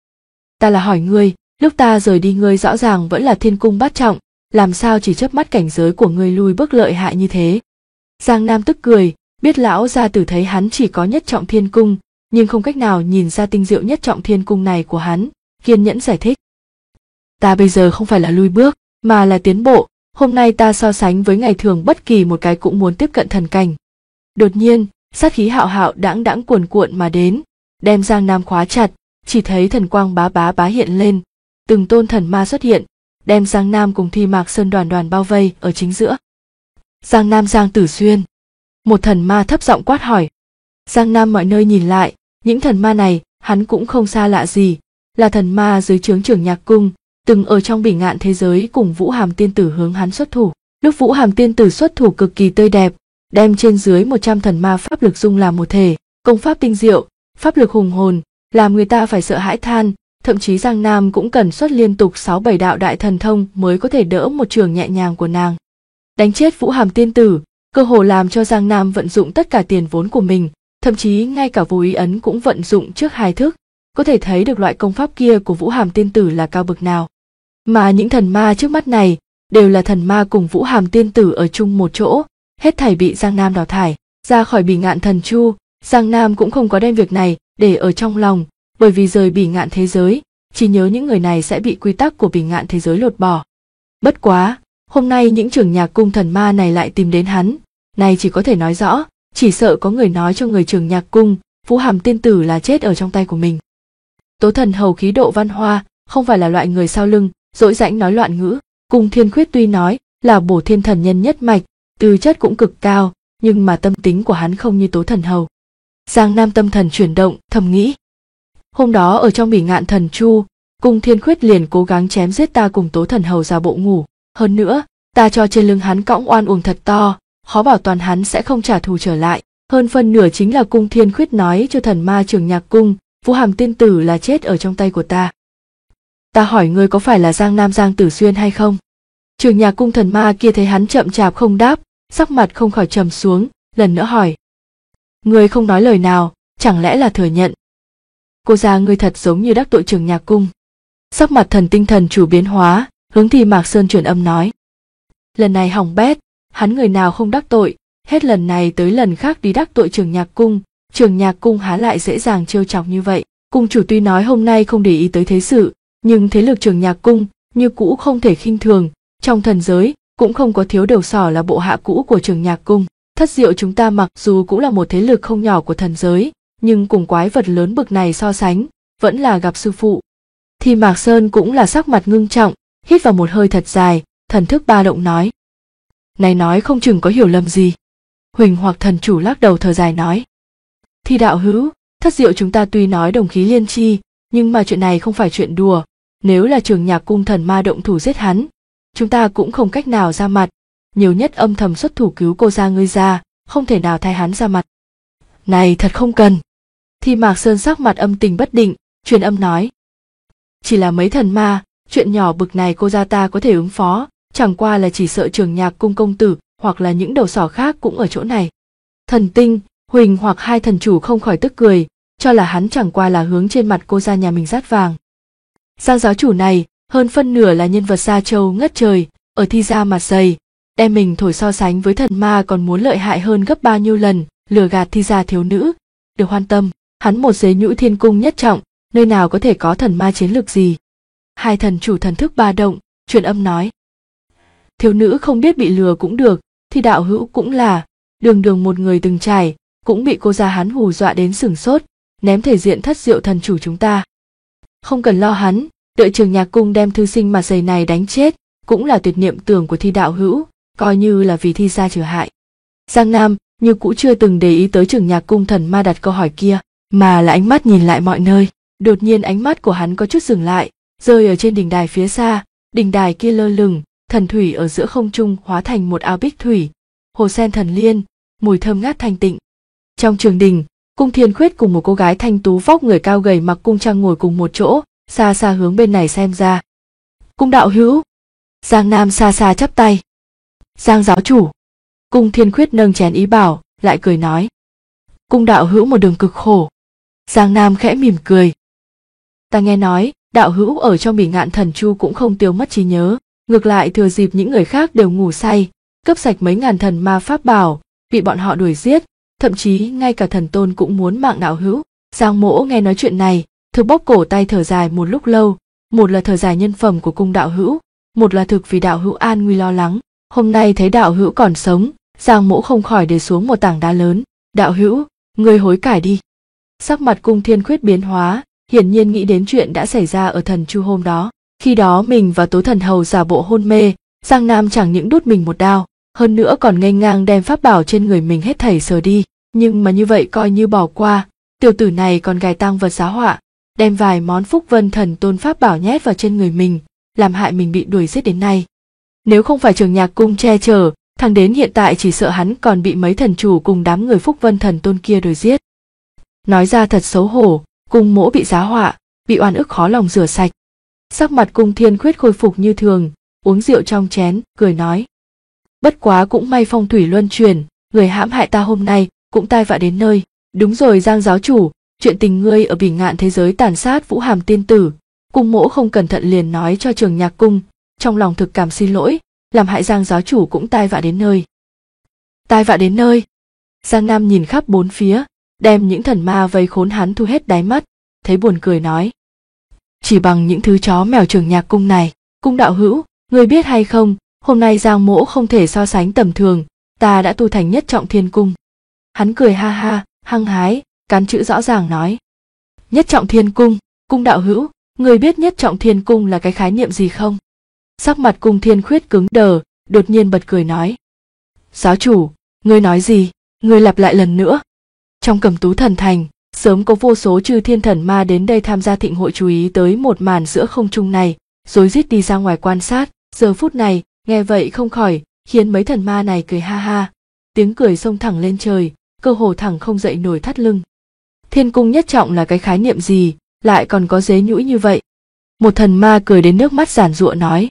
Ta là hỏi ngươi, lúc ta rời đi ngươi rõ ràng vẫn là thiên cung bát trọng, làm sao chỉ chớp mắt cảnh giới của ngươi lui bước lợi hại như thế? Giang Nam tức cười, biết lão gia tử thấy hắn chỉ có nhất trọng thiên cung, nhưng không cách nào nhìn ra tinh diệu nhất trọng thiên cung này của hắn, kiên nhẫn giải thích. Ta bây giờ không phải là lui bước, mà là tiến bộ, hôm nay ta so sánh với ngày thường bất kỳ một cái cũng muốn tiếp cận thần cảnh. Đột nhiên, sát khí hạo hạo đãng đãng cuồn cuộn mà đến, đem Giang Nam khóa chặt, chỉ thấy thần quang bá bá hiện lên, từng tôn thần ma xuất hiện, đem Giang Nam cùng Thi Mạc Sơn đoàn đoàn bao vây ở chính giữa. Giang Nam Giang Tử Xuyên. Một thần ma thấp giọng quát hỏi. Giang Nam mọi nơi nhìn lại, những thần ma này hắn cũng không xa lạ gì, là thần ma dưới trướng Trường Nhạc Cung, từng ở trong bỉ ngạn thế giới cùng Vũ Hàm tiên tử hướng hắn xuất thủ. Lúc Vũ Hàm tiên tử xuất thủ cực kỳ tươi đẹp, đem trên dưới 100 thần ma pháp lực dung làm một thể, công pháp tinh diệu, pháp lực hùng hồn, làm người ta phải sợ hãi than, thậm chí Giang Nam cũng cần xuất liên tục 6-7 đạo đại thần thông mới có thể đỡ một trường nhẹ nhàng của nàng. Đánh chết Vũ Hàm tiên tử, cơ hồ làm cho Giang Nam vận dụng tất cả tiền vốn của mình, thậm chí ngay cả vô ý ấn cũng vận dụng trước 2 thức, có thể thấy được loại công pháp kia của Vũ Hàm tiên tử là cao bậc nào. Mà những thần ma trước mắt này đều là thần ma cùng Vũ Hàm tiên tử ở chung một chỗ, hết thảy bị Giang Nam đào thải ra khỏi bỉ ngạn thần chu. Giang Nam cũng không có đem việc này để ở trong lòng, bởi vì rời bỉ ngạn thế giới, chỉ nhớ những người này sẽ bị quy tắc của bỉ ngạn thế giới lột bỏ. Bất quá, hôm nay những Trường Nhạc Cung thần ma này lại tìm đến hắn, này chỉ có thể nói rõ, chỉ sợ có người nói cho người Trường Nhạc Cung, Vũ Hàm tiên tử là chết ở trong tay của mình. Tố Thần Hầu khí độ văn hoa, không phải là loại người sau lưng dỗi dãnh nói loạn ngữ. Cung Thiên Khuyết tuy nói là Bổ Thiên thần nhân nhất mạch, tư chất cũng cực cao, nhưng mà tâm tính của hắn không như Tố Thần Hầu. Giang Nam tâm thần chuyển động, thầm nghĩ. Hôm đó ở trong bỉ ngạn thần chu, Cung Thiên Khuyết liền cố gắng chém giết ta cùng Tố Thần Hầu ra bộ ngủ. Hơn nữa, ta cho trên lưng hắn cõng oan uổng thật to, khó bảo toàn hắn sẽ không trả thù trở lại. Hơn phân nửa chính là Cung Thiên Khuyết nói cho thần ma Trường Nhạc Cung, Vũ Hàm tiên tử là chết ở trong tay của ta. Ta hỏi ngươi có phải là Giang Nam Giang Tử Xuyên hay không? Trường Nhạc Cung thần ma kia thấy hắn chậm chạp không đáp, sắc mặt không khỏi trầm xuống, lần nữa hỏi. Ngươi không nói lời nào, chẳng lẽ là thừa nhận? Cô gia ngươi thật giống như đắc tội Trường Nhạc Cung. Sắc mặt Thần Tinh thần chủ biến hóa, hướng Thì Mạc Sơn truyền âm nói. Lần này hỏng bét, hắn người nào không đắc tội, hết lần này tới lần khác đi đắc tội Trường Nhạc Cung há lại dễ dàng trêu chọc như vậy. Cung chủ tuy nói hôm nay không để ý tới thế sự, nhưng thế lực Trường Nhạc Cung như cũ không thể khinh thường, trong thần giới cũng không có thiếu đầu sỏ là bộ hạ cũ của Trường Nhạc Cung. Thất Diệu chúng ta mặc dù cũng là một thế lực không nhỏ của thần giới, nhưng cùng quái vật lớn bực này so sánh, vẫn là gặp sư phụ. Thì Mạc Sơn cũng là sắc mặt ngưng trọng, hít vào một hơi thật dài, thần thức ba động nói. Này nói không chừng có hiểu lầm gì. Huỳnh Hoặc thần chủ lắc đầu thở dài nói. Thì đạo hữu, Thất Diệu chúng ta tuy nói đồng khí liên chi, nhưng mà chuyện này không phải chuyện đùa, nếu là Trường Nhạc Cung thần ma động thủ giết hắn, chúng ta cũng không cách nào ra mặt, nhiều nhất âm thầm xuất thủ cứu cô gia ngươi ra, không thể nào thay hắn ra mặt. Này thật không cần. Thì Mạc Sơn sắc mặt âm tình bất định, truyền âm nói. Chỉ là mấy thần ma, chuyện nhỏ bực này cô gia ta có thể ứng phó, chẳng qua là chỉ sợ Trường Nhạc Cung công tử hoặc là những đầu sỏ khác cũng ở chỗ này. Thần Tinh, Huỳnh hoặc hai thần chủ không khỏi tức cười, cho là hắn chẳng qua là hướng trên mặt cô gia nhà mình dát vàng. Giang giáo chủ này, hơn phân nửa là nhân vật xa châu ngất trời, ở thi gia mặt dày, đem mình thổi so sánh với thần ma còn muốn lợi hại hơn gấp bao nhiêu lần, lừa gạt thi gia thiếu nữ. Được hoan tâm, hắn một dế nhũ thiên cung nhất trọng, nơi nào có thể có thần ma chiến lược gì. Hai thần chủ thần thức ba động, truyền âm nói. Thiếu nữ không biết bị lừa cũng được, thì đạo hữu cũng là, đường đường một người từng trải, cũng bị cô gia hắn hù dọa đến sửng sốt, ném thể diện thất diệu thần chủ chúng ta. Không cần lo hắn, đợi Trường Nhạc Cung đem thư sinh mặt dày này đánh chết, cũng là tuyệt niệm tưởng của thi đạo hữu, coi như là vì thi gia trừ hại. Giang Nam như cũ chưa từng để ý tới Trường Nhạc Cung thần ma đặt câu hỏi kia, mà là ánh mắt nhìn lại mọi nơi. Đột nhiên ánh mắt của hắn có chút dừng lại, rơi ở trên đỉnh đài phía xa, đỉnh đài kia lơ lửng, thần thủy ở giữa không trung hóa thành một ao bích thủy, hồ sen thần liên, mùi thơm ngát thanh tịnh. Trong trường đình, Cung Thiên Khuyết cùng một cô gái thanh tú vóc người cao gầy mặc cung trang ngồi cùng một chỗ, xa xa hướng bên này xem ra. Cung đạo hữu. Giang Nam xa xa chắp tay. Giang giáo chủ. Cung Thiên Khuyết nâng chén ý bảo, lại cười nói. Cung đạo hữu một đường cực khổ. Giang Nam khẽ mỉm cười. Ta nghe nói, đạo hữu ở trong Bỉ Ngạn Thần Chu cũng không tiêu mất trí nhớ, ngược lại thừa dịp những người khác đều ngủ say, cướp sạch mấy ngàn thần ma pháp bảo, bị bọn họ đuổi giết, thậm chí ngay cả thần tôn cũng muốn mạng đạo hữu. Giang Mỗ nghe nói chuyện này, thực bóp cổ tay thở dài một lúc lâu, một là thở dài nhân phẩm của cung đạo hữu, một là thực vì đạo hữu an nguy lo lắng. Hôm nay thấy đạo hữu còn sống, Giang Mỗ không khỏi để xuống một tảng đá lớn. Đạo hữu, ngươi hối cải đi. Sắc mặt Cung Thiên Khuyết biến hóa, hiển nhiên nghĩ đến chuyện đã xảy ra ở Thần Chu hôm đó. Khi đó mình và Tố Thần Hầu giả bộ hôn mê, Giang Nam chẳng những đút mình một đao, hơn nữa còn nghênh ngang đem pháp bảo trên người mình hết thảy sờ đi. Nhưng mà như vậy coi như bỏ qua, tiểu tử này còn gài tang vật giá họa, đem vài món phúc vân thần tôn pháp bảo nhét vào trên người mình, làm hại mình bị đuổi giết đến nay. Nếu không phải Trường Nhạc Cung che chở, thằng đến hiện tại chỉ sợ hắn còn bị mấy thần chủ cùng đám người phúc vân thần tôn kia đuổi giết. Nói ra thật xấu hổ, Cung Mỗ bị giá họa, bị oan ức khó lòng rửa sạch. Sắc mặt Cung Thiên Khuyết khôi phục như thường, uống rượu trong chén, cười nói. Bất quá cũng may phong thủy luân chuyển, người hãm hại ta hôm nay cũng tai vạ đến nơi. Đúng rồi Giang giáo chủ, chuyện tình ngươi ở Bỉ Ngạn thế giới tàn sát Vũ Hàm tiên tử, Cung Mỗ không cẩn thận liền nói cho Trường Nhạc Cung, trong lòng thực cảm xin lỗi, làm hại Giang giáo chủ cũng tai vạ đến nơi. Tai vạ đến nơi? Giang Nam nhìn khắp bốn phía, đem những thần ma vây khốn hắn thu hết đáy mắt, thấy buồn cười nói. Chỉ bằng những thứ chó mèo Trường Nhạc Cung này, Cung đạo hữu, ngươi biết hay không, hôm nay Giang Mỗ không thể so sánh tầm thường, ta đã tu thành nhất trọng thiên cung. Hắn cười ha ha, hăng hái, cắn chữ rõ ràng nói. Nhất trọng thiên cung, Cung đạo hữu, ngươi biết nhất trọng thiên cung là cái khái niệm gì không? Sắc mặt Cung Thiên Khuyết cứng đờ, đột nhiên bật cười nói. Giáo chủ, ngươi nói gì? Ngươi lặp lại lần nữa. Trong Cẩm Tú Thần Thành, sớm có vô số chư thiên thần ma đến đây tham gia thịnh hội, chú ý tới một màn giữa không trung này, rối rít đi ra ngoài quan sát. Giờ phút này, nghe vậy không khỏi khiến mấy thần ma này cười ha ha, tiếng cười xông thẳng lên trời, cơ hồ thẳng không dậy nổi thắt lưng. Thiên cung nhất trọng là cái khái niệm gì, lại còn có dế nhũi như vậy? Một thần ma cười đến nước mắt giàn giụa nói.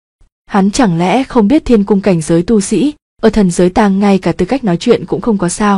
Hắn chẳng lẽ không biết thiên cung cảnh giới tu sĩ, ở thần giới ta ngay cả tư cách nói chuyện cũng không có sao?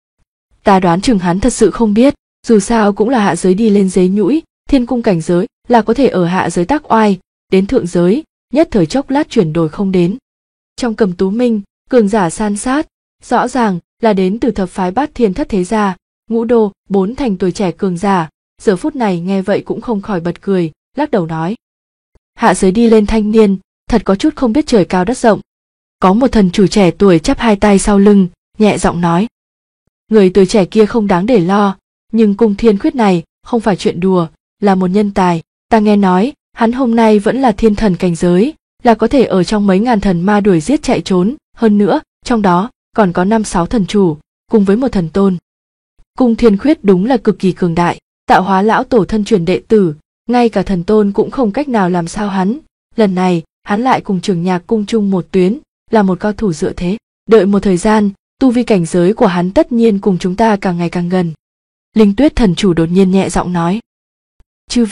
Ta đoán chừng hắn thật sự không biết, dù sao cũng là hạ giới đi lên dế nhũi, thiên cung cảnh giới là có thể ở hạ giới tác oai, đến thượng giới, nhất thời chốc lát chuyển đổi không đến. Trong Cẩm Tú Minh, cường giả san sát, rõ ràng là đến từ thập phái Bát Thiên Thất Thế Gia, Ngũ Đô, bốn thành tuổi trẻ cường giả, giờ phút này nghe vậy cũng không khỏi bật cười, lắc đầu nói. Hạ giới đi lên thanh niên, thật có chút không biết trời cao đất rộng. Có một thần chủ trẻ tuổi chắp hai tay sau lưng, nhẹ giọng nói. Người tuổi trẻ kia không đáng để lo, nhưng Cung Thiên Khuyết này không phải chuyện đùa, là một nhân tài. Ta nghe nói, hắn hôm nay vẫn là thiên thần cảnh giới, là có thể ở trong mấy ngàn thần ma đuổi giết chạy trốn, hơn nữa, trong đó còn có 5-6 thần chủ, cùng với một thần tôn. Cung Thiên Khuyết đúng là cực kỳ cường đại, tạo hóa lão tổ thân truyền đệ tử, ngay cả thần tôn cũng không cách nào làm sao hắn. Lần này, hắn lại cùng Trường Nhạc Cung chung một tuyến, là một cao thủ dựa thế. Đợi một thời gian, tu vi cảnh giới của hắn tất nhiên cùng chúng ta càng ngày càng gần. Linh Tuyết thần chủ đột nhiên nhẹ giọng nói. Chư vị,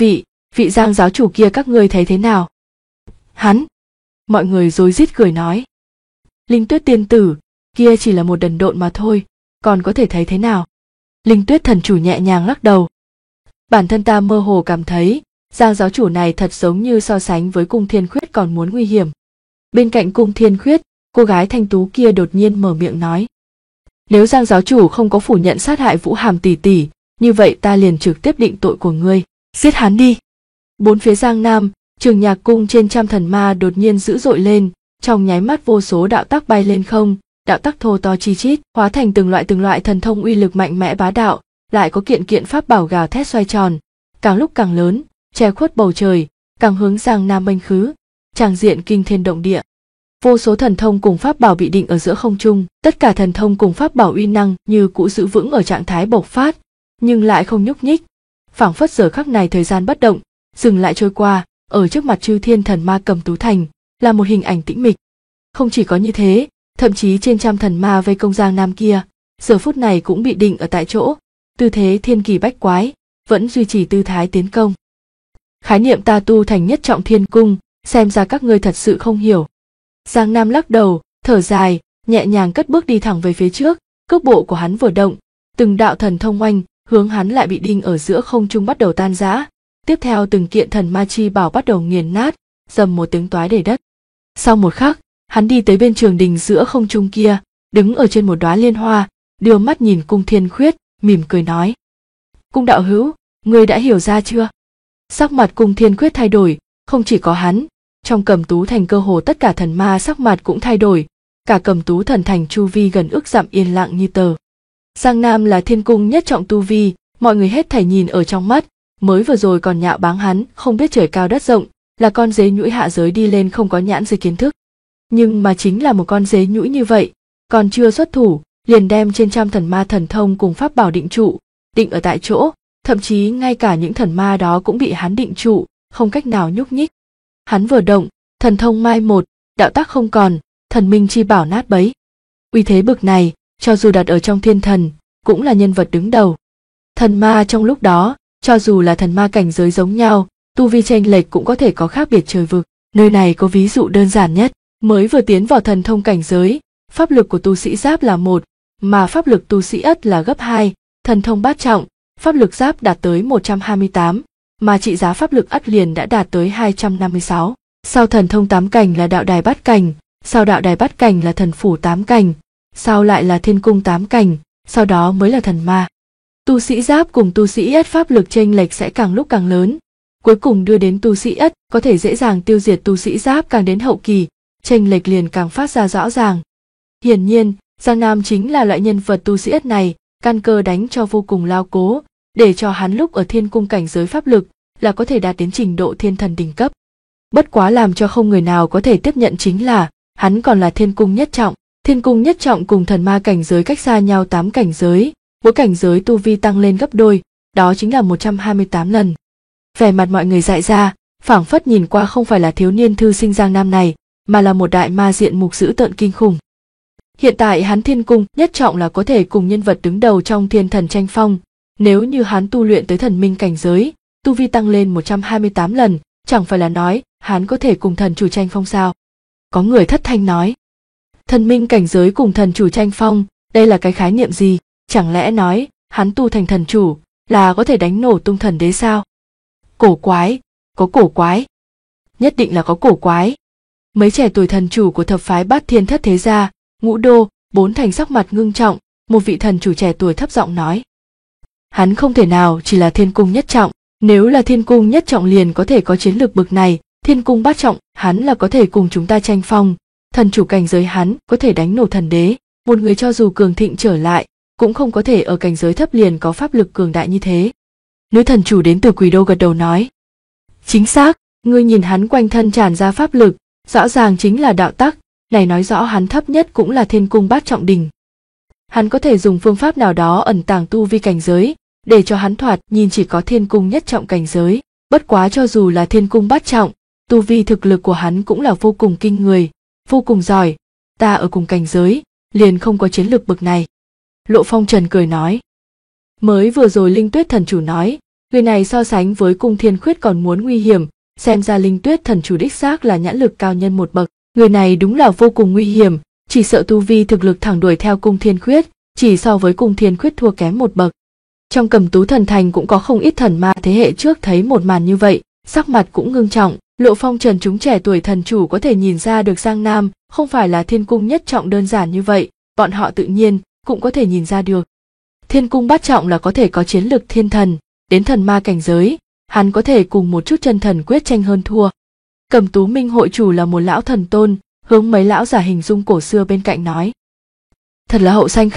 vị Giang giáo chủ kia các ngươi thấy thế nào? Hắn, mọi người rối rít cười nói. Linh Tuyết tiên tử, kia chỉ là một đần độn mà thôi, còn có thể thấy thế nào? Linh Tuyết thần chủ nhẹ nhàng lắc đầu. Bản thân ta mơ hồ cảm thấy, Giang giáo chủ này thật giống như so sánh với Cung Thiên Khuyết còn muốn nguy hiểm. Bên cạnh Cung Thiên Khuyết, cô gái thanh tú kia đột nhiên mở miệng nói. Nếu Giang giáo chủ không có phủ nhận sát hại Vũ Hàm tỷ tỷ, như vậy ta liền trực tiếp định tội của ngươi, giết hắn đi. Bốn phía Giang Nam, Trường Nhạc cung trên trăm thần ma đột nhiên dữ dội lên, trong nháy mắt vô số đạo tắc bay lên không, đạo tắc thô to chi chít, hóa thành từng loại thần thông uy lực mạnh mẽ bá đạo, lại có kiện kiện pháp bảo gào thét xoay tròn, càng lúc càng lớn, che khuất bầu trời, càng hướng Giang Nam mênh khứ, tràng diện kinh thiên động địa. Vô số thần thông cùng pháp bảo bị định ở giữa không trung, tất cả thần thông cùng pháp bảo uy năng như cũ giữ vững ở trạng thái bộc phát, nhưng lại không nhúc nhích, phảng phất giờ khắc này thời gian bất động, dừng lại trôi qua, ở trước mặt chư thiên thần ma Cầm Tú Thành, là một hình ảnh tĩnh mịch. Không chỉ có như thế, thậm chí trên trăm thần ma vây công Giang Nam kia, giờ phút này cũng bị định ở tại chỗ, tư thế thiên kỳ bách quái, vẫn duy trì tư thái tiến công. Khái niệm ta tu thành nhất trọng thiên cung, xem ra các ngươi thật sự không hiểu. Giang Nam lắc đầu, thở dài, nhẹ nhàng cất bước đi thẳng về phía trước, cước bộ của hắn vừa động, từng đạo thần thông oanh hướng hắn lại bị đinh ở giữa không trung bắt đầu tan rã. Tiếp theo từng kiện thần ma chi bảo bắt đầu nghiền nát, dầm một tiếng toái đầy đất. Sau một khắc, hắn đi tới bên trường đình giữa không trung kia, đứng ở trên một đóa liên hoa, đưa mắt nhìn Cung Thiên Khuyết, mỉm cười nói: Cung đạo hữu, ngươi đã hiểu ra chưa? Sắc mặt Cung Thiên Khuyết thay đổi, không chỉ có hắn, trong Cầm Tú Thành cơ hồ tất cả thần ma sắc mặt cũng thay đổi, cả Cầm Tú Thần Thành chu vi gần ức dặm yên lặng như tờ. Giang Nam là thiên cung nhất trọng tu vi, mọi người hết thảy nhìn ở trong mắt, mới vừa rồi còn nhạo báng hắn không biết trời cao đất rộng, là con dế nhũi hạ giới đi lên không có nhãn dưới kiến thức. Nhưng mà chính là một con dế nhũi như vậy, còn chưa xuất thủ, liền đem trên trăm thần ma thần thông cùng pháp bảo định trụ, định ở tại chỗ, thậm chí ngay cả những thần ma đó cũng bị hắn định trụ, không cách nào nhúc nhích. Hắn vừa động, thần thông mai một, đạo tác không còn, thần minh chi bảo nát bấy. Uy thế bực này, cho dù đặt ở trong thiên thần, cũng là nhân vật đứng đầu. Thần ma trong lúc đó, cho dù là thần ma cảnh giới giống nhau, tu vi chênh lệch cũng có thể có khác biệt trời vực. Nơi này có ví dụ đơn giản nhất, mới vừa tiến vào thần thông cảnh giới, pháp lực của tu sĩ giáp là 1, mà pháp lực tu sĩ ất là gấp 2, thần thông bát trọng, pháp lực giáp đạt tới 128, mà trị giá pháp lực ất liền đã đạt tới 256. Sau thần thông 8 cảnh là đạo đài bát cảnh, sau đạo đài bát cảnh là thần phủ 8 cảnh, sau lại là thiên cung 8 cảnh, sau đó mới là thần ma. Tu sĩ giáp cùng tu sĩ ất pháp lực chênh lệch sẽ càng lúc càng lớn, cuối cùng đưa đến tu sĩ ất có thể dễ dàng tiêu diệt tu sĩ giáp, càng đến hậu kỳ, chênh lệch liền càng phát ra rõ ràng. Hiển nhiên, Giang Nam chính là loại nhân vật tu sĩ ất này, căn cơ đánh cho vô cùng lao cố, để cho hắn lúc ở thiên cung cảnh giới pháp lực là có thể đạt đến trình độ thiên thần đỉnh cấp. Bất quá làm cho không người nào có thể tiếp nhận chính là, hắn còn là thiên cung nhất trọng. Thiên cung nhất trọng cùng thần ma cảnh giới cách xa nhau 8 cảnh giới, mỗi cảnh giới tu vi tăng lên gấp đôi, đó chính là 128 lần. Vẻ mặt mọi người dại ra, phảng phất nhìn qua không phải là thiếu niên thư sinh Giang Nam này, mà là một đại ma diện mục dữ tợn kinh khủng. Hiện tại hắn thiên cung nhất trọng là có thể cùng nhân vật đứng đầu trong thiên thần tranh phong, nếu như hắn tu luyện tới thần minh cảnh giới, tu vi tăng lên 128 lần, chẳng phải là nói hắn có thể cùng thần chủ tranh phong sao? Có người thất thanh nói. Thần minh cảnh giới cùng thần chủ tranh phong, đây là cái khái niệm gì? Chẳng lẽ nói, hắn tu thành thần chủ, là có thể đánh nổ tung thần đế sao? Cổ quái, có cổ quái. Nhất định là có cổ quái. Mấy trẻ tuổi thần chủ của thập phái Bát Thiên Thất Thế Gia, Ngũ Đô, Bốn Thành sắc mặt ngưng trọng, một vị thần chủ trẻ tuổi thấp giọng nói. Hắn không thể nào chỉ là thiên cung nhất trọng, nếu là thiên cung nhất trọng liền có thể có chiến lược bực này, thiên cung bát trọng, hắn là có thể cùng chúng ta tranh phong, thần chủ cảnh giới hắn có thể đánh nổ thần đế, một người cho dù cường thịnh trở lại, cũng không có thể ở cảnh giới thấp liền có pháp lực cường đại như thế. Nữ thần chủ đến từ Quỷ Đô gật đầu nói. Chính xác, ngươi nhìn hắn quanh thân tràn ra pháp lực, rõ ràng chính là đạo tắc, này nói rõ hắn thấp nhất cũng là thiên cung bát trọng đỉnh. Hắn có thể dùng phương pháp nào đó ẩn tàng tu vi cảnh giới, để cho hắn thoạt nhìn chỉ có thiên cung nhất trọng cảnh giới, bất quá cho dù là thiên cung bát trọng, tu vi thực lực của hắn cũng là vô cùng kinh người, vô cùng giỏi, ta ở cùng cảnh giới, liền không có chiến lược bực này. Lộ Phong Trần cười nói. Mới vừa rồi Linh Tuyết thần chủ nói, Người này so sánh với Cung Thiên Khuyết còn muốn nguy hiểm, xem ra Linh Tuyết thần chủ đích xác là nhãn lực cao nhân một bậc. Người này đúng là vô cùng nguy hiểm, chỉ sợ tu vi thực lực thẳng đuổi theo Cung Thiên Khuyết, chỉ so với Cung Thiên Khuyết thua kém một bậc. Trong Cầm Tú thần thành cũng có không ít thần ma thế hệ trước thấy một màn như vậy, sắc mặt cũng ngưng trọng. Lộ Phong Trần chúng trẻ tuổi thần chủ có thể nhìn ra được Giang Nam không phải là Thiên Cung nhất trọng đơn giản như vậy, bọn họ tự nhiên cũng có thể nhìn ra được. Thiên Cung bát trọng là có thể có chiến lực thiên thần, đến thần ma cảnh giới, hắn có thể cùng một chút chân thần quyết tranh hơn thua. Cầm Tú Minh hội chủ là một lão thần tôn, hướng mấy lão giả hình dung cổ xưa bên cạnh nói. Thật là hậu sanh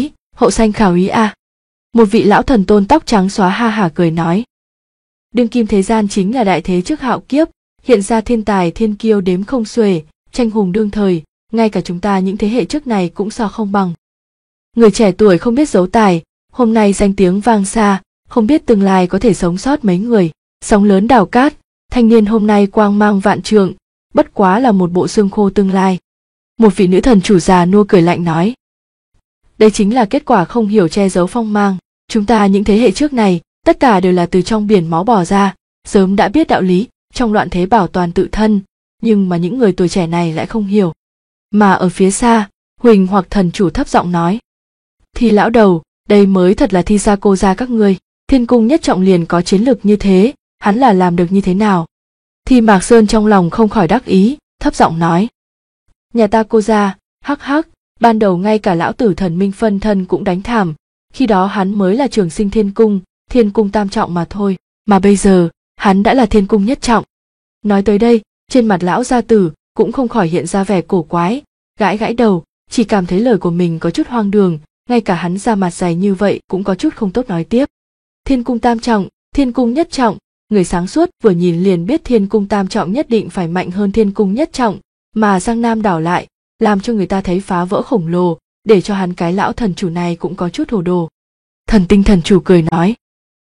khả úy à. Một vị lão thần tôn tóc trắng xóa ha hả cười nói. Đương kim thế gian chính là đại thế trước hạo kiếp, hiện ra thiên tài thiên kiêu đếm không xuể, tranh hùng đương thời, ngay cả chúng ta những thế hệ trước này cũng so không bằng. Người trẻ tuổi không biết giấu tài, hôm nay danh tiếng vang xa, không biết tương lai có thể sống sót mấy người. Sóng lớn đào cát, thanh niên hôm nay quang mang vạn trượng, bất quá là một bộ xương khô tương lai. Một vị nữ thần chủ già nua cười lạnh nói. Đây chính là kết quả không hiểu che giấu phong mang. Chúng ta những thế hệ trước này, tất cả đều là từ trong biển máu bò ra, sớm đã biết đạo lý, trong loạn thế bảo toàn tự thân, nhưng mà những người tuổi trẻ này lại không hiểu. Mà ở phía xa, Huỳnh hoặc thần chủ thấp giọng nói. Thì lão đầu, đây mới thật là thi ra cô ra các ngươi, Thiên Cung nhất trọng liền có chiến lực như thế, hắn là làm được như thế nào? Thì Mạc Sơn trong lòng không khỏi đắc ý, thấp giọng nói. Nhà ta cô ra, hắc hắc, ban đầu ngay cả lão tử thần minh phân thân cũng đánh thảm, khi đó hắn mới là trường sinh Thiên Cung tam trọng mà thôi, mà bây giờ, hắn đã là Thiên Cung nhất trọng. Nói tới đây, trên mặt lão gia tử cũng không khỏi hiện ra vẻ cổ quái, gãi gãi đầu, chỉ cảm thấy lời của mình có chút hoang đường, ngay cả hắn ra mặt dày như vậy cũng có chút không tốt nói tiếp. Thiên Cung tam trọng, Thiên Cung nhất trọng, người sáng suốt vừa nhìn liền biết Thiên Cung tam trọng nhất định phải mạnh hơn Thiên Cung nhất trọng, mà Giang Nam đảo lại, làm cho người ta thấy phá vỡ khổng lồ, để cho hắn cái lão thần chủ này cũng có chút hồ đồ. Thần Tinh thần chủ cười nói.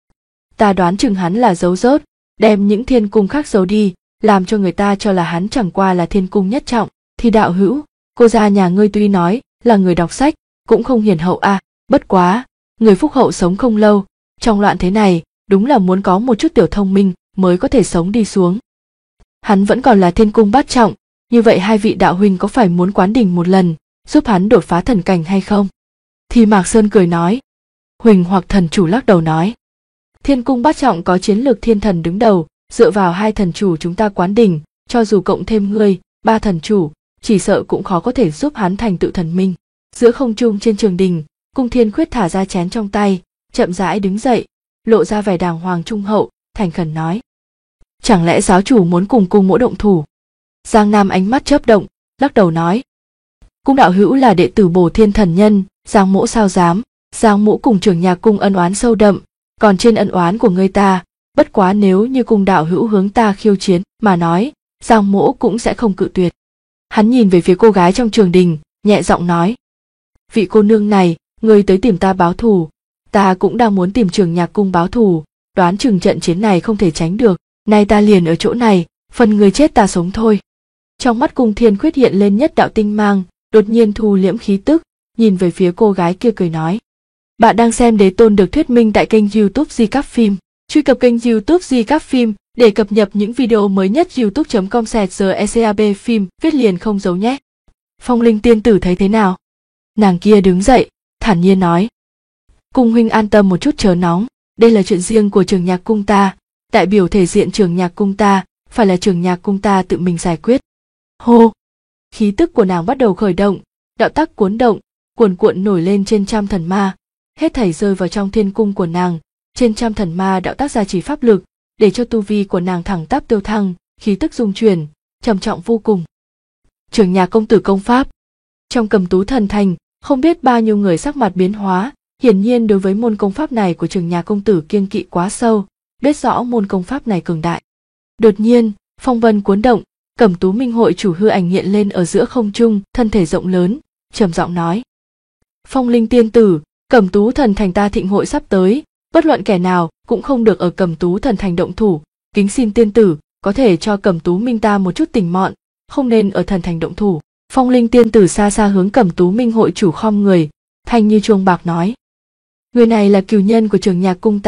Ta đoán chừng hắn là giấu rốt, đem những thiên cung khác giấu đi, làm cho người ta cho là hắn chẳng qua là Thiên Cung nhất trọng. Thì đạo hữu, cô gia nhà ngươi tuy nói là người đọc sách, cũng không hiền hậu à, bất quá, người phúc hậu sống không lâu, trong loạn thế này, đúng là muốn có một chút tiểu thông minh mới có thể sống đi xuống. Hắn vẫn còn là Thiên Cung bát trọng, như vậy hai vị đạo huynh có phải muốn quán đỉnh một lần, giúp hắn đột phá thần cảnh hay không? Thì Mạc Sơn cười nói. Huỳnh hoặc thần chủ lắc đầu nói. Thiên Cung bát trọng có chiến lược thiên thần đứng đầu, dựa vào hai thần chủ chúng ta quán đỉnh, cho dù cộng thêm ngươi, ba thần chủ, chỉ sợ cũng khó có thể giúp hắn thành tựu thần minh. Giữa không trung trên trường đình, Cung Thiên Khuyết thả ra chén trong tay, chậm rãi đứng dậy, lộ ra vẻ đàng hoàng trung hậu, thành khẩn nói. Chẳng lẽ giáo chủ muốn cùng Cung mỗ động thủ? Giang Nam ánh mắt chớp động, lắc đầu nói. Cung đạo hữu là đệ tử Bổ Thiên thần nhân, Giang mỗ sao dám, Giang mỗ cùng trưởng nhà Cung ân oán sâu đậm, còn trên ân oán của ngươi ta, bất quá nếu như Cung đạo hữu hướng ta khiêu chiến mà nói, Giang mỗ cũng sẽ không cự tuyệt. Hắn nhìn về phía cô gái trong trường đình, nhẹ giọng nói. Vị cô nương này, ngươi tới tìm ta báo thù, ta cũng đang muốn tìm Trường Nhạc Cung báo thù, đoán chừng trận chiến này không thể tránh được, nay ta liền ở chỗ này, phần người chết ta sống thôi. Trong mắt Cung Thiên Khuyết hiện lên nhất đạo tinh mang, đột nhiên thu liễm khí tức, nhìn về phía cô gái kia cười nói. Bạn đang xem Đế Tôn được thuyết minh tại kênh YouTube Di Cáp Phim. Truy cập kênh YouTube Di Cáp Phim để cập nhật những video mới nhất. youtube.com/GECAB phim viết liền không giấu nhé. Phong Linh tiên tử thấy thế nào? Nàng kia đứng dậy, thản nhiên nói. Cung huynh an tâm một chút chớ nóng, đây là chuyện riêng của Trường Nhạc Cung ta, đại biểu thể diện Trường Nhạc Cung ta, phải là Trường Nhạc Cung ta tự mình giải quyết. Hô! Khí tức của nàng bắt đầu khởi động, đạo tắc cuốn động, cuồn cuộn nổi lên trên trăm thần ma, hết thảy rơi vào trong thiên cung của nàng, trên trăm thần ma đạo tác gia trì pháp lực, để cho tu vi của nàng thẳng tắp tiêu thăng, khí tức dung chuyển, trầm trọng vô cùng. Trường Nhạc công tử công pháp. Trong Cầm Tú thần thành, không biết bao nhiêu người sắc mặt biến hóa, hiển nhiên đối với môn công pháp này của Trường Nhạc công tử kiêng kỵ quá sâu, biết rõ môn công pháp này cường đại. Đột nhiên, phong vân cuốn động, Cẩm Tú Minh hội chủ hư ảnh hiện lên ở giữa không trung, thân thể rộng lớn, trầm giọng nói. Phong Linh tiên tử, Cẩm Tú thần thành ta thịnh hội sắp tới, bất luận kẻ nào cũng không được ở Cẩm Tú thần thành động thủ, kính xin tiên tử có thể cho Cẩm Tú Minh ta một chút tình mọn, không nên ở thần thành động thủ. Phong Linh tiên tử xa xa hướng Cẩm Tú Minh hội chủ khom người, thanh như chuông bạc nói. Người này là cừu nhân của Trường Nhạc Cung ta,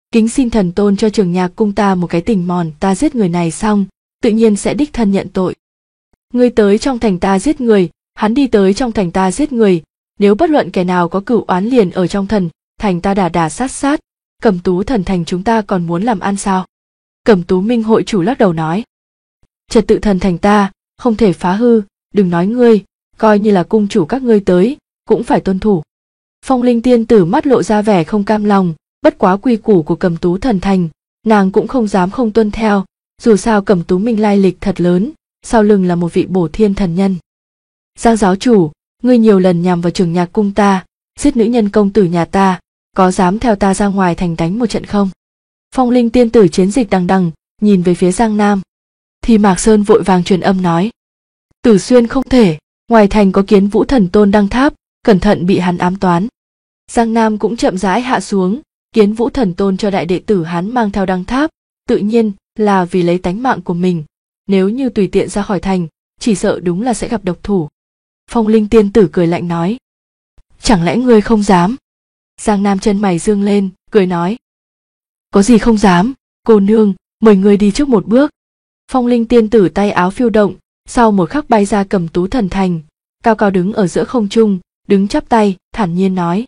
Kính xin thần tôn cho Trường Nhạc cung ta một cái tình mòn, ta giết người này xong, tự nhiên sẽ đích thân nhận tội. Ngươi tới trong thành ta giết người, hắn đi tới trong thành ta giết người, nếu bất luận kẻ nào có cửu oán liền ở trong thành ta đả sát, Cẩm Tú thần thành chúng ta còn muốn làm ăn sao? Cẩm Tú Minh hội chủ lắc đầu nói. Trật tự thần thành ta, không thể phá hư, đừng nói ngươi, coi như là cung chủ các ngươi tới, cũng phải tuân thủ. Phong Linh tiên tử mắt lộ ra vẻ không cam lòng, bất quá quy củ của Cẩm Tú thần thành, nàng cũng không dám không tuân theo, dù sao Cẩm Tú Minh lai lịch thật lớn, sau lưng là một vị bổ thiên thần nhân. Giang giáo chủ, ngươi nhiều lần nhằm vào Trường Nhạc cung ta, giết nữ nhân công tử nhà ta, có dám theo ta ra ngoài thành đánh một trận không? Phong Linh tiên tử chiến dịch đằng đằng, nhìn về phía Giang Nam. Thì Mạc Sơn vội vàng truyền âm nói. Tử Xuyên không thể, ngoài thành có Kiến Vũ thần tôn đăng tháp, cẩn thận bị hắn ám toán. Giang Nam cũng chậm rãi hạ xuống, Kiến Vũ thần tôn cho đại đệ tử hắn mang theo đăng tháp, tự nhiên là vì lấy tánh mạng của mình, nếu như tùy tiện ra khỏi thành, chỉ sợ đúng là sẽ gặp độc thủ. Phong Linh tiên tử cười lạnh nói. Chẳng lẽ ngươi không dám? Giang Nam chân mày dương lên, cười nói. Có gì không dám, cô nương, mời ngươi đi trước một bước. Phong Linh tiên tử tay áo phiêu động, sau một khắc bay ra Cẩm Tú thần thành, cao cao đứng ở giữa không trung, đứng chắp tay, thản nhiên nói.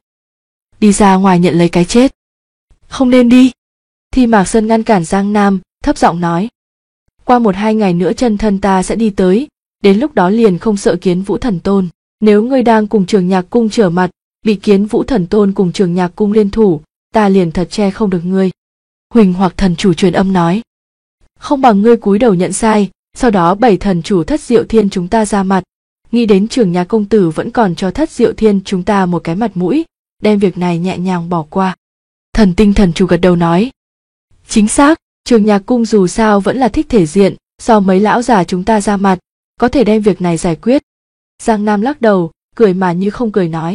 Đi ra ngoài nhận lấy cái chết. Không nên đi. Thì Mạc Sơn ngăn cản Giang Nam, thấp giọng nói. Qua 1-2 ngày nữa chân thân ta sẽ đi tới, đến lúc đó liền không sợ Kiến Vũ thần tôn. Nếu ngươi đang cùng Trường Nhạc cung trở mặt, bị Kiến Vũ thần tôn cùng Trường Nhạc cung liên thủ, ta liền thật che không được ngươi. Huỳnh Hoặc thần chủ truyền âm nói. Không bằng ngươi cúi đầu nhận sai, sau đó 7 thần chủ Thất Diệu Thiên chúng ta ra mặt, nghĩ đến Trường Nhạc công tử vẫn còn cho Thất Diệu Thiên chúng ta một cái mặt mũi, đem việc này nhẹ nhàng bỏ qua. Thần Tinh thần chủ gật đầu nói. Chính xác, Trường Nhạc cung dù sao vẫn là thích thể diện, do mấy lão già chúng ta ra mặt, có thể đem việc này giải quyết. Giang Nam lắc đầu, cười mà như không cười nói.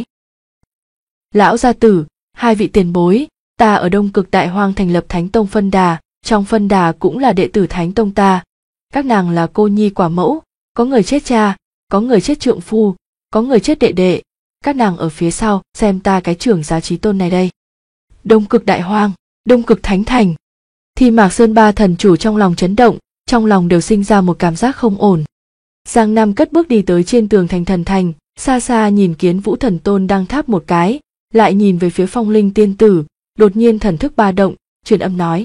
Lão gia tử, 2 vị tiền bối, ta ở Đông Cực Đại Hoang thành lập Thánh Tông phân đà, trong phân đà cũng là đệ tử Thánh Tông ta. Các nàng là cô nhi quả mẫu, có người chết cha, có người chết trượng phu, có người chết đệ đệ, các nàng ở phía sau xem ta cái trưởng giá trí tôn này đây. Đông Cực Đại Hoang, Đông Cực Thánh Thành. Thì Mạc Sơn 3 thần chủ trong lòng chấn động, trong lòng đều sinh ra một cảm giác không ổn. Giang Nam cất bước đi tới trên tường thành thần thành, xa xa nhìn Kiến Vũ thần tôn đang tháp một cái, lại nhìn về phía Phong Linh tiên tử, đột nhiên thần thức ba động, truyền âm nói.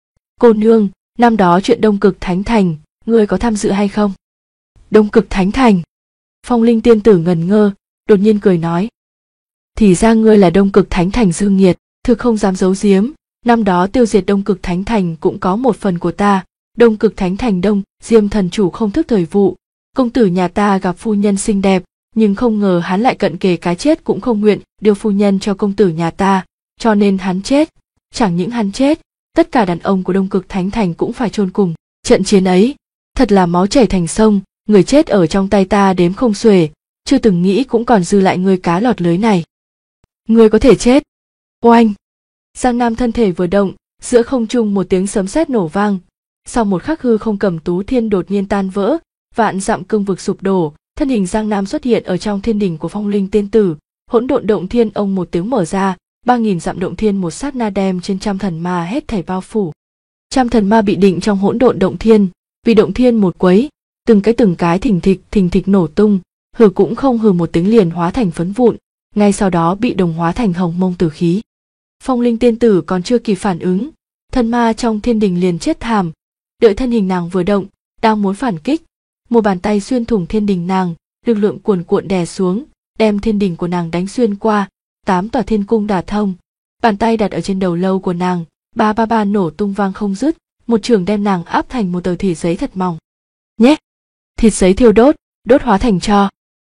Cô nương, năm đó chuyện Đông Cực Thánh Thành, ngươi có tham dự hay không? Đông Cực Thánh Thành. Phong Linh tiên tử ngần ngơ, đột nhiên cười nói. Thì ra ngươi là Đông Cực Thánh Thành Dương Nghiệt, thực không dám giấu giếm, năm đó tiêu diệt Đông Cực Thánh Thành cũng có một phần của ta. Đông Cực Thánh Thành Đông Diêm thần chủ không thức thời vụ, công tử nhà ta gặp phu nhân xinh đẹp, nhưng không ngờ hắn lại cận kề cái chết cũng không nguyện đưa phu nhân cho công tử nhà ta, cho nên hắn chết. Chẳng những hắn chết, tất cả đàn ông của Đông Cực Thánh Thành cũng phải chôn cùng. Trận chiến ấy, thật là máu chảy thành sông, người chết ở trong tay ta đếm không xuể, chưa từng nghĩ cũng còn dư lại ngươi cá lọt lưới này. Ngươi có thể chết. Oanh! Giang Nam thân thể vừa động, giữa không trung một tiếng sấm sét nổ vang. Sau một khắc hư không Cẩm Tú Thiên đột nhiên tan vỡ, vạn dặm cương vực sụp đổ, thân hình Giang Nam xuất hiện ở trong thiên đỉnh của Phong Linh tiên tử, hỗn độn động thiên ông một tiếng mở ra, 3000 dặm động thiên một sát na đem trên trăm thần ma hết thảy bao phủ. Trăm thần ma bị định trong hỗn độn động thiên, vì động thiên một quấy, từng cái thình thịch nổ tung, hừ cũng không hừ một tiếng liền hóa thành phấn vụn, ngay sau đó bị đồng hóa thành hồng mông tử khí. Phong Linh tiên tử còn chưa kịp phản ứng, thần ma trong thiên đình liền chết thảm. Đợi thân hình nàng vừa động, đang muốn phản kích, một bàn tay xuyên thủng thiên đình nàng, lực lượng cuồn cuộn đè xuống, đem thiên đình của nàng đánh xuyên qua, 8 tòa thiên cung đả thông. Bàn tay đặt ở trên đầu lâu của nàng, ba ba ba nổ tung vang không dứt, một chưởng đem nàng áp thành một tờ thịt giấy thật mỏng. Nhé! Thịt giấy thiêu đốt, đốt hóa thành tro.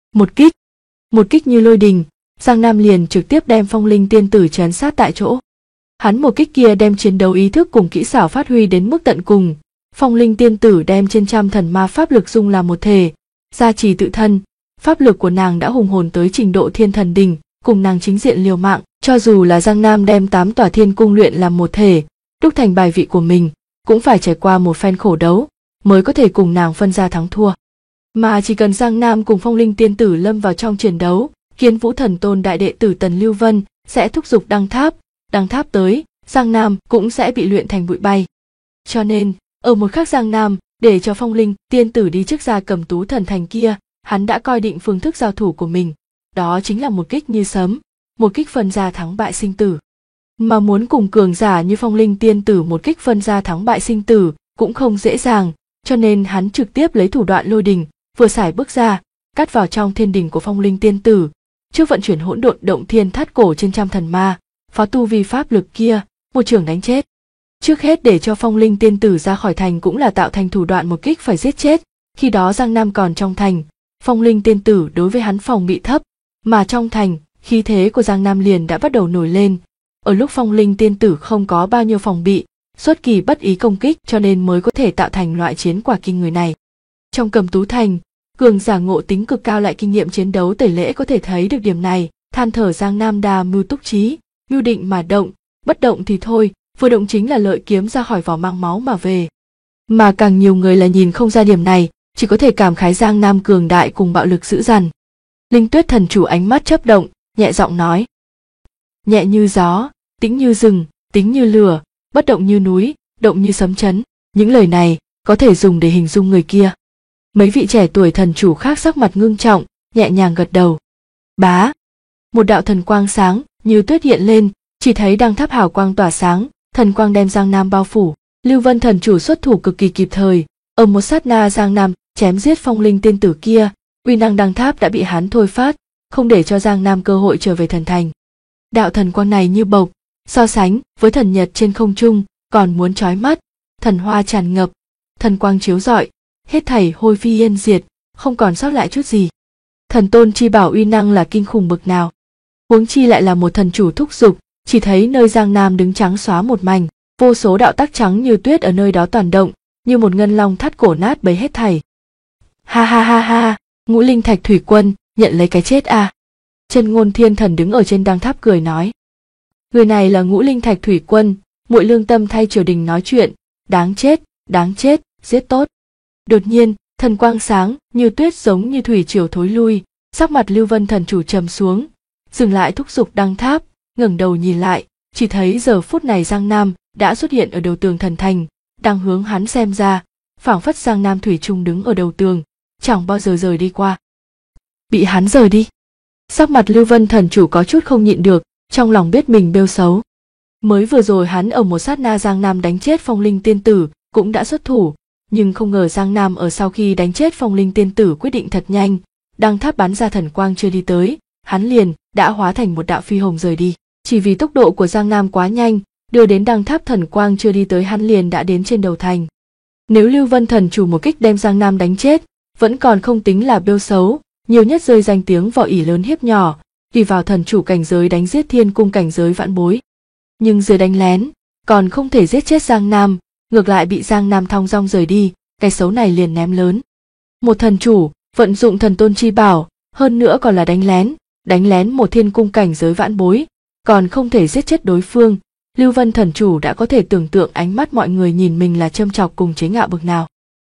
Một kích như lôi đình, Giang Nam liền trực tiếp đem Phong Linh tiên tử trấn sát tại chỗ. Hắn một kích kia đem chiến đấu ý thức cùng kỹ xảo phát huy đến mức tận cùng. Phong Linh tiên tử đem trên trăm thần ma pháp lực dung làm một thể, gia trì tự thân, pháp lực của nàng đã hùng hồn tới trình độ thiên thần đỉnh, cùng nàng chính diện liều mạng, cho dù là Giang Nam đem 8 tòa thiên cung luyện làm một thể, đúc thành bài vị của mình, cũng phải trải qua một phen khổ đấu, mới có thể cùng nàng phân ra thắng thua. Mà chỉ cần Giang Nam cùng Phong Linh tiên tử lâm vào trong chiến đấu, Kiến Vũ thần tôn đại đệ tử Tần Lưu Vân sẽ thúc giục đăng tháp tới, Giang Nam cũng sẽ bị luyện thành bụi bay. Cho nên, ở một khắc Giang Nam để cho Phong Linh tiên tử đi trước Gia Cầm Tú Thần Thành kia, hắn đã coi định phương thức giao thủ của mình, đó chính là một kích như sấm, một kích phân ra thắng bại sinh tử. Mà muốn cùng cường giả như Phong Linh tiên tử một kích phân ra thắng bại sinh tử cũng không dễ dàng, cho nên hắn trực tiếp lấy thủ đoạn lôi đình, vừa xài bước ra, cắt vào trong thiên đình của Phong Linh tiên tử, trước vận chuyển hỗn độn động thiên thát cổ trên trăm thần ma, phá tu vi pháp lực kia, một trường đánh chết. Trước hết để cho Phong Linh tiên tử ra khỏi thành cũng là tạo thành thủ đoạn một kích phải giết chết, khi đó Giang Nam còn trong thành, Phong Linh tiên tử đối với hắn phòng bị thấp, mà trong thành, khí thế của Giang Nam liền đã bắt đầu nổi lên. Ở lúc Phong Linh tiên tử không có bao nhiêu phòng bị, xuất kỳ bất ý công kích cho nên mới có thể tạo thành loại chiến quả kinh người này. Trong Cầm Tú Thành, cường giả ngộ tính cực cao lại kinh nghiệm chiến đấu tẩy lễ có thể thấy được điểm này, than thở Giang Nam đa mưu túc trí, mưu định mà động, bất động thì thôi, vừa động chính là lợi kiếm ra khỏi vỏ mang máu mà về. Mà càng nhiều người là nhìn không ra điểm này, chỉ có thể cảm khái Giang Nam cường đại cùng bạo lực dữ dằn. Linh Tuyết thần chủ ánh mắt chớp động, nhẹ giọng nói: nhẹ như gió, tĩnh như rừng, tính như lửa, bất động như núi, động như sấm chấn. Những lời này có thể dùng để hình dung người kia. Mấy vị trẻ tuổi thần chủ khác sắc mặt ngưng trọng, nhẹ nhàng gật đầu. Bá, một đạo thần quang sáng như tuyết hiện lên, chỉ thấy đăng tháp hào quang tỏa sáng, thần quang đem Giang Nam bao phủ. Lưu Vân thần chủ xuất thủ cực kỳ kịp thời, ở một sát na Giang Nam chém giết Phong Linh tiên tử kia, uy năng đăng tháp đã bị hắn thôi phát, không để cho Giang Nam cơ hội trở về thần thành. Đạo thần quang này như bộc, so sánh với thần nhật trên không trung còn muốn chói mắt, thần hoa tràn ngập, thần quang chiếu rọi, hết thảy hôi phi yên diệt, không còn sót lại chút gì. Thần tôn chi bảo uy năng là kinh khủng bực nào, huống chi lại là một thần chủ thúc giục, chỉ thấy nơi Giang Nam đứng trắng xóa một mảnh, vô số đạo tắc trắng như tuyết ở nơi đó toàn động, như một ngân long thắt cổ nát bấy hết thảy. Ha ha ha ha, Ngũ Linh Thạch Thủy Quân, nhận lấy cái chết à? Chân Ngôn Thiên Thần đứng ở trên đăng tháp cười nói. Người này là Ngũ Linh Thạch Thủy Quân, muội lương tâm thay triều đình nói chuyện, đáng chết, giết tốt. Đột nhiên, thần quang sáng như tuyết giống như thủy triều thối lui, sắc mặt Lưu Vân thần chủ trầm xuống, dừng lại thúc giục đăng tháp, ngẩng đầu nhìn lại, chỉ thấy giờ phút này Giang Nam đã xuất hiện ở đầu tường thần thành, đang hướng hắn xem ra, phảng phất Giang Nam thủy chung đứng ở đầu tường, chẳng bao giờ rời đi qua. Bị hắn rời đi. Sắc mặt Lưu Vân thần chủ có chút không nhịn được, trong lòng biết mình bêu xấu. Mới vừa rồi hắn ở một sát na Giang Nam đánh chết Phong Linh tiên tử, cũng đã xuất thủ, nhưng không ngờ Giang Nam ở sau khi đánh chết Phong Linh tiên tử quyết định thật nhanh, đăng tháp bắn ra thần quang chưa đi tới, hắn liền đã hóa thành một đạo phi hồng rời đi. Chỉ vì tốc độ của Giang Nam quá nhanh, đưa đến đăng tháp thần quang chưa đi tới hắn liền đã đến trên đầu thành. Nếu Lưu Vân thần chủ một kích đem Giang Nam đánh chết, vẫn còn không tính là bêu xấu, nhiều nhất rơi danh tiếng võ ỷ lớn hiếp nhỏ, vì vào thần chủ cảnh giới đánh giết thiên cung cảnh giới vãn bối. Nhưng dưới đánh lén, còn không thể giết chết Giang Nam, ngược lại bị Giang Nam thong dong rời đi, cái xấu này liền ném lớn. Một thần chủ, vận dụng thần tôn chi bảo, hơn nữa còn là đánh lén một thiên cung cảnh giới vãn bối, còn không thể giết chết đối phương, Lưu Vân thần chủ đã có thể tưởng tượng ánh mắt mọi người nhìn mình là châm chọc cùng chế ngạo bực nào.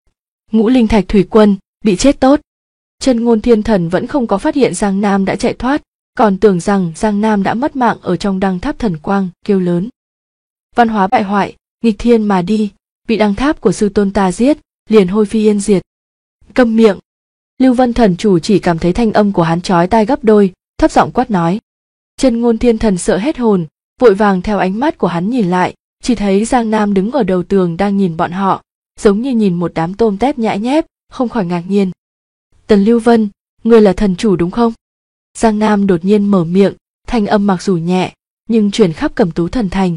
Ngũ Linh Thạch Thủy Quân, bị chết tốt. Chân Ngôn Thiên Thần vẫn không có phát hiện Giang Nam đã chạy thoát, còn tưởng rằng Giang Nam đã mất mạng ở trong đăng tháp thần quang, kêu lớn. Văn hóa bại hoại, nghịch thiên mà đi, bị đăng tháp của sư tôn ta giết, liền hôi phi yên diệt. Câm miệng. Lưu Vân thần chủ chỉ cảm thấy thanh âm của hắn chói tai gấp đôi, thấp giọng quát nói. Chân Ngôn Thiên Thần sợ hết hồn, vội vàng theo ánh mắt của hắn nhìn lại, chỉ thấy Giang Nam đứng ở đầu tường đang nhìn bọn họ, giống như nhìn một đám tôm tép nhãi nhép, không khỏi ngạc nhiên. Tần Lưu Vân, ngươi là thần chủ đúng không? Giang Nam đột nhiên mở miệng, thanh âm mặc dù nhẹ, nhưng truyền khắp Cẩm Tú thần thành.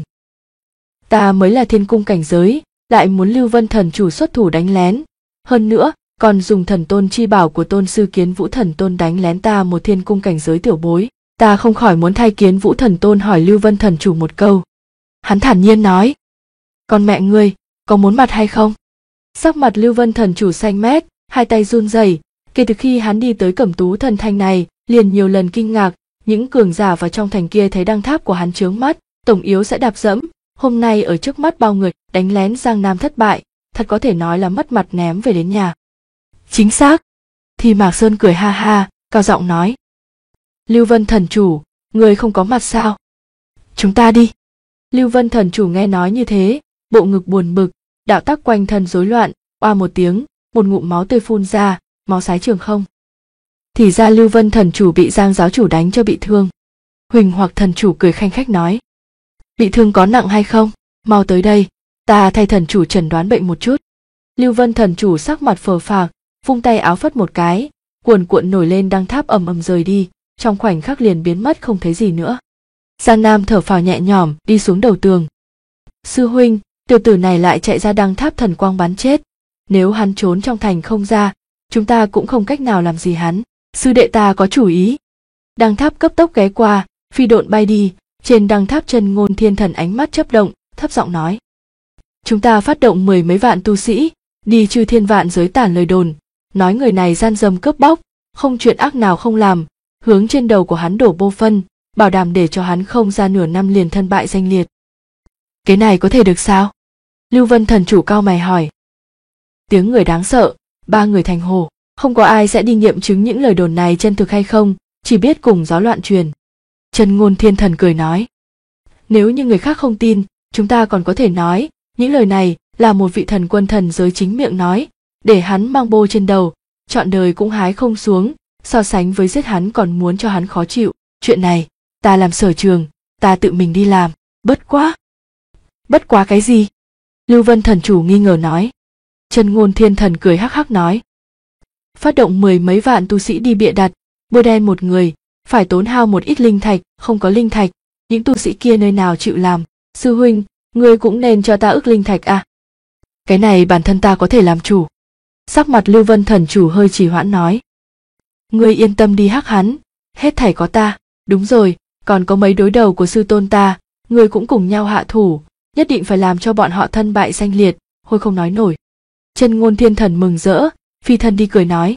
Ta mới là thiên cung cảnh giới, lại muốn Lưu Vân thần chủ xuất thủ đánh lén, hơn nữa còn dùng thần tôn chi bảo của tôn sư Kiến Vũ thần tôn đánh lén ta một thiên cung cảnh giới tiểu bối, ta không khỏi muốn thay Kiến Vũ thần tôn hỏi Lưu Vân thần chủ một câu. Hắn thản nhiên nói. Con mẹ ngươi, có muốn mặt hay không? Sắc mặt Lưu Vân thần chủ xanh mét, hai tay run rẩy. Kể từ khi hắn đi tới Cẩm Tú thần thành này, liền nhiều lần kinh ngạc, những cường giả vào trong thành kia thấy đăng tháp của hắn chướng mắt, tổng yếu sẽ đạp dẫm, hôm nay ở trước mắt bao người đánh lén Giang Nam thất bại, thật có thể nói là mất mặt ném về đến nhà. Chính xác. Thì Mạc Sơn cười ha ha, cao giọng nói. Lưu Vân thần chủ, người không có mặt sao? Chúng ta đi. Lưu Vân Thần Chủ nghe nói như thế, bộ ngực buồn bực, đạo tắc quanh thân rối loạn, oa một tiếng, một ngụm máu tươi phun ra, máu sái trường không. Thì ra Lưu Vân Thần Chủ bị Giang giáo chủ đánh cho bị thương. Huỳnh Hoặc Thần Chủ cười khanh khách nói, bị thương có nặng hay không, mau tới đây, ta thay thần chủ chẩn đoán bệnh một chút. Lưu Vân Thần Chủ sắc mặt phờ phạc, vung tay áo phất một cái, cuồn cuộn nổi lên đăng tháp ầm ầm rời đi, trong khoảnh khắc liền biến mất không thấy gì nữa. Giang Nam thở phào nhẹ nhõm đi xuống đầu tường. Sư huynh, tiểu tử này lại chạy ra đăng tháp thần quang bắn chết. Nếu hắn trốn trong thành không ra, chúng ta cũng không cách nào làm gì hắn. Sư đệ ta có chủ ý. Đăng tháp cấp tốc ghé qua, phi độn bay đi, trên đăng tháp Chân Ngôn Thiên Thần ánh mắt chớp động, thấp giọng nói. Chúng ta phát động 10 mấy vạn tu sĩ, đi trừ thiên vạn giới tản lời đồn, nói người này gian dâm cướp bóc, không chuyện ác nào không làm, hướng trên đầu của hắn đổ bô phân, bảo đảm để cho hắn không ra nửa năm liền thân bại danh liệt. Cái này có thể được sao? Lưu Vân Thần Chủ cau mày hỏi. Tiếng người đáng sợ, ba người thành hồ, không có ai sẽ đi nghiệm chứng những lời đồn này chân thực hay không, chỉ biết cùng gió loạn truyền. Chân Ngôn Thiên Thần cười nói. Nếu như người khác không tin, chúng ta còn có thể nói, những lời này là một vị thần quân thần giới chính miệng nói, để hắn mang bô trên đầu, trọn đời cũng hái không xuống, so sánh với giết hắn còn muốn cho hắn khó chịu. Chuyện này, ta làm sở trường, ta tự mình đi làm, bất quá. Bất quá cái gì? Lưu Vân Thần Chủ nghi ngờ nói. Chân Ngôn Thiên Thần cười hắc hắc nói. Phát động 10 mấy vạn tu sĩ đi bịa đặt, bôi đen một người, phải tốn hao một ít linh thạch, không có linh thạch, những tu sĩ kia nơi nào chịu làm. Sư huynh, ngươi cũng nên cho ta ức linh thạch à? Cái này bản thân ta có thể làm chủ. Sắc mặt Lưu Vân Thần Chủ hơi trì hoãn nói. Ngươi yên tâm đi hắc hắn, hết thảy có ta. Đúng rồi, còn có mấy đối đầu của sư tôn ta, ngươi cũng cùng nhau hạ thủ, nhất định phải làm cho bọn họ thân bại danh liệt, hôi không nói nổi. Chân Ngôn Thiên Thần mừng rỡ, phi thân đi cười nói.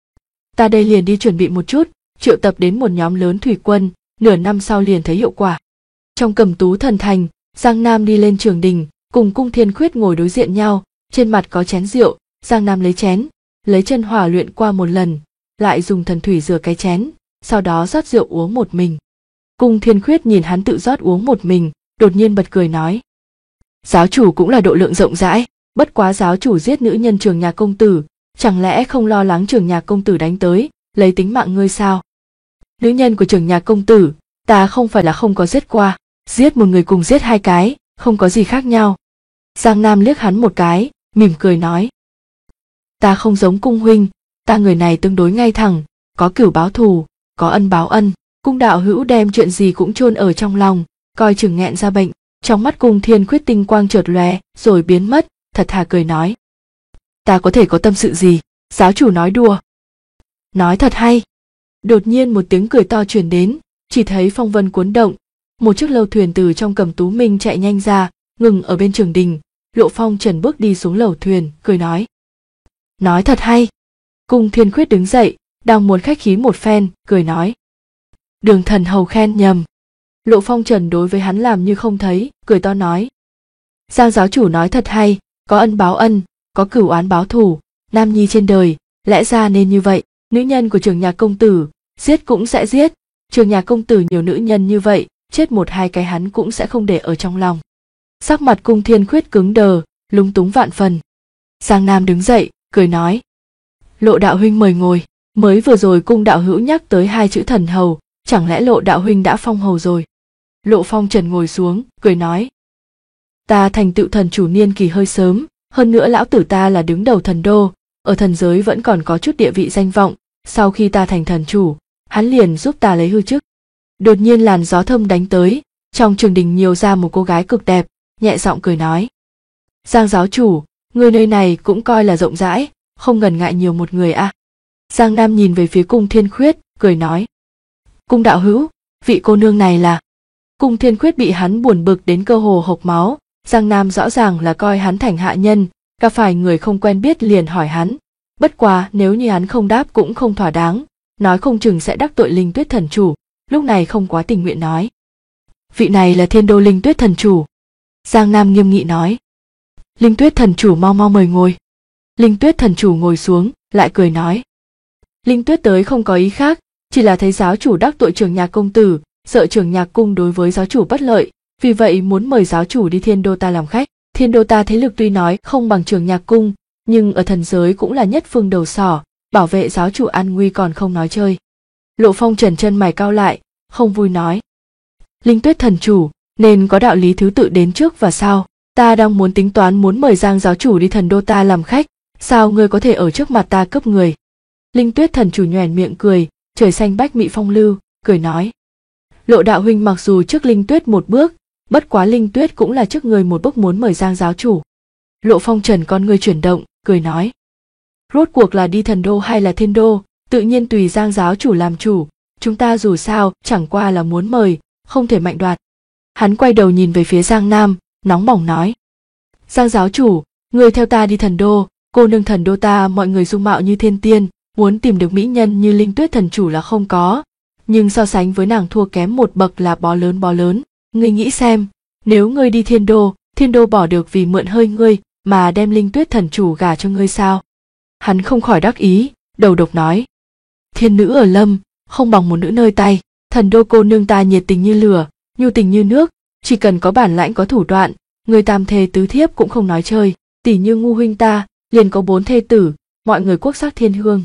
Ta đây liền đi chuẩn bị một chút, triệu tập đến một nhóm lớn thủy quân, nửa năm sau liền thấy hiệu quả. Trong Cẩm Tú Thần Thành, Giang Nam đi lên Trường Đình, cùng Cung Thiên Khuyết ngồi đối diện nhau, trên mặt có chén rượu, Giang Nam lấy chén, lấy chân hỏa luyện qua một lần, lại dùng thần thủy rửa cái chén, sau đó rót rượu uống một mình. Cung Thiên Khuyết nhìn hắn tự rót uống một mình, đột nhiên bật cười nói. Giáo chủ cũng là độ lượng rộng rãi, bất quá giáo chủ giết nữ nhân Trường Nhạc công tử, chẳng lẽ không lo lắng Trường Nhạc công tử đánh tới, lấy tính mạng ngươi sao? Nữ nhân của Trường Nhạc công tử, ta không phải là không có giết qua, giết một người cùng giết hai cái, không có gì khác nhau. Giang Nam liếc hắn một cái, mỉm cười nói. Ta không giống Cung huynh, ta người này tương đối ngay thẳng, có cửu báo thù, có ân báo ân. Cung đạo hữu đem chuyện gì cũng chôn ở trong lòng, coi chừng nghẹn ra bệnh. Trong mắt Cung Thiên Khuyết tinh quang chợt lóe, rồi biến mất, thật thà cười nói. Ta có thể có tâm sự gì, giáo chủ nói đùa. Nói thật hay. Đột nhiên một tiếng cười to truyền đến, chỉ thấy phong vân cuốn động, một chiếc lâu thuyền từ trong Cẩm Tú Minh chạy nhanh ra, ngừng ở bên Trường Đình. Lộ Phong Trần bước đi xuống lầu thuyền, cười nói. Nói thật hay. Cung Thiên Khuyết đứng dậy, đang muốn khách khí một phen, cười nói. Đường thần hầu khen nhầm. Lộ Phong Trần đối với hắn làm như không thấy, cười to nói. Giang giáo chủ nói thật hay, có ân báo ân, có cửu oán báo thù, nam nhi trên đời, lẽ ra nên như vậy, nữ nhân của Trường Nhạc công tử, giết cũng sẽ giết, Trường Nhạc công tử nhiều nữ nhân như vậy, chết một hai cái hắn cũng sẽ không để ở trong lòng. Sắc mặt Cung Thiên Khuyết cứng đờ, lúng túng vạn phần. Giang Nam đứng dậy, cười nói. Lộ đạo huynh mời ngồi, mới vừa rồi Cung đạo hữu nhắc tới hai chữ thần hầu, chẳng lẽ Lộ đạo huynh đã phong hầu rồi? Lộ Phong Trần ngồi xuống, cười nói. Ta thành tựu thần chủ niên kỳ hơi sớm, hơn nữa lão tử ta là đứng đầu thần đô, ở thần giới vẫn còn có chút địa vị danh vọng, sau khi ta thành thần chủ, hắn liền giúp ta lấy hư chức. Đột nhiên làn gió thơm đánh tới, trong Trường Đình nhiều ra một cô gái cực đẹp, nhẹ giọng cười nói. Giang giáo chủ, người nơi này cũng coi là rộng rãi, không ngần ngại nhiều một người à. Giang Nam nhìn về phía Cung Thiên Khuyết, cười nói. Cung đạo hữu, vị cô nương này là... Cung Thiên Khuyết bị hắn buồn bực đến cơ hồ hộc máu, Giang Nam rõ ràng là coi hắn thành hạ nhân, gặp phải người không quen biết liền hỏi hắn. Bất quá nếu như hắn không đáp cũng không thỏa đáng, nói không chừng sẽ đắc tội Linh Tuyết thần chủ, lúc này không quá tình nguyện nói. Vị này là Thiên Đô Linh Tuyết thần chủ. Giang Nam nghiêm nghị nói. Linh Tuyết thần chủ mau mau mời ngồi. Linh Tuyết thần chủ ngồi xuống, lại cười nói. Linh Tuyết tới không có ý khác, chỉ là thấy giáo chủ đắc tội Trường Nhạc công tử, sợ Trường Nhạc cung đối với giáo chủ bất lợi, vì vậy muốn mời giáo chủ đi Thiên Đô ta làm khách. Thiên Đô ta thế lực tuy nói không bằng Trường Nhạc Cung, nhưng ở thần giới cũng là nhất phương đầu sỏ, bảo vệ giáo chủ an nguy còn không nói chơi. Lộ Phong Trần chân mày cau lại, không vui nói: Linh Tuyết thần chủ, nên có đạo lý thứ tự đến trước và sau. Ta đang muốn tính toán muốn mời Giang giáo chủ đi Thần Đô ta làm khách, sao ngươi có thể ở trước mặt ta cướp người? Linh Tuyết thần chủ nhoẻn miệng cười, trời xanh bách mị phong lưu, cười nói: Lộ đạo huynh mặc dù trước Linh Tuyết một bước, bất quá Linh Tuyết cũng là trước người một bước muốn mời Giang giáo chủ. Lộ Phong Trần con ngươi chuyển động, cười nói: Rốt cuộc là đi Thần Đô hay là Thiên Đô, tự nhiên tùy Giang giáo chủ làm chủ, chúng ta dù sao chẳng qua là muốn mời, không thể mạnh đoạt. Hắn quay đầu nhìn về phía Giang Nam, nóng bỏng nói: Giang giáo chủ, người theo ta đi Thần Đô, cô nương Thần Đô ta mọi người dung mạo như thiên tiên, muốn tìm được mỹ nhân như Linh Tuyết thần chủ là không có, nhưng so sánh với nàng thua kém một bậc là bó lớn. Ngươi nghĩ xem, nếu ngươi đi Thiên Đô bỏ được vì mượn hơi ngươi mà đem Linh Tuyết thần chủ gả cho ngươi sao? Hắn không khỏi đắc ý, đầu độc nói: Thiên nữ ở lâm, không bằng một nữ nơi tay. Thần Đô cô nương ta nhiệt tình như lửa, nhu tình như nước, chỉ cần có bản lãnh có thủ đoạn, người tam thê tứ thiếp cũng không nói chơi. Tỷ như ngu huynh ta, liền có 4 thê tử, mọi người quốc sắc thiên hương.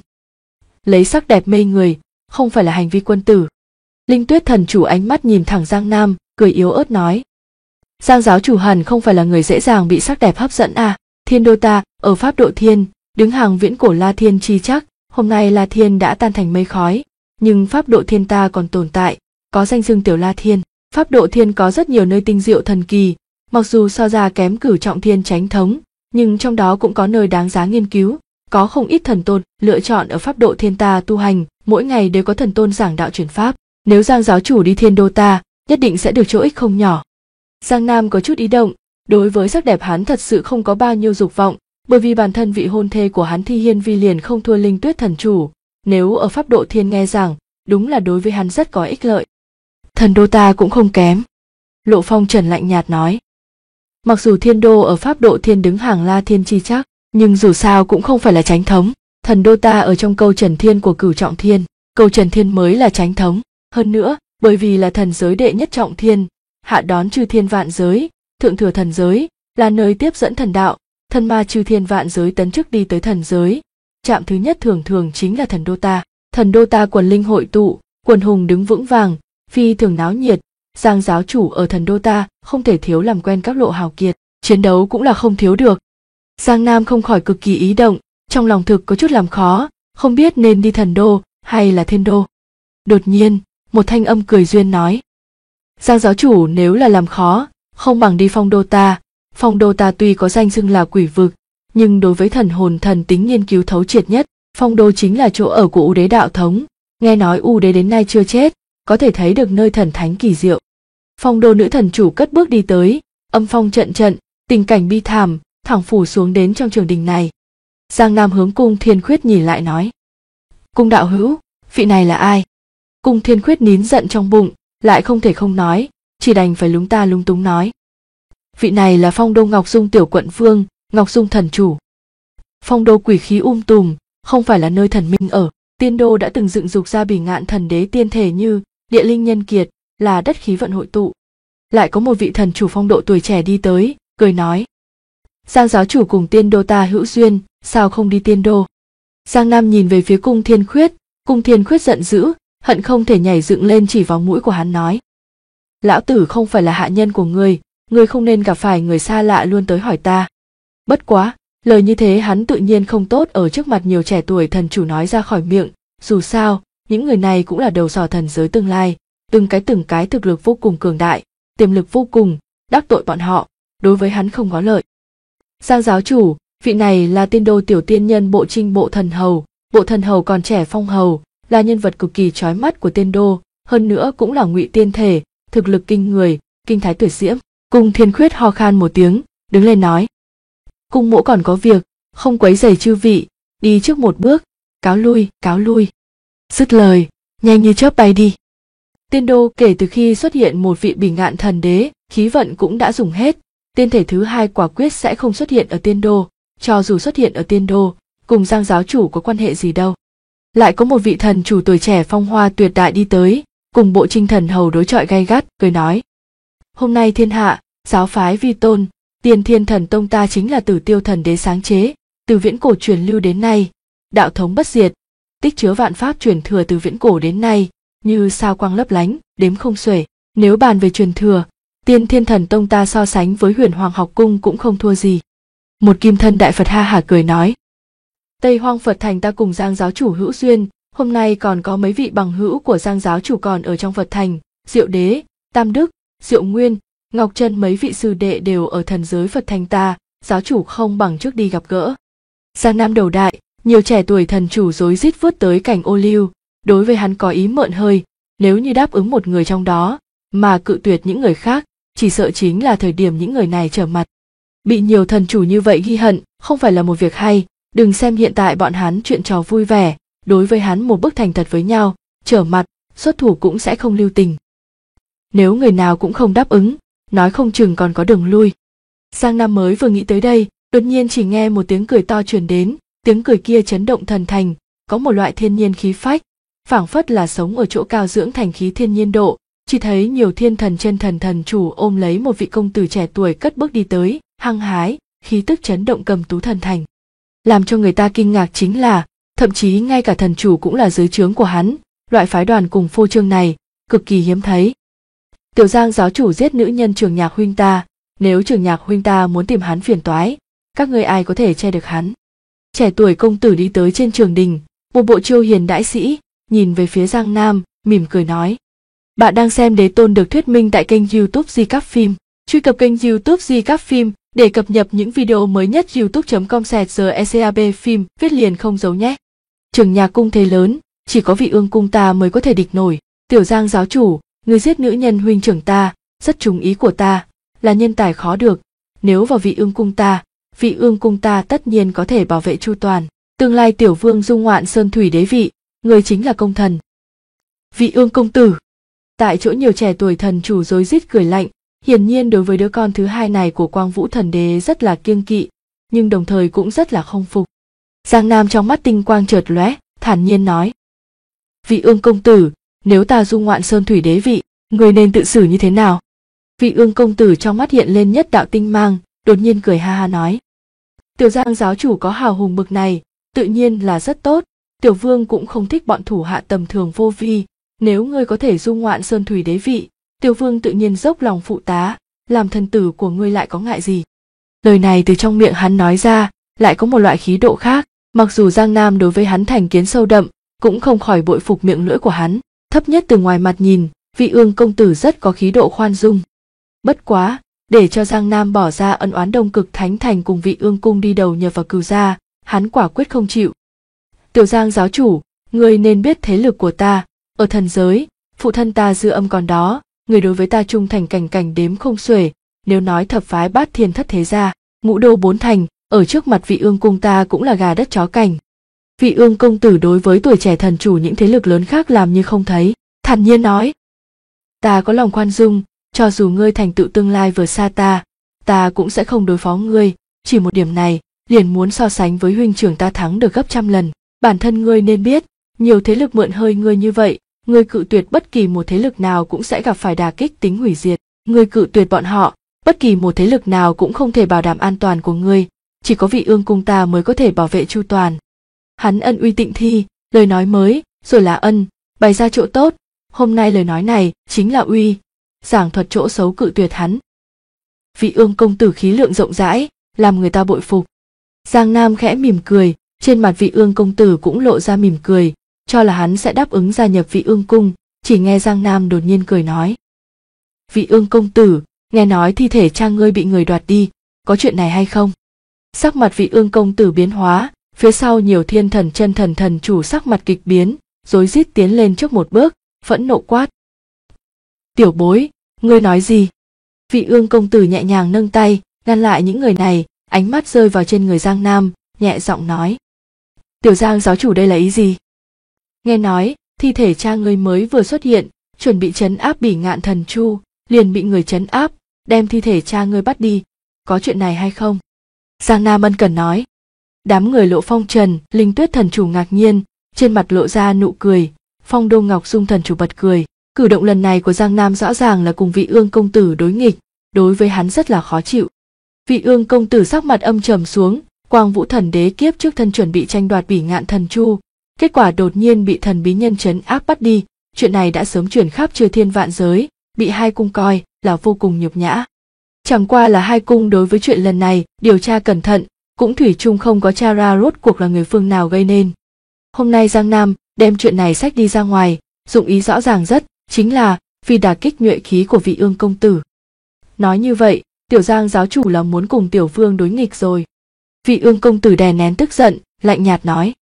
Lấy sắc đẹp mê người, không phải là hành vi quân tử. Linh Tuyết thần chủ ánh mắt nhìn thẳng Giang Nam, cười yếu ớt nói: Giang giáo chủ hẳn không phải là người dễ dàng bị sắc đẹp hấp dẫn à? Thiên Đô ta ở Pháp Độ Thiên, đứng hàng viễn cổ La Thiên chi chắc, hôm nay La Thiên đã tan thành mây khói, nhưng Pháp Độ Thiên ta còn tồn tại, có danh xưng tiểu La Thiên. Pháp Độ Thiên có rất nhiều nơi tinh diệu thần kỳ, mặc dù so ra kém Cửu Trọng Thiên Chánh Thống, nhưng trong đó cũng có nơi đáng giá nghiên cứu, có không ít thần tôn lựa chọn ở Pháp Độ Thiên ta tu hành, mỗi ngày đều có thần tôn giảng đạo truyền pháp. Nếu Giang giáo chủ đi Thiên Đô ta, nhất định sẽ được chỗ ích không nhỏ. Giang Nam có chút ý động, đối với sắc đẹp hắn thật sự không có bao nhiêu dục vọng, bởi vì bản thân vị hôn thê của hắn Thi Hiên Vi liền không thua Linh Tuyết thần chủ, nếu ở Pháp Độ Thiên nghe giảng, đúng là đối với hắn rất có ích lợi. Thần Đô ta cũng không kém. Lộ Phong Trần lạnh nhạt nói: Mặc dù Thiên Đô ở Pháp Độ Thiên đứng hàng La Thiên chi chắc, nhưng dù sao cũng không phải là chánh thống. Thần Đô ta ở trong câu Trần Thiên của Cửu Trọng Thiên, câu Trần Thiên mới là chánh thống. Hơn nữa, bởi vì là thần giới đệ nhất trọng thiên, hạ đón chư thiên vạn giới, thượng thừa thần giới, là nơi tiếp dẫn thần đạo, thần ma chư thiên vạn giới tấn chức đi tới thần giới. Trạm thứ nhất thường chính là Thần Đô ta. Thần Đô ta quần linh hội tụ, quần hùng đứng vững vàng, phi thường náo nhiệt. Giang giáo chủ ở Thần Đô ta không thể thiếu làm quen các lộ hào kiệt, chiến đấu cũng là không thiếu được. Giang Nam không khỏi cực kỳ ý động, trong lòng thực có chút làm khó, không biết nên đi Thần Đô hay là Thiên Đô. Đột nhiên, một thanh âm cười duyên nói: Giang giáo chủ nếu là làm khó, không bằng đi Phong Đô ta. Phong Đô ta tuy có danh xưng là quỷ vực, nhưng đối với thần hồn thần tính nghiên cứu thấu triệt nhất. Phong Đô chính là chỗ ở của U Đế đạo thống, nghe nói U Đế đến nay chưa chết, có thể thấy được nơi thần thánh kỳ diệu. Phong Đô nữ thần chủ cất bước đi tới, âm phong trận trận, tình cảnh bi thảm, thẳng phủ xuống đến trong trường đình này. Giang Nam hướng Cung Thiên Khuyết nhìn lại nói: Cung đạo hữu, vị này là ai? Cung Thiên Khuyết nín giận trong bụng, lại không thể không nói, chỉ đành phải lúng ta lúng túng nói: Vị này là Phong Đô Ngọc Dung tiểu quận vương, Ngọc Dung thần chủ. Phong Đô quỷ khí tùm, không phải là nơi thần minh ở. Tiên Đô đã từng dựng dục ra Bỉ Ngạn thần đế tiên thể như địa linh nhân kiệt, là đất khí vận hội tụ. Lại có một vị thần chủ phong độ tuổi trẻ đi tới, cười nói: Giang giáo chủ cùng Tiên Đô ta hữu duyên, sao không đi Tiên Đô? Giang Nam nhìn về phía Cung Thiên Khuyết, Cung Thiên Khuyết giận dữ, hận không thể nhảy dựng lên chỉ vào mũi của hắn nói: Lão tử không phải là hạ nhân của ngươi không nên gặp phải người xa lạ luôn tới hỏi ta. Bất quá, lời như thế hắn tự nhiên không tốt ở trước mặt nhiều trẻ tuổi thần chủ nói ra khỏi miệng, dù sao, những người này cũng là đầu sỏ thần giới tương lai, từng cái thực lực vô cùng cường đại, tiềm lực vô cùng, đắc tội bọn họ, đối với hắn không có lợi. Giang giáo chủ, vị này là Tiên Đô tiểu tiên nhân Bộ Trinh Bộ Thần Hầu còn trẻ Phong Hầu, là nhân vật cực kỳ chói mắt của Tiên Đô, hơn nữa cũng là ngụy tiên thể, thực lực kinh người, kinh thái tuyệt diễm. Cung Thiên Khuyết ho khan một tiếng, đứng lên nói: Cung mỗ còn có việc, không quấy rầy chư vị, đi trước một bước, cáo lui. Dứt lời, nhanh như chớp bay đi. Tiên Đô kể từ khi xuất hiện một vị Bỉ Ngạn thần đế, khí vận cũng đã dùng hết, tiên thể thứ hai quả quyết sẽ không xuất hiện ở Tiên Đô, cho dù xuất hiện ở Tiên Đô, cùng Giang giáo chủ có quan hệ gì đâu. Lại có một vị thần chủ tuổi trẻ phong hoa tuyệt đại đi tới, cùng Bộ Trinh thần hầu đối chọi gay gắt, cười nói: Hôm nay thiên hạ, giáo phái vi tôn, Tiên Thiên Thần Tông ta chính là Tử Tiêu Thần Đế sáng chế, từ viễn cổ truyền lưu đến nay, đạo thống bất diệt, tích chứa vạn pháp truyền thừa từ viễn cổ đến nay, như sao quang lấp lánh, đếm không xuể. Nếu bàn về truyền thừa, Tiên Thiên Thần Tông ta so sánh với Huyền Hoàng học cung cũng không thua gì. Một kim thân đại Phật ha hả cười nói. Tây Hoang Phật Thành ta cùng Giang giáo chủ hữu duyên, hôm nay còn có mấy vị bằng hữu của Giang giáo chủ còn ở trong Phật Thành, Diệu Đế, Tam Đức, Diệu Nguyên, Ngọc Trân mấy vị sư đệ đều ở thần giới Phật Thành ta, giáo chủ không bằng trước đi gặp gỡ. Giang Nam đầu đại, nhiều trẻ tuổi thần chủ rối rít vút tới cảnh ô liu, đối với hắn có ý mượn hơi, nếu như đáp ứng một người trong đó, mà cự tuyệt những người khác, chỉ sợ chính là thời điểm những người này trở mặt. Bị nhiều thần chủ như vậy ghi hận, không phải là một việc hay, đừng xem hiện tại bọn hắn chuyện trò vui vẻ, đối với hắn một bức thành thật với nhau, trở mặt, xuất thủ cũng sẽ không lưu tình. Nếu người nào cũng không đáp ứng, nói không chừng còn có đường lui. Giang Nam mới vừa nghĩ tới đây, đột nhiên chỉ nghe một tiếng cười to truyền đến, tiếng cười kia chấn động thần thành, có một loại thiên nhiên khí phách, phảng phất là sống ở chỗ cao dưỡng thành khí thiên nhiên độ. Chỉ thấy nhiều thiên thần chân thần thần chủ ôm lấy một vị công tử trẻ tuổi cất bước đi tới, hăng hái, khí tức chấn động cầm tú thần thành. Làm cho người ta kinh ngạc chính là, thậm chí ngay cả thần chủ cũng là dưới trướng của hắn, loại phái đoàn cùng phô trương này, cực kỳ hiếm thấy. Tiểu Giang giáo chủ giết nữ nhân Trường Nhạc huynh ta, nếu Trường Nhạc huynh ta muốn tìm hắn phiền toái, các ngươi ai có thể che được hắn? Trẻ tuổi công tử đi tới trên trường đình, một bộ chiêu hiền đãi sĩ, nhìn về phía Giang Nam, mỉm cười nói. Bạn đang xem Đế Tôn được thuyết minh tại kênh YouTube Di Các Phim. Truy cập kênh YouTube Di Các Phim để cập nhật những video mới nhất. youtube.com/GECAB phim viết liền không giấu nhé. Trường Nhạc cung thế lớn, chỉ có Vị Ương cung ta mới có thể địch nổi. Tiểu Giang giáo chủ, người giết nữ nhân huynh trưởng ta, rất trúng ý của ta, là nhân tài khó được. Nếu vào Vị Ương cung ta tất nhiên có thể bảo vệ chu toàn. Tương lai tiểu vương dung ngoạn sơn thủy đế vị, người chính là công thần. Vị Ương công tử. Tại chỗ nhiều trẻ tuổi thần chủ rối rít cười lạnh, hiển nhiên đối với đứa con thứ hai này của Quang Vũ thần đế rất là kiêng kỵ, nhưng đồng thời cũng rất là không phục. Giang Nam trong mắt tinh quang chợt lóe, thản nhiên nói: Vị Ương công tử, nếu ta dung ngoạn sơn thủy đế vị, người nên tự xử như thế nào? Vị Ương công tử trong mắt hiện lên nhất đạo tinh mang, đột nhiên cười ha ha nói: Tiểu Giang giáo chủ có hào hùng bực này, tự nhiên là rất tốt. Tiểu vương cũng không thích bọn thủ hạ tầm thường vô vi. Nếu ngươi có thể dung ngoạn sơn thủy đế vị, tiểu vương tự nhiên dốc lòng phụ tá, làm thần tử của ngươi lại có ngại gì? Lời này từ trong miệng hắn nói ra, lại có một loại khí độ khác. Mặc dù Giang Nam đối với hắn thành kiến sâu đậm, cũng không khỏi bội phục miệng lưỡi của hắn. Thấp nhất từ ngoài mặt nhìn, Vị Ương công tử rất có khí độ khoan dung. Bất quá, để cho Giang Nam bỏ ra ân oán Đông Cực Thánh Thành cùng Vị Ương cung đi đầu nhập vào cừu gia, hắn quả quyết không chịu. Tiểu Giang giáo chủ, ngươi nên biết thế lực của ta. Ở thần giới, phụ thân ta dư âm còn đó, người đối với ta trung thành cảnh cảnh đếm không xuể. Nếu nói thập phái bát thiên thất thế gia, ngũ đô bốn thành, ở trước mặt Vị Ương cung ta cũng là gà đất chó cành. Vị Ương công tử đối với tuổi trẻ thần chủ những thế lực lớn khác làm như không thấy, thản nhiên nói: Ta có lòng khoan dung, cho dù ngươi thành tựu tương lai vượt xa ta cũng sẽ không đối phó ngươi. Chỉ một điểm này, liền muốn so sánh với huynh trưởng ta thắng được gấp trăm lần. Bản thân ngươi nên biết, nhiều thế lực mượn hơi ngươi như vậy, ngươi cự tuyệt bất kỳ một thế lực nào cũng sẽ gặp phải đả kích tính hủy diệt. Ngươi cự tuyệt bọn họ, bất kỳ một thế lực nào cũng không thể bảo đảm an toàn của ngươi, chỉ có Vị Ương cung ta mới có thể bảo vệ chu toàn. Hắn ân uy tịnh thi, lời nói mới, rồi là ân, bày ra chỗ tốt, hôm nay lời nói này chính là uy, giảng thuật chỗ xấu cự tuyệt hắn. Vị Ương công tử khí lượng rộng rãi, làm người ta bội phục. Giang Nam khẽ mỉm cười, trên mặt Vị Ương công tử cũng lộ ra mỉm cười, cho là hắn sẽ đáp ứng gia nhập Vị Ương cung, chỉ nghe Giang Nam đột nhiên cười nói: Vị Ương công tử, nghe nói thi thể cha ngươi bị người đoạt đi, có chuyện này hay không? Sắc mặt Vị Ương công tử biến hóa, phía sau nhiều thiên thần chân thần thần chủ sắc mặt kịch biến, rối rít tiến lên trước một bước, phẫn nộ quát: Tiểu bối, ngươi nói gì? Vị Ương công tử nhẹ nhàng nâng tay, ngăn lại những người này, ánh mắt rơi vào trên người Giang Nam, nhẹ giọng nói: Tiểu Giang giáo chủ đây là ý gì? Nghe nói, thi thể cha ngươi mới vừa xuất hiện, chuẩn bị trấn áp Bỉ Ngạn thần chu, liền bị người trấn áp, đem thi thể cha ngươi bắt đi, có chuyện này hay không? Giang Nam ân cần nói. Đám người Lộ Phong Trần, Linh Tuyết thần chủ ngạc nhiên, trên mặt lộ ra nụ cười. Phong Đô Ngọc Dung thần chủ bật cười, Cử động lần này của Giang Nam rõ ràng là cùng Vị Ương công tử đối nghịch, đối với hắn rất là khó chịu. Vị Ương công tử sắc mặt âm trầm xuống, Quang Vũ Thần Đế kiếp trước thân chuẩn bị tranh đoạt Bỉ Ngạn Thần Chu, kết quả đột nhiên bị thần bí nhân trấn áp bắt đi, chuyện này đã sớm truyền khắp chư thiên vạn giới, bị hai cung coi là vô cùng nhục nhã. Chẳng qua là hai cung đối với chuyện lần này điều tra cẩn thận, cũng thủy chung không có tra ra rốt cuộc là người phương nào gây nên. Hôm nay Giang Nam đem chuyện này xách đi ra ngoài, dụng ý rõ ràng rất, chính là vì đả kích nhuệ khí của Vị Ương công tử. Nói như vậy, Tiểu Giang giáo chủ là muốn cùng Tiểu Vương đối nghịch rồi. Vị Ương công tử đè nén tức giận, lạnh nhạt nói: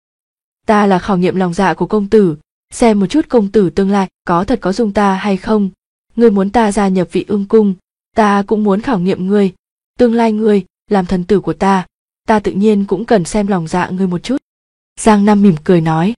Ta là khảo nghiệm lòng dạ của công tử, xem một chút công tử tương lai có thật có dung ta hay không. Ngươi muốn ta gia nhập Vị Ương cung, ta cũng muốn khảo nghiệm ngươi. Tương lai ngươi làm thần tử của ta tự nhiên cũng cần xem lòng dạ ngươi một chút. Giang Nam mỉm cười nói: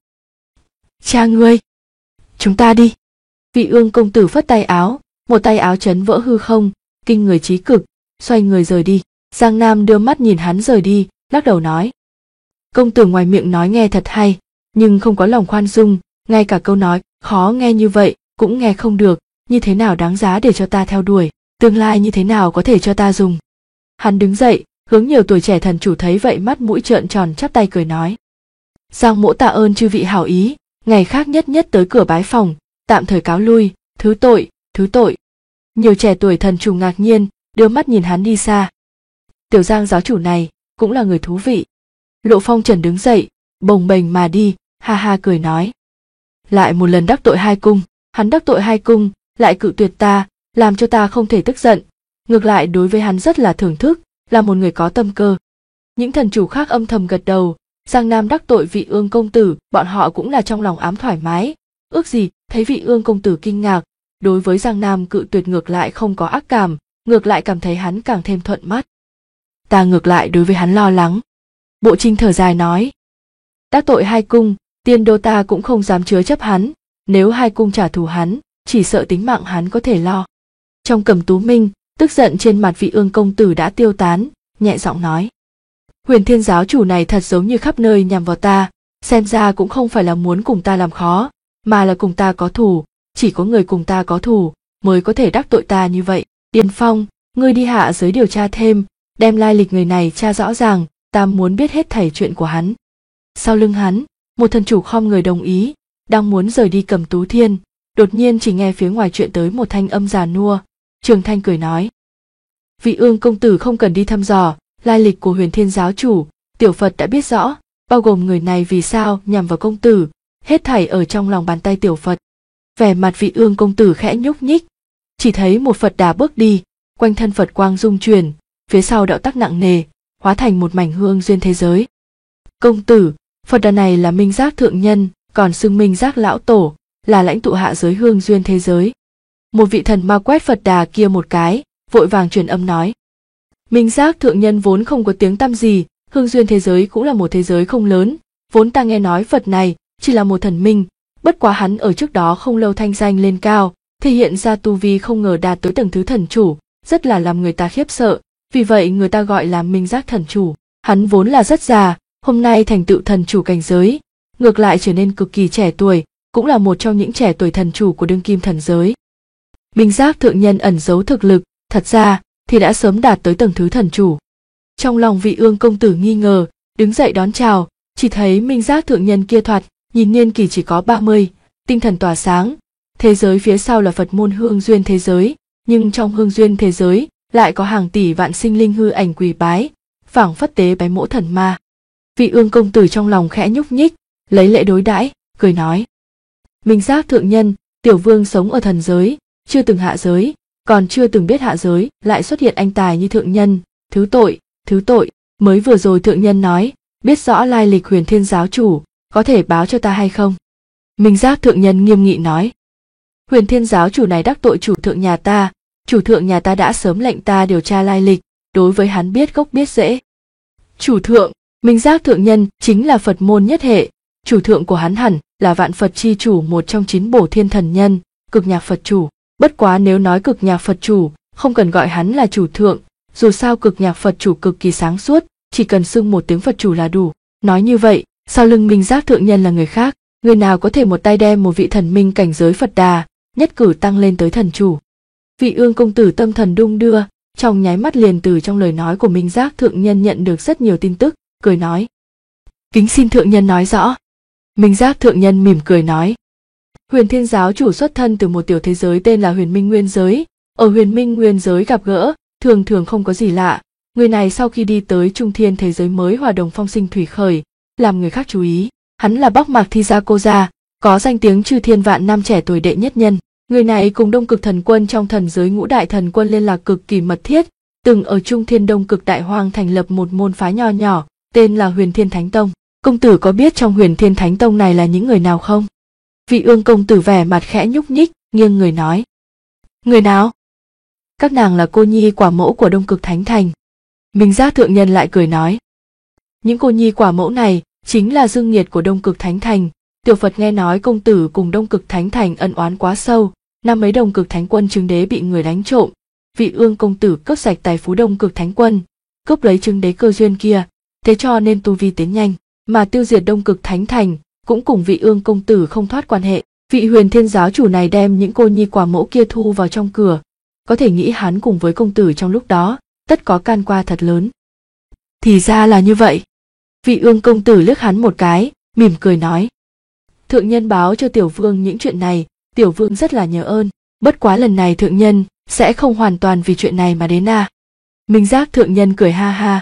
Cha ngươi, chúng ta đi. Vị Ương công tử phất tay áo, một tay áo chấn vỡ hư không, kinh người trí cực, xoay người rời đi. Giang Nam đưa mắt nhìn hắn rời đi, lắc đầu nói: Công tử ngoài miệng nói nghe thật hay, nhưng không có lòng khoan dung, ngay cả câu nói khó nghe như vậy cũng nghe không được, như thế nào đáng giá để cho ta theo đuổi, tương lai như thế nào có thể cho ta dùng. Hắn đứng dậy, hướng nhiều tuổi trẻ thần chủ thấy vậy mắt mũi trợn tròn chắp tay cười nói: Giang mỗ tạ ơn chư vị hảo ý, ngày khác nhất nhất tới cửa bái phòng, tạm thời cáo lui, thứ tội, thứ tội. Nhiều trẻ tuổi thần chủ ngạc nhiên, đưa mắt nhìn hắn đi xa. Tiểu Giang giáo chủ này cũng là người thú vị. Lộ Phong Trần đứng dậy, bồng bềnh mà đi, ha ha cười nói: Lại một lần đắc tội hai cung, hắn đắc tội hai cung, lại cự tuyệt ta, làm cho ta không thể tức giận. Ngược lại đối với hắn rất là thưởng thức, là một người có tâm cơ. Những thần chủ khác âm thầm gật đầu, Giang Nam đắc tội Vị Ương công tử, bọn họ cũng là trong lòng ám thoải mái. Ước gì thấy Vị Ương công tử kinh ngạc, đối với Giang Nam cự tuyệt ngược lại không có ác cảm, ngược lại cảm thấy hắn càng thêm thuận mắt. Ta ngược lại đối với hắn lo lắng. Bộ Trinh thở dài nói: Đắc tội hai cung, tiên đô ta cũng không dám chứa chấp hắn, nếu hai cung trả thù hắn, chỉ sợ tính mạng hắn có thể lo. Trong Cẩm Tú Minh, tức giận trên mặt Vị Ương công tử đã tiêu tán, nhẹ giọng nói: Huyền Thiên giáo chủ này thật giống như khắp nơi nhằm vào ta, xem ra cũng không phải là muốn cùng ta làm khó, mà là cùng ta có thù, chỉ có người cùng ta có thù mới có thể đắc tội ta như vậy. Điền Phong, ngươi đi hạ giới điều tra thêm, đem lai lịch người này tra rõ ràng, ta muốn biết hết thảy chuyện của hắn. Sau lưng hắn, một thần chủ khom người đồng ý, đang muốn rời đi Cẩm Tú Thiên, đột nhiên chỉ nghe phía ngoài chuyện tới một thanh âm già nua. Trường Thanh cười nói: Vị Ương công tử không cần đi thăm dò lai lịch của Huyền Thiên giáo chủ, tiểu Phật đã biết rõ, bao gồm người này vì sao nhằm vào công tử, hết thảy ở trong lòng bàn tay tiểu Phật. Vẻ mặt Vị Ương công tử khẽ nhúc nhích, chỉ thấy một Phật đà bước đi, quanh thân Phật quang dung chuyển, phía sau đạo tắc nặng nề, hóa thành một mảnh hương duyên thế giới. Công tử, Phật đà này là Minh Giác thượng nhân, còn xưng Minh Giác lão tổ, là lãnh tụ hạ giới hương duyên thế giới. Một vị thần ma quét Phật đà kia một cái, vội vàng truyền âm nói: Minh Giác thượng nhân vốn không có tiếng tăm gì, hương duyên thế giới cũng là một thế giới không lớn, vốn ta nghe nói Phật này chỉ là một thần minh, bất quá hắn ở trước đó không lâu thanh danh lên cao, thể hiện ra tu vi không ngờ đạt tới tầng thứ thần chủ, rất là làm người ta khiếp sợ, vì vậy người ta gọi là Minh Giác thần chủ. Hắn vốn là rất già, hôm nay thành tựu thần chủ cảnh giới, ngược lại trở nên cực kỳ trẻ tuổi, cũng là một trong những trẻ tuổi thần chủ của đương kim thần giới. Minh Giác thượng nhân ẩn giấu thực lực, thật ra thì đã sớm đạt tới tầng thứ thần chủ. Trong lòng Vị Ương công tử nghi ngờ, đứng dậy đón chào, chỉ thấy Minh Giác thượng nhân kia thoạt nhìn niên kỷ chỉ có 30, tinh thần tỏa sáng. Thế giới phía sau là Phật môn hương duyên thế giới, nhưng trong hương duyên thế giới lại có hàng tỷ vạn sinh linh hư ảnh quỳ bái, phảng phất tế bái mỗ thần ma. Vị Ương công tử trong lòng khẽ nhúc nhích, lấy lễ đối đãi, cười nói: Minh Giác thượng nhân, tiểu vương sống ở thần giới, chưa từng hạ giới, còn chưa từng biết hạ giới lại xuất hiện anh tài như thượng nhân, thứ tội, thứ tội. Mới vừa rồi thượng nhân nói, biết rõ lai lịch Huyền Thiên giáo chủ, có thể báo cho ta hay không? Minh Giác thượng nhân nghiêm nghị nói: Huyền Thiên giáo chủ này đắc tội chủ thượng nhà ta, chủ thượng nhà ta đã sớm lệnh ta điều tra lai lịch, đối với hắn biết gốc biết rễ. Chủ thượng, Minh Giác thượng nhân chính là Phật môn nhất hệ, chủ thượng của hắn hẳn là Vạn Phật chi chủ, một trong 9 bổ thiên thần nhân, Cực Nhạc Phật chủ. Bất quá nếu nói Cực Nhạc Phật chủ, không cần gọi hắn là chủ thượng, dù sao Cực Nhạc Phật chủ cực kỳ sáng suốt, chỉ cần xưng một tiếng Phật chủ là đủ. Nói như vậy, sau lưng Minh Giác thượng nhân là người khác, người nào có thể một tay đem một vị thần minh cảnh giới Phật đà, nhất cử tăng lên tới thần chủ. Vị Ương công tử tâm thần đung đưa, trong nháy mắt liền từ trong lời nói của Minh Giác thượng nhân nhận được rất nhiều tin tức, cười nói: "Kính xin thượng nhân nói rõ." Minh Giác thượng nhân mỉm cười nói: "Huyền Thiên giáo chủ xuất thân từ một tiểu thế giới tên là Huyền Minh Nguyên giới, ở Huyền Minh Nguyên giới gặp gỡ, thường thường không có gì lạ. Người này sau khi đi tới Trung Thiên thế giới mới hòa đồng phong sinh thủy khởi, làm người khác chú ý. Hắn là Bắc Mạc Thi Gia Cô Gia, có danh tiếng chư thiên vạn năm trẻ tuổi đệ nhất nhân. Người này cùng Đông Cực Thần Quân trong thần giới Ngũ Đại Thần Quân liên lạc cực kỳ mật thiết, từng ở Trung Thiên Đông Cực Đại Hoang thành lập một môn phái nho nhỏ, tên là Huyền Thiên Thánh Tông. Công tử có biết trong Huyền Thiên Thánh Tông này là những người nào không?" Vị Ương công tử vẻ mặt khẽ nhúc nhích, nghiêng người nói: "Người nào?" "Các nàng là cô nhi quả mẫu của Đông Cực Thánh Thành." Minh Giác thượng nhân lại cười nói: "Những cô nhi quả mẫu này chính là dương nghiệt của Đông Cực Thánh Thành. Tiểu Phật nghe nói công tử cùng Đông Cực Thánh Thành ân oán quá sâu, năm ấy Đông Cực Thánh Quân chứng đế bị người đánh trộm, vị Ương công tử cướp sạch tài phú Đông Cực Thánh Quân, cướp lấy chứng đế cơ duyên kia, thế cho nên tu vi tiến nhanh, mà tiêu diệt Đông Cực Thánh Thành cũng cùng vị Ương công tử không thoát quan hệ. Vị Huyền Thiên giáo chủ này đem những cô nhi quả mẫu kia thu vào trong cửa, có thể nghĩ hắn cùng với công tử trong lúc đó tất có can qua thật lớn." "Thì ra là như vậy." Vị Ương công tử liếc hắn một cái, mỉm cười nói: "Thượng nhân báo cho tiểu vương những chuyện này, tiểu vương rất là nhớ ơn, bất quá lần này thượng nhân sẽ không hoàn toàn vì chuyện này mà đến à?" Minh Giác thượng nhân cười ha ha: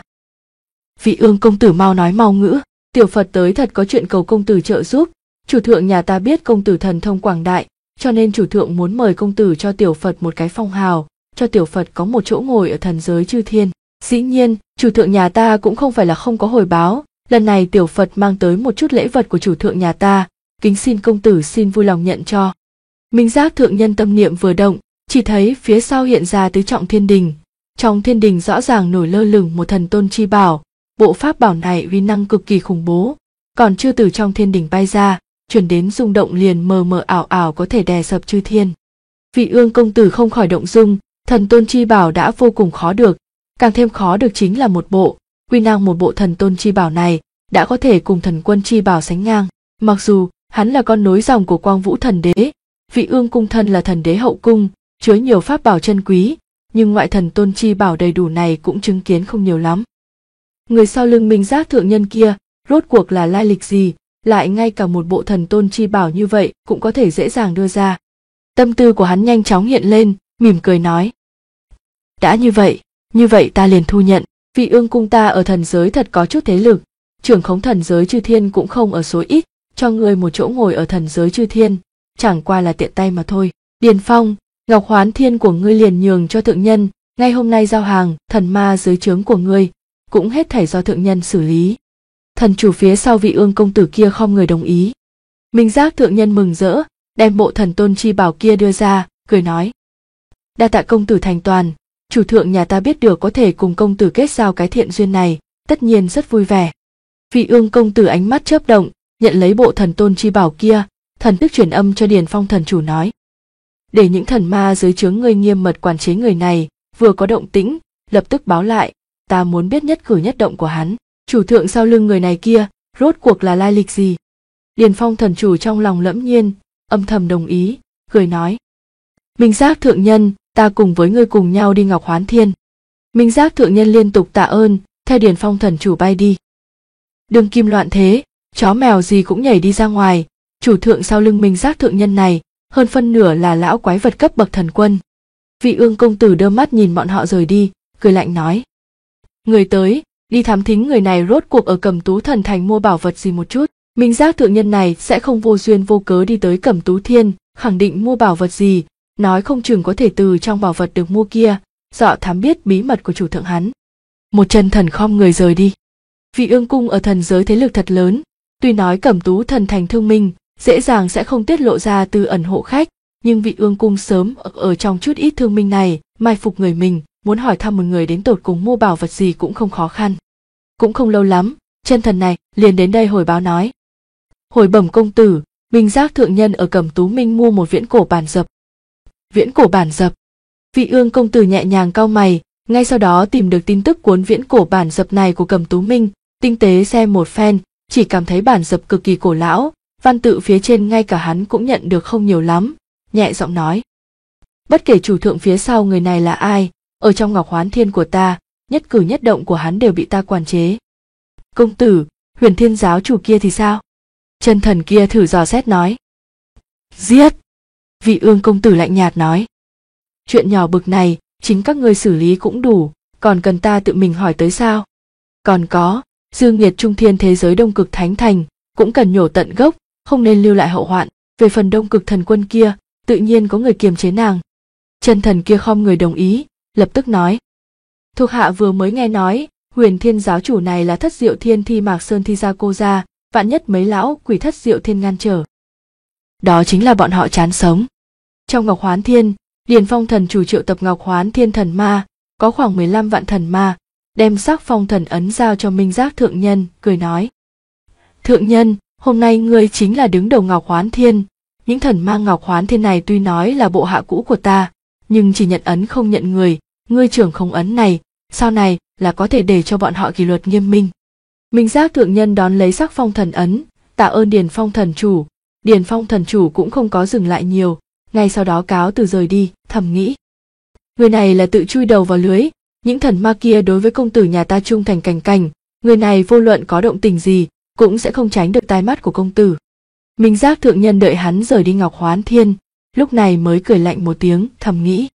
"Vị Ương công tử mau nói mau ngữ, tiểu Phật tới thật có chuyện cầu công tử trợ giúp. Chủ thượng nhà ta biết công tử thần thông quảng đại, cho nên chủ thượng muốn mời công tử cho tiểu Phật một cái phong hào, cho tiểu Phật có một chỗ ngồi ở thần giới chư thiên. Dĩ nhiên, chủ thượng nhà ta cũng không phải là không có hồi báo, lần này tiểu Phật mang tới một chút lễ vật của chủ thượng nhà ta, kính xin công tử xin vui lòng nhận cho." Minh Giác thượng nhân tâm niệm vừa động, chỉ thấy phía sau hiện ra tứ trọng thiên đình. Trong thiên đình rõ ràng nổi lơ lửng một thần tôn chi bảo, bộ pháp bảo này uy năng cực kỳ khủng bố, còn chưa từ trong thiên đình bay ra, truyền đến rung động liền mờ mờ ảo ảo có thể đè sập chư thiên. Vị Ương công tử không khỏi động dung, thần tôn chi bảo đã vô cùng khó được, càng thêm khó được chính là một bộ, uy năng một bộ thần tôn chi bảo này đã có thể cùng thần quân chi bảo sánh ngang. Mặc dù hắn là con nối dòng của Quang Vũ thần đế, vị Ương cung thân là thần đế hậu cung, chứa nhiều pháp bảo chân quý, nhưng ngoại thần tôn chi bảo đầy đủ này cũng chứng kiến không nhiều lắm. Người sau lưng Minh Giác thượng nhân kia rốt cuộc là lai lịch gì, lại ngay cả một bộ thần tôn chi bảo như vậy cũng có thể dễ dàng đưa ra. Tâm tư của hắn nhanh chóng hiện lên, mỉm cười nói: "Đã như vậy ta liền thu nhận. Vị Ương cung ta ở thần giới thật có chút thế lực, trưởng khống thần giới chư thiên cũng không ở số ít, cho ngươi một chỗ ngồi ở thần giới chư thiên, chẳng qua là tiện tay mà thôi. Điền Phong, Ngọc Hoán Thiên của ngươi liền nhường cho thượng nhân, ngay hôm nay giao hàng, thần ma dưới trướng của ngươi cũng hết thảy do thượng nhân xử lý." Thần chủ phía sau vị Ương công tử kia không người đồng ý. Minh Giác thượng nhân mừng rỡ, đem bộ thần tôn chi bảo kia đưa ra, cười nói: "Đa tạ công tử thành toàn, chủ thượng nhà ta biết được có thể cùng công tử kết giao cái thiện duyên này, tất nhiên rất vui vẻ." Vị Ương công tử ánh mắt chớp động, nhận lấy bộ thần tôn chi bảo kia, thần thức truyền âm cho Điền Phong thần chủ nói: "Để những thần ma dưới trướng ngươi nghiêm mật quản chế người này, vừa có động tĩnh, lập tức báo lại, ta muốn biết nhất cử nhất động của hắn. Chủ thượng sau lưng người này kia, rốt cuộc là lai lịch gì?" Điền Phong thần chủ trong lòng lẫm nhiên, âm thầm đồng ý, cười nói: "Minh Giác thượng nhân, ta cùng với ngươi cùng nhau đi Ngọc Hoán Thiên." Minh Giác thượng nhân liên tục tạ ơn, theo Điền Phong thần chủ bay đi. Đương kim loạn thế, chó mèo gì cũng nhảy đi ra ngoài, chủ thượng sau lưng Minh Giác thượng nhân này, hơn phân nửa là lão quái vật cấp bậc thần quân. Vị Ương công tử đưa mắt nhìn bọn họ rời đi, cười lạnh nói: "Người tới, đi thám thính người này rốt cuộc ở Cẩm Tú thần thành mua bảo vật gì một chút. Minh Giác thượng nhân này sẽ không vô duyên vô cớ đi tới Cẩm Tú Thiên, khẳng định mua bảo vật gì, nói không chừng có thể từ trong bảo vật được mua kia, dọ thám biết bí mật của chủ thượng hắn." Một chân thần khom người rời đi. Vị Ương cung ở thần giới thế lực thật lớn, tuy nói Cẩm Tú thần thành thương minh, dễ dàng sẽ không tiết lộ ra tư ẩn hộ khách, nhưng vị Ương cung sớm ở trong chút ít thương minh này, mai phục người mình, muốn hỏi thăm một người đến tột cùng mua bảo vật gì cũng không khó khăn. Cũng không lâu lắm, chân thần này liền đến đây hồi báo nói: "Hồi bẩm công tử, Minh Giác thượng nhân ở Cẩm Tú Minh mua một viễn cổ bản dập." Viễn cổ bản dập? Vị Ương công tử nhẹ nhàng cau mày, ngay sau đó tìm được tin tức cuốn viễn cổ bản dập này của Cẩm Tú Minh, tinh tế xem một phen, chỉ cảm thấy bản dập cực kỳ cổ lão, văn tự phía trên ngay cả hắn cũng nhận được không nhiều lắm, nhẹ giọng nói. Bất kể chủ thượng phía sau người này là ai, ở trong Ngọc Hoán Thiên của ta, nhất cử nhất động của hắn đều bị ta quản chế. Công tử, Huyền Thiên giáo chủ kia thì sao? Chân thần kia thử dò xét nói. Giết! Vị Ương công tử lạnh nhạt nói. Chuyện nhỏ bực này, chính các ngươi xử lý cũng đủ, còn cần ta tự mình hỏi tới sao? Còn có, dương nghiệt trung thiên thế giới Đông Cực Thánh Thành, cũng cần nhổ tận gốc, không nên lưu lại hậu hoạn. Về phần Đông Cực thần quân kia, tự nhiên có người kiềm chế nàng. Chân thần kia khom người đồng ý, lập tức nói. Thuộc hạ vừa mới nghe nói, Huyền Thiên giáo chủ này là Thất Diệu Thiên Thi Mạc Sơn Thi gia cô gia, vạn nhất mấy lão quỷ Thất Diệu Thiên ngăn trở. Đó chính là bọn họ chán sống. Trong Ngọc Hoán Thiên, Điền Phong thần chủ triệu tập Ngọc Hoán Thiên thần ma, có khoảng 15 vạn thần ma, đem sắc phong thần ấn giao cho Minh Giác thượng nhân, cười nói. Thượng nhân, hôm nay ngươi chính là đứng đầu Ngọc Hoán Thiên. Những thần ma Ngọc Hoán Thiên này tuy nói là bộ hạ cũ của ta, nhưng chỉ nhận ấn không nhận người, ngươi trưởng không ấn này, sau này là có thể để cho bọn họ kỷ luật nghiêm minh. Minh Giác thượng nhân đón lấy sắc phong thần ấn, tạ ơn Điền Phong thần chủ. Điền Phong thần chủ cũng không có dừng lại nhiều, ngay sau đó cáo từ rời đi, thầm nghĩ. Người này là tự chui đầu vào lưới, những thần ma kia đối với công tử nhà ta trung thành cành cành, người này vô luận có động tình gì, cũng sẽ không tránh được tai mắt của công tử. Minh Giác thượng nhân đợi hắn rời đi Ngọc Hoán Thiên, lúc này mới cười lạnh một tiếng, thầm nghĩ.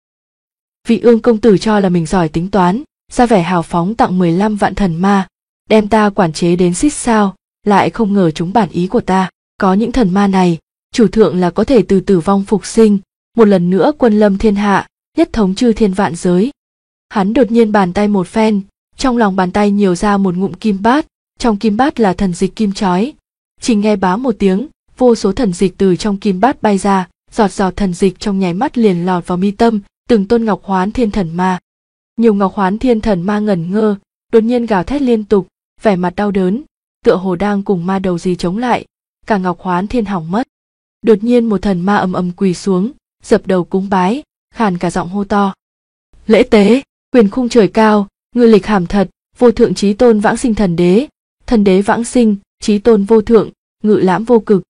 Vị Ương công tử cho là mình giỏi tính toán, ra vẻ hào phóng tặng 15 vạn thần ma, đem ta quản chế đến xít sao, lại không ngờ chúng bản ý của ta. Có những thần ma này, chủ thượng là có thể từ tử vong phục sinh, một lần nữa quân lâm thiên hạ, nhất thống chư thiên vạn giới. Hắn đột nhiên bàn tay một phen, trong lòng bàn tay nhiều ra một ngụm kim bát, trong kim bát là thần dịch kim chói. Chỉ nghe bá một tiếng, vô số thần dịch từ trong kim bát bay ra, giọt giọt thần dịch trong nháy mắt liền lọt vào mi tâm, từng tôn Ngọc Hoán Thiên thần ma. Nhiều Ngọc Hoán Thiên thần ma ngẩn ngơ, đột nhiên gào thét liên tục, vẻ mặt đau đớn, tựa hồ đang cùng ma đầu gì chống lại, cả Ngọc Hoán Thiên hỏng mất. Đột nhiên một thần ma ầm ầm quỳ xuống, dập đầu cúng bái, khàn cả giọng hô to. Lễ tế, quyền khung trời cao, ngự lịch hàm thật, vô thượng chí tôn vãng sinh thần đế vãng sinh, chí tôn vô thượng, ngự lãm vô cực.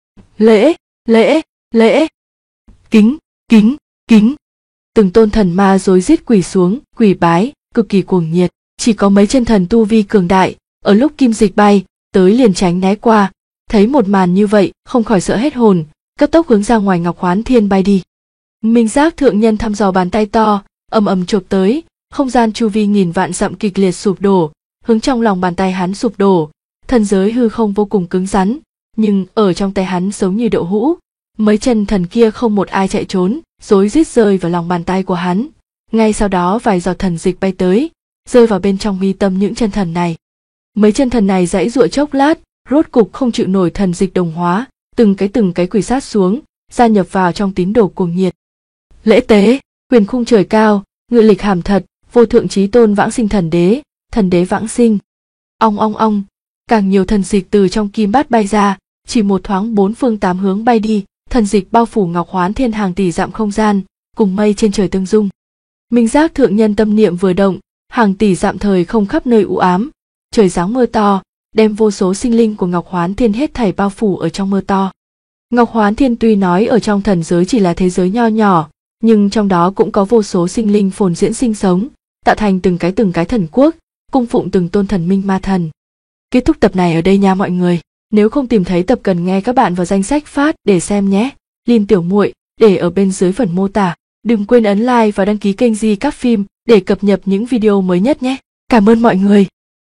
Lễ, lễ, lễ. Kính, kính, kính. Từng tôn thần ma rối rít quỳ xuống, quỳ bái, cực kỳ cuồng nhiệt. Chỉ có mấy chân thần tu vi cường đại, ở lúc kim dịch bay tới liền tránh né qua, thấy một màn như vậy không khỏi sợ hết hồn, cấp tốc hướng ra ngoài Ngọc Hoán Thiên bay đi. Minh Giác thượng nhân thăm dò bàn tay to, ầm ầm chộp tới, không gian chu vi nghìn vạn dặm kịch liệt sụp đổ, hướng trong lòng bàn tay hắn sụp đổ. Thần giới hư không vô cùng cứng rắn, nhưng ở trong tay hắn giống như đậu hũ. Mấy chân thần kia không một ai chạy trốn, rối rít rơi vào lòng bàn tay của hắn. Ngay sau đó vài giọt thần dịch bay tới, rơi vào bên trong mi tâm những chân thần này. Mấy chân thần này giãy giụa chốc lát, rốt cục không chịu nổi thần dịch đồng hóa, từng cái quỳ sát xuống, gia nhập vào trong tín đồ cuồng nhiệt. Lễ tế, quyền khung trời cao, ngự lịch hàm thật, vô thượng chí tôn vãng sinh thần đế vãng sinh. Ong ong ong, càng nhiều thần dịch từ trong kim bát bay ra, chỉ một thoáng bốn phương tám hướng bay đi, thần dịch bao phủ Ngọc Hoán Thiên hàng tỷ dặm không gian, cùng mây trên trời tương dung. Minh Giác thượng nhân tâm niệm vừa động, hàng tỷ dặm thời không khắp nơi u ám, trời giáng mưa to, đem vô số sinh linh của Ngọc Hoán Thiên hết thảy bao phủ ở trong mưa to. Ngọc Hoán Thiên tuy nói ở trong thần giới chỉ là thế giới nho nhỏ, nhưng trong đó cũng có vô số sinh linh phồn diễn sinh sống, tạo thành từng cái thần quốc, cung phụng từng tôn thần minh ma thần. Kết thúc tập này ở đây nha mọi người. Nếu không tìm thấy tập cần nghe các bạn vào danh sách phát để xem nhé. Link tiểu muội để ở bên dưới phần mô tả. Đừng quên ấn like và đăng ký kênh Di Các Phim để cập nhật những video mới nhất nhé. Cảm ơn mọi người.